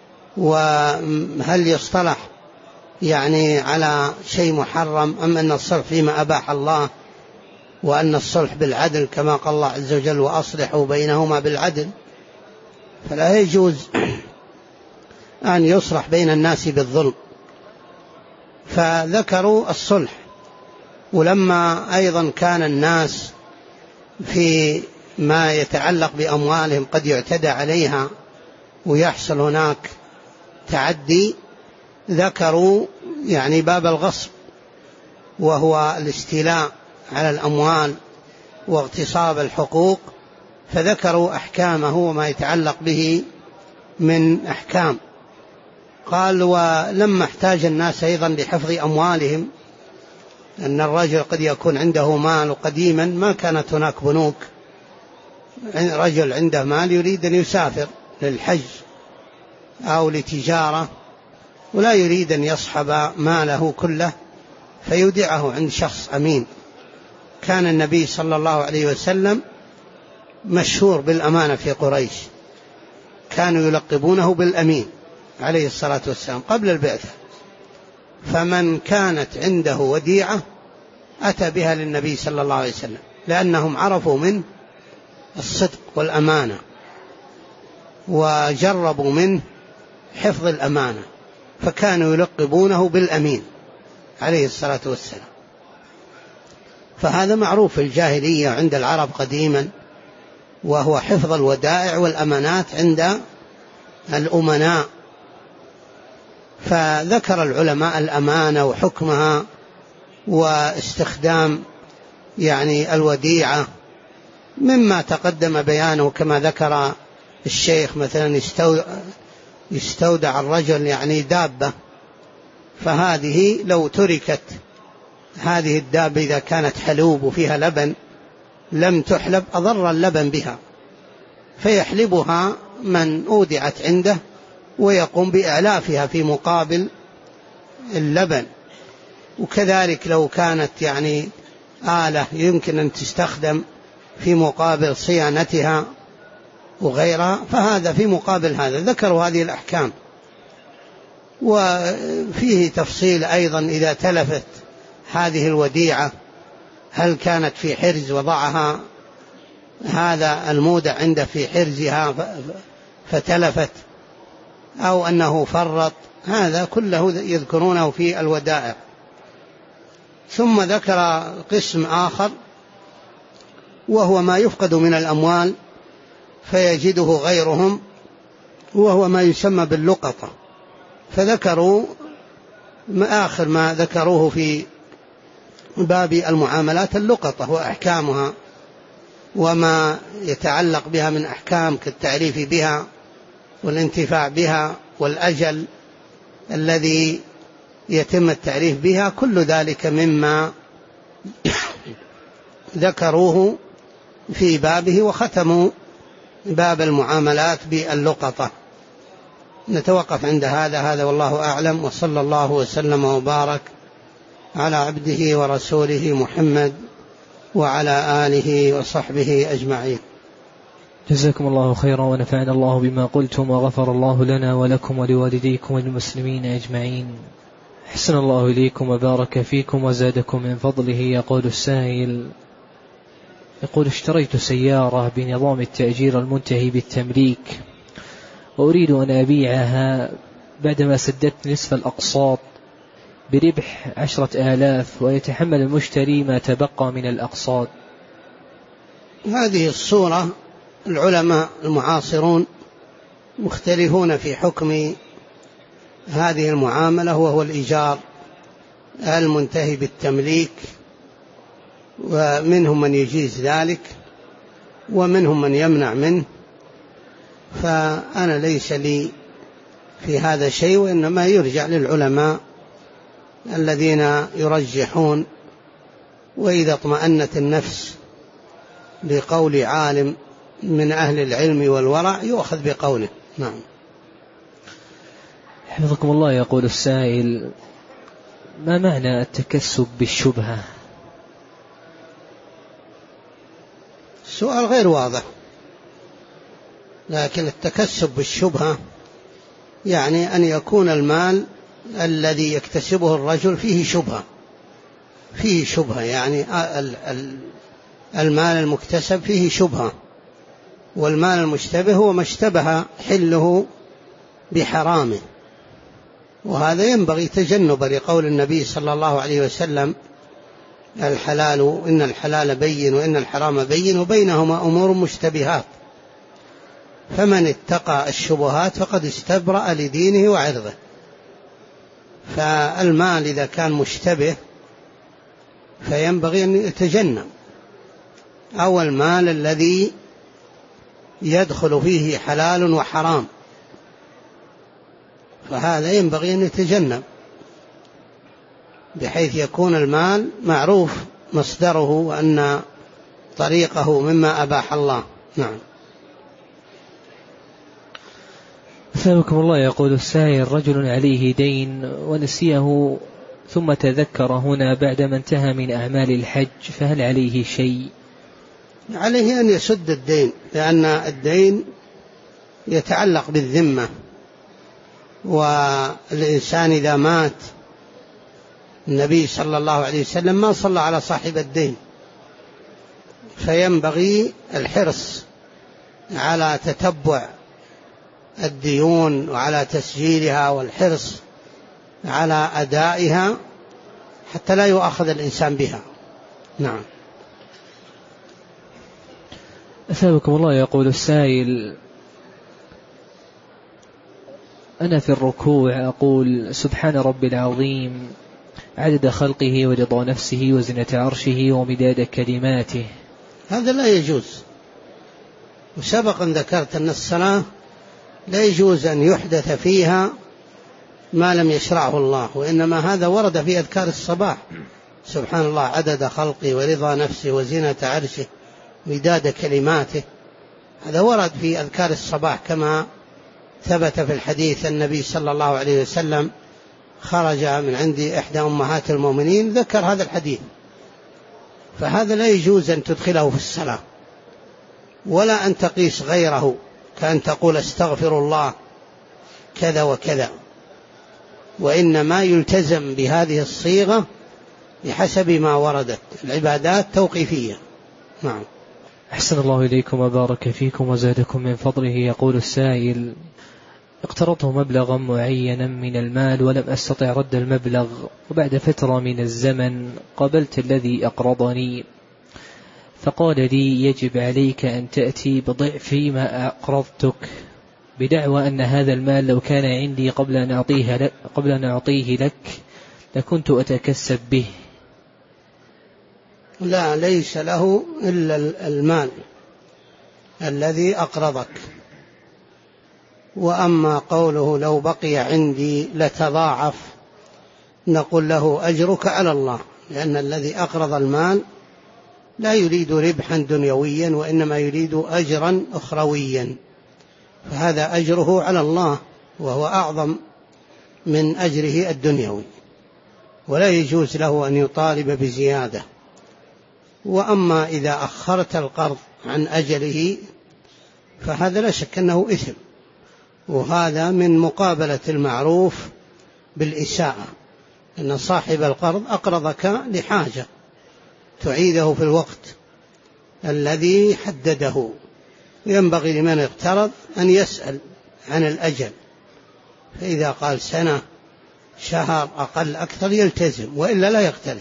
وهل يصطلح يعني على شيء محرم أم أن الصلح فيما أباح الله، وأن الصلح بالعدل كما قال الله عز وجل: وأصلحوا بينهما بالعدل، فلا يجوز أن يصلح بين الناس بالظلم، فذكروا الصلح. ولما أيضا كان الناس في ما يتعلق بأموالهم قد يعتدى عليها ويحصل هناك تعدي، ذكروا يعني باب الغصب، وهو الاستيلاء على الأموال واغتصاب الحقوق، فذكروا أحكامه وما يتعلق به من أحكام. قال: ولما احتاج الناس أيضا لحفظ أموالهم، أن الرجل قد يكون عنده مال، وقديما ما كانت هناك بنوك، رجل عنده مال يريد أن يسافر للحج أو لتجارة ولا يريد أن يصحب ماله كله فيودعه عند شخص أمين. كان النبي صلى الله عليه وسلم مشهور بالأمانة في قريش، كانوا يلقبونه بالأمين عليه الصلاة والسلام قبل البعثة، فمن كانت عنده وديعة أتى بها للنبي صلى الله عليه وسلم، لأنهم عرفوا منه الصدق والأمانة وجربوا منه حفظ الأمانة، فكانوا يلقبونه بالأمين عليه الصلاة والسلام. فهذا معروف في الجاهلية عند العرب قديما، وهو حفظ الودائع والأمانات عند الأمناء. فذكر العلماء الأمانة وحكمها واستخدام الوديعة مما تقدم بيانه، كما ذكر الشيخ مثلا يستودع الرجل دابة، فهذه لو تركت هذه الدابة إذا كانت حلوب وفيها لبن لم تحلب أضر اللبن بها، فيحلبها من أودعت عنده ويقوم بإعلافها في مقابل اللبن. وكذلك لو كانت آلة يمكن أن تستخدم في مقابل صيانتها وغيرها، فهذا في مقابل هذا. ذكروا هذه الأحكام. وفيه تفصيل أيضا إذا تلفت هذه الوديعة، هل كانت في حرز وضعها هذا المودع عنده في حرزها فتلفت، أو أنه فرط، هذا كله يذكرونه في الودائع. ثم ذكر قسم آخر وهو ما يفقد من الأموال فيجده غيرهم، وهو ما يسمى باللقطة. فذكروا آخر ما ذكروه في باب المعاملات اللقطة وأحكامها وما يتعلق بها من أحكام كالتعريف بها والانتفاع بها والأجل الذي يتم التعريف بها، كل ذلك مما ذكروه في بابه، وختموا باب المعاملات باللقطة. نتوقف عند هذا والله أعلم، وصلى الله وسلم وبارك على عبده ورسوله محمد وعلى آله وصحبه أجمعين. جزاكم الله خيرا، ونفعنا الله بما قلتم، وغفر الله لنا ولكم ولوالديكم والمسلمين أجمعين. أحسن الله إليكم وبارك فيكم وزادكم من فضله. يقول السائل، اشتريت سيارة بنظام التأجير المنتهي بالتمليك، وأريد أن أبيعها بعدما سددت نصف الأقساط بربح 10,000، ويتحمل المشتري ما تبقى من الأقساط. هذه الصورة العلماء المعاصرون مختلفون في حكم هذه المعاملة، وهو الإيجار المنتهي بالتمليك، ومنهم من يجيز ذلك ومنهم من يمنع منه. فأنا ليس لي في هذا شيء، وإنما يرجع للعلماء الذين يرجحون، وإذا اطمأنت النفس بقول عالم من أهل العلم والورع يؤخذ بقوله. نعم. حفظكم الله. يقول السائل، ما معنى التكسب بالشبهة؟ السؤال غير واضح، لكن التكسب بالشبهة أن يكون المال الذي يكتسبه الرجل فيه شبهة، المال المكتسب فيه شبهة، والمال المشتبه هو ما اشتبه حله بحرامه، وهذا ينبغي تجنبه، لقول النبي صلى الله عليه وسلم: الحلال إن الحلال بين وإن الحرام بين وبينهما أمور مشتبهات، فمن اتقى الشبهات فقد استبرأ لدينه وعرضه. فالمال إذا كان مشتبه فينبغي أن يتجنب، أو المال الذي يدخل فيه حلال وحرام، فهذا ينبغي أن يتجنب، بحيث يكون المال معروف مصدره وأن طريقه مما أباح الله. نعم. أثابكم الله. يقول السائل: رجل عليه دين ونسيه ثم تذكر هنا بعدما انتهى من أعمال الحج، فهل عليه شيء؟ عليه أن يسد الدين، لأن الدين يتعلق بالذمة، والإنسان إذا مات النبي صلى الله عليه وسلم ما صلى على صاحب الدين، فينبغي الحرص على تتبع الديون وعلى تسجيلها والحرص على أدائها حتى لا يؤاخذ الإنسان بها. نعم. أثابكم الله. يقول السائل: أنا في الركوع أقول سبحان ربي العظيم عدد خلقه ورضا نفسه وزنة عرشه ومداد كلماته. هذا لا يجوز، وسبق أن ذكرت أن الصلاة لا يجوز أن يحدث فيها ما لم يشرعه الله، وإنما هذا ورد في أذكار الصباح: سبحان الله عدد خلقه ورضا نفسه وزنة عرشه مداد كلماته. هذا ورد في أذكار الصباح كما ثبت في الحديث. النبي صلى الله عليه وسلم خرج من عند إحدى أمهات المؤمنين ذكر هذا الحديث، فهذا لا يجوز أن تدخله في الصلاة، ولا أن تقيس غيره كأن تقول استغفر الله كذا وكذا، وإنما يلتزم بهذه الصيغة بحسب ما وردت. العبادات توقيفية. نعم. أحسن الله إليكم وبارك فيكم وزادكم من فضله. يقول السائل: اقترضت مبلغا معينا من المال ولم أستطع رد المبلغ، وبعد فترة من الزمن قابلت الذي أقرضني فقال لي: يجب عليك أن تأتي بضعف ما أقرضتك، بدعوى أن هذا المال لو كان عندي قبل أن أعطيه لك لكنت أتكسب به. لا، ليس له إلا المال الذي أقرضك، وأما قوله لو بقي عندي لتضاعف، نقول له أجرك على الله، لأن الذي أقرض المال لا يريد ربحا دنيويا وإنما يريد أجرا أخرويا، فهذا أجره على الله وهو أعظم من أجره الدنيوي، ولا يجوز له أن يطالب بزيادة. وأما إذا أخرت القرض عن أجله فهذا لا شك أنه إثم، وهذا من مقابلة المعروف بالإساءة، أن صاحب القرض أقرضك لحاجة تعيده في الوقت الذي حدده، ينبغي لمن اقترض أن يسأل عن الأجل، فإذا قال سنة شهر أقل أكثر يلتزم، وإلا لا يقترض.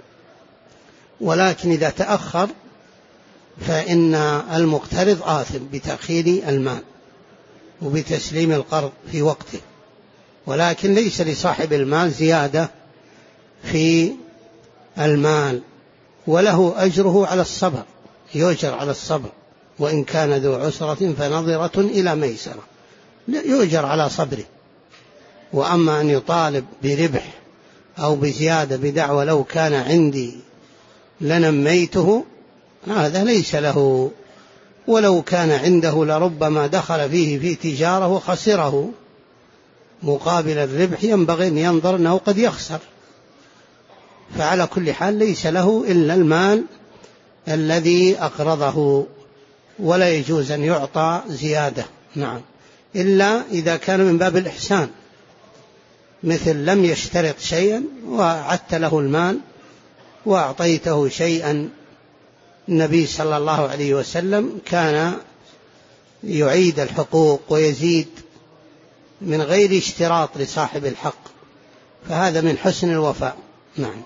ولكن إذا تأخر فإن المقترض آثم بتأخير المال وبتسليم القرض في وقته، ولكن ليس لصاحب المال زيادة في المال، وله أجره على الصبر، يؤجر على الصبر، وإن كان ذو عسرة فنظرة إلى ميسرة، يؤجر على صبره. وأما أن يطالب بربح أو بزيادة بدعوى لو كان عندي لنميته، هذا ليس له، ولو كان عنده لربما دخل فيه في تجارة وخسره مقابل الربح، ينبغي أن ينظر أنه قد يخسر. فعلى كل حال ليس له إلا المال الذي أقرضه، ولا يجوز أن يعطى زيادة. نعم، إلا إذا كان من باب الإحسان، مثل لم يشترط شيئا وعدت له المال وأعطيته شيئا. النبي صلى الله عليه وسلم كان يعيد الحقوق ويزيد من غير اشتراط لصاحب الحق، فهذا من حسن الوفاء. نعم.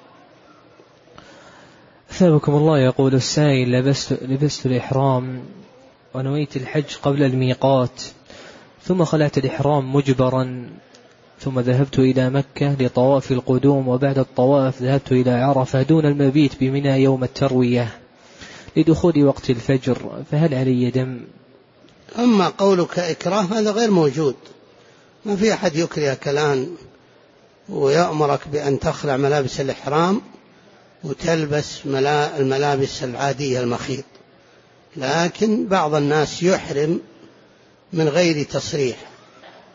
أثابكم الله. يقول السائل: لبست الإحرام ونويت الحج قبل الميقات، ثم خلعت الإحرام مجبرا، ثم ذهبت إلى مكة لطواف القدوم، وبعد الطواف ذهبت إلى عرفة دون المبيت بمنى يوم التروية لدخول وقت الفجر، فهل علي دم؟ أما قولك إكراه هذا غير موجود، ما في أحد يكرهك الآن ويأمرك بأن تخلع ملابس الإحرام وتلبس الملابس العادية المخيط، لكن بعض الناس يحرم من غير تصريح،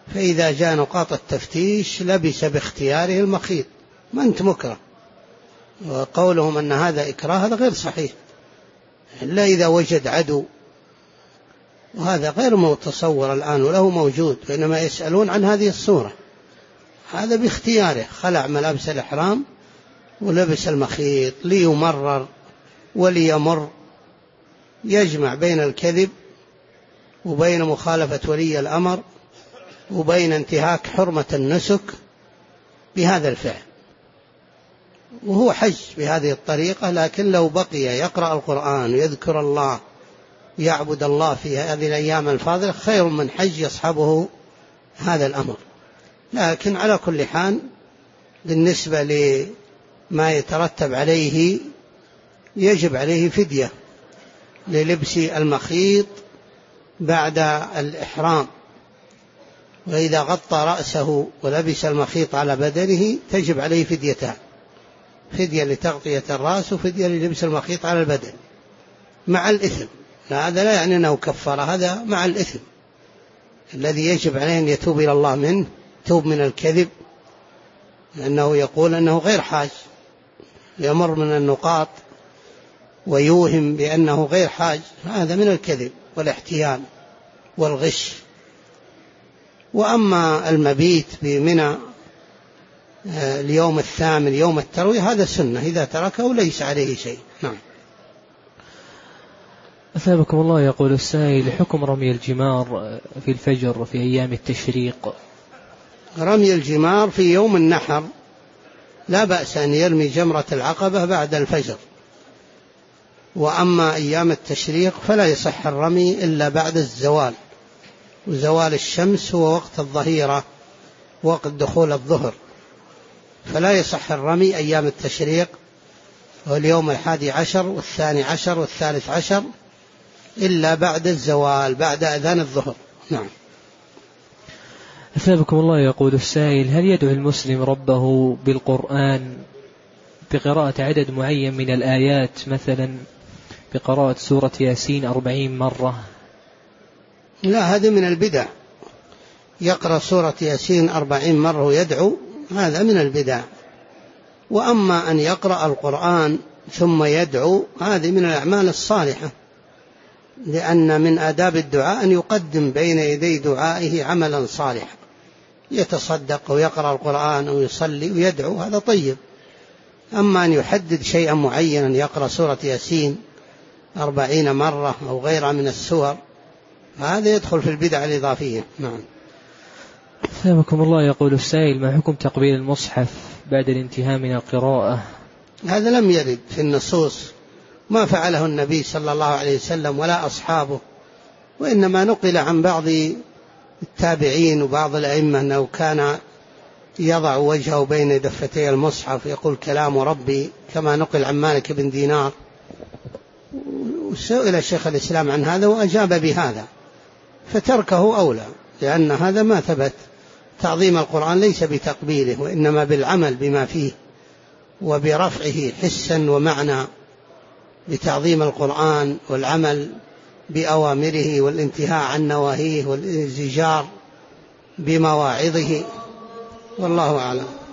فإذا جاء نقاط التفتيش لبس باختياره المخيط، ما أنت مكره. وقولهم أن هذا إكراه هذا غير صحيح، إلا إذا وجد عدو، وهذا غير متصور الآن وله موجود، وإنما يسألون عن هذه الصورة. هذا باختياره، خلع ملابس الإحرام ولبس المخيط ليمرر وليمر، يجمع بين الكذب وبين مخالفة ولي الأمر وبين انتهاك حرمة النسك بهذا الفعل، وهو حج بهذه الطريقة. لكن لو بقي يقرأ القرآن ويذكر الله ويعبد الله في هذه الأيام الفاضلة خير من حج يصحبه هذا الأمر. لكن على كل حال بالنسبة لما يترتب عليه يجب عليه فدية للبس المخيط بعد الإحرام، وإذا غطى رأسه ولبس المخيط على بدنه تجب عليه فديتان، فدية لتغطية الرأس وفدية للبس المخيط على البدن مع الإثم. هذا لا يعني أنه كفر، هذا مع الإثم الذي يجب عليه أن يتوب إلى الله منه، توب من الكذب، لأنه يقول أنه غير حاج، يمر من النقاط ويوهم بأنه غير حاج، هذا من الكذب والاحتيال والغش. وأما المبيت بمنى اليوم الثامن يوم التروية هذا سنة، إذا تركه ليس عليه شيء. نعم. أثابكم الله. يقول السائل: حكم رمي الجمار في الفجر في أيام التشريق؟ رمي الجمار في يوم النحر لا بأس أن يرمي جمرة العقبة بعد الفجر، وأما أيام التشريق فلا يصح الرمي إلا بعد الزوال، وزوال الشمس هو وقت الظهيرة، وقت دخول الظهر، فلا يصح الرمي أيام التشريق واليوم 11 والثاني عشر والثالث عشر إلا بعد الزوال، بعد أذان الظهر. نعم. أثابكم الله. يقول السائل: هل يدعو المسلم ربه بالقرآن بقراءة عدد معين من الآيات، مثلا بقراءة سورة ياسين 40 مرة؟ لا، هذا من البدع. يقرأ سورة ياسين 40 مرة ويدعو، هذا من البدع. وأما أن يقرأ القرآن ثم يدعو هذه من الأعمال الصالحة، لأن من آداب الدعاء أن يقدم بين يدي دعائه عملا صالحا، يتصدق ويقرأ القرآن ويصلي ويدعو، هذا طيب. أما أن يحدد شيئا معينا يقرأ سورة ياسين 40 مرة أو غيرها من السور، هذا يدخل في البدع الإضافية. نعم. أثابكم الله. يقول السائل: ما حكم تقبيل المصحف بعد الانتهاء من القراءة؟ هذا لم يرد في النصوص، ما فعله النبي صلى الله عليه وسلم ولا أصحابه، وإنما نقل عن بعض التابعين وبعض الأئمة أنه كان يضع وجهه بين دفتي المصحف يقول كلام ربي، كما نقل عن مالك بن دينار. وسئل شيخ الإسلام عن هذا وأجاب بهذا، فتركه أولى، لأن هذا ما ثبت. تعظيم القرآن ليس بتقبيله، وإنما بالعمل بما فيه وبرفعه حسا ومعنى، بتعظيم القرآن والعمل بأوامره والانتهاء عن نواهيه والانزجار بمواعظه، والله أعلم.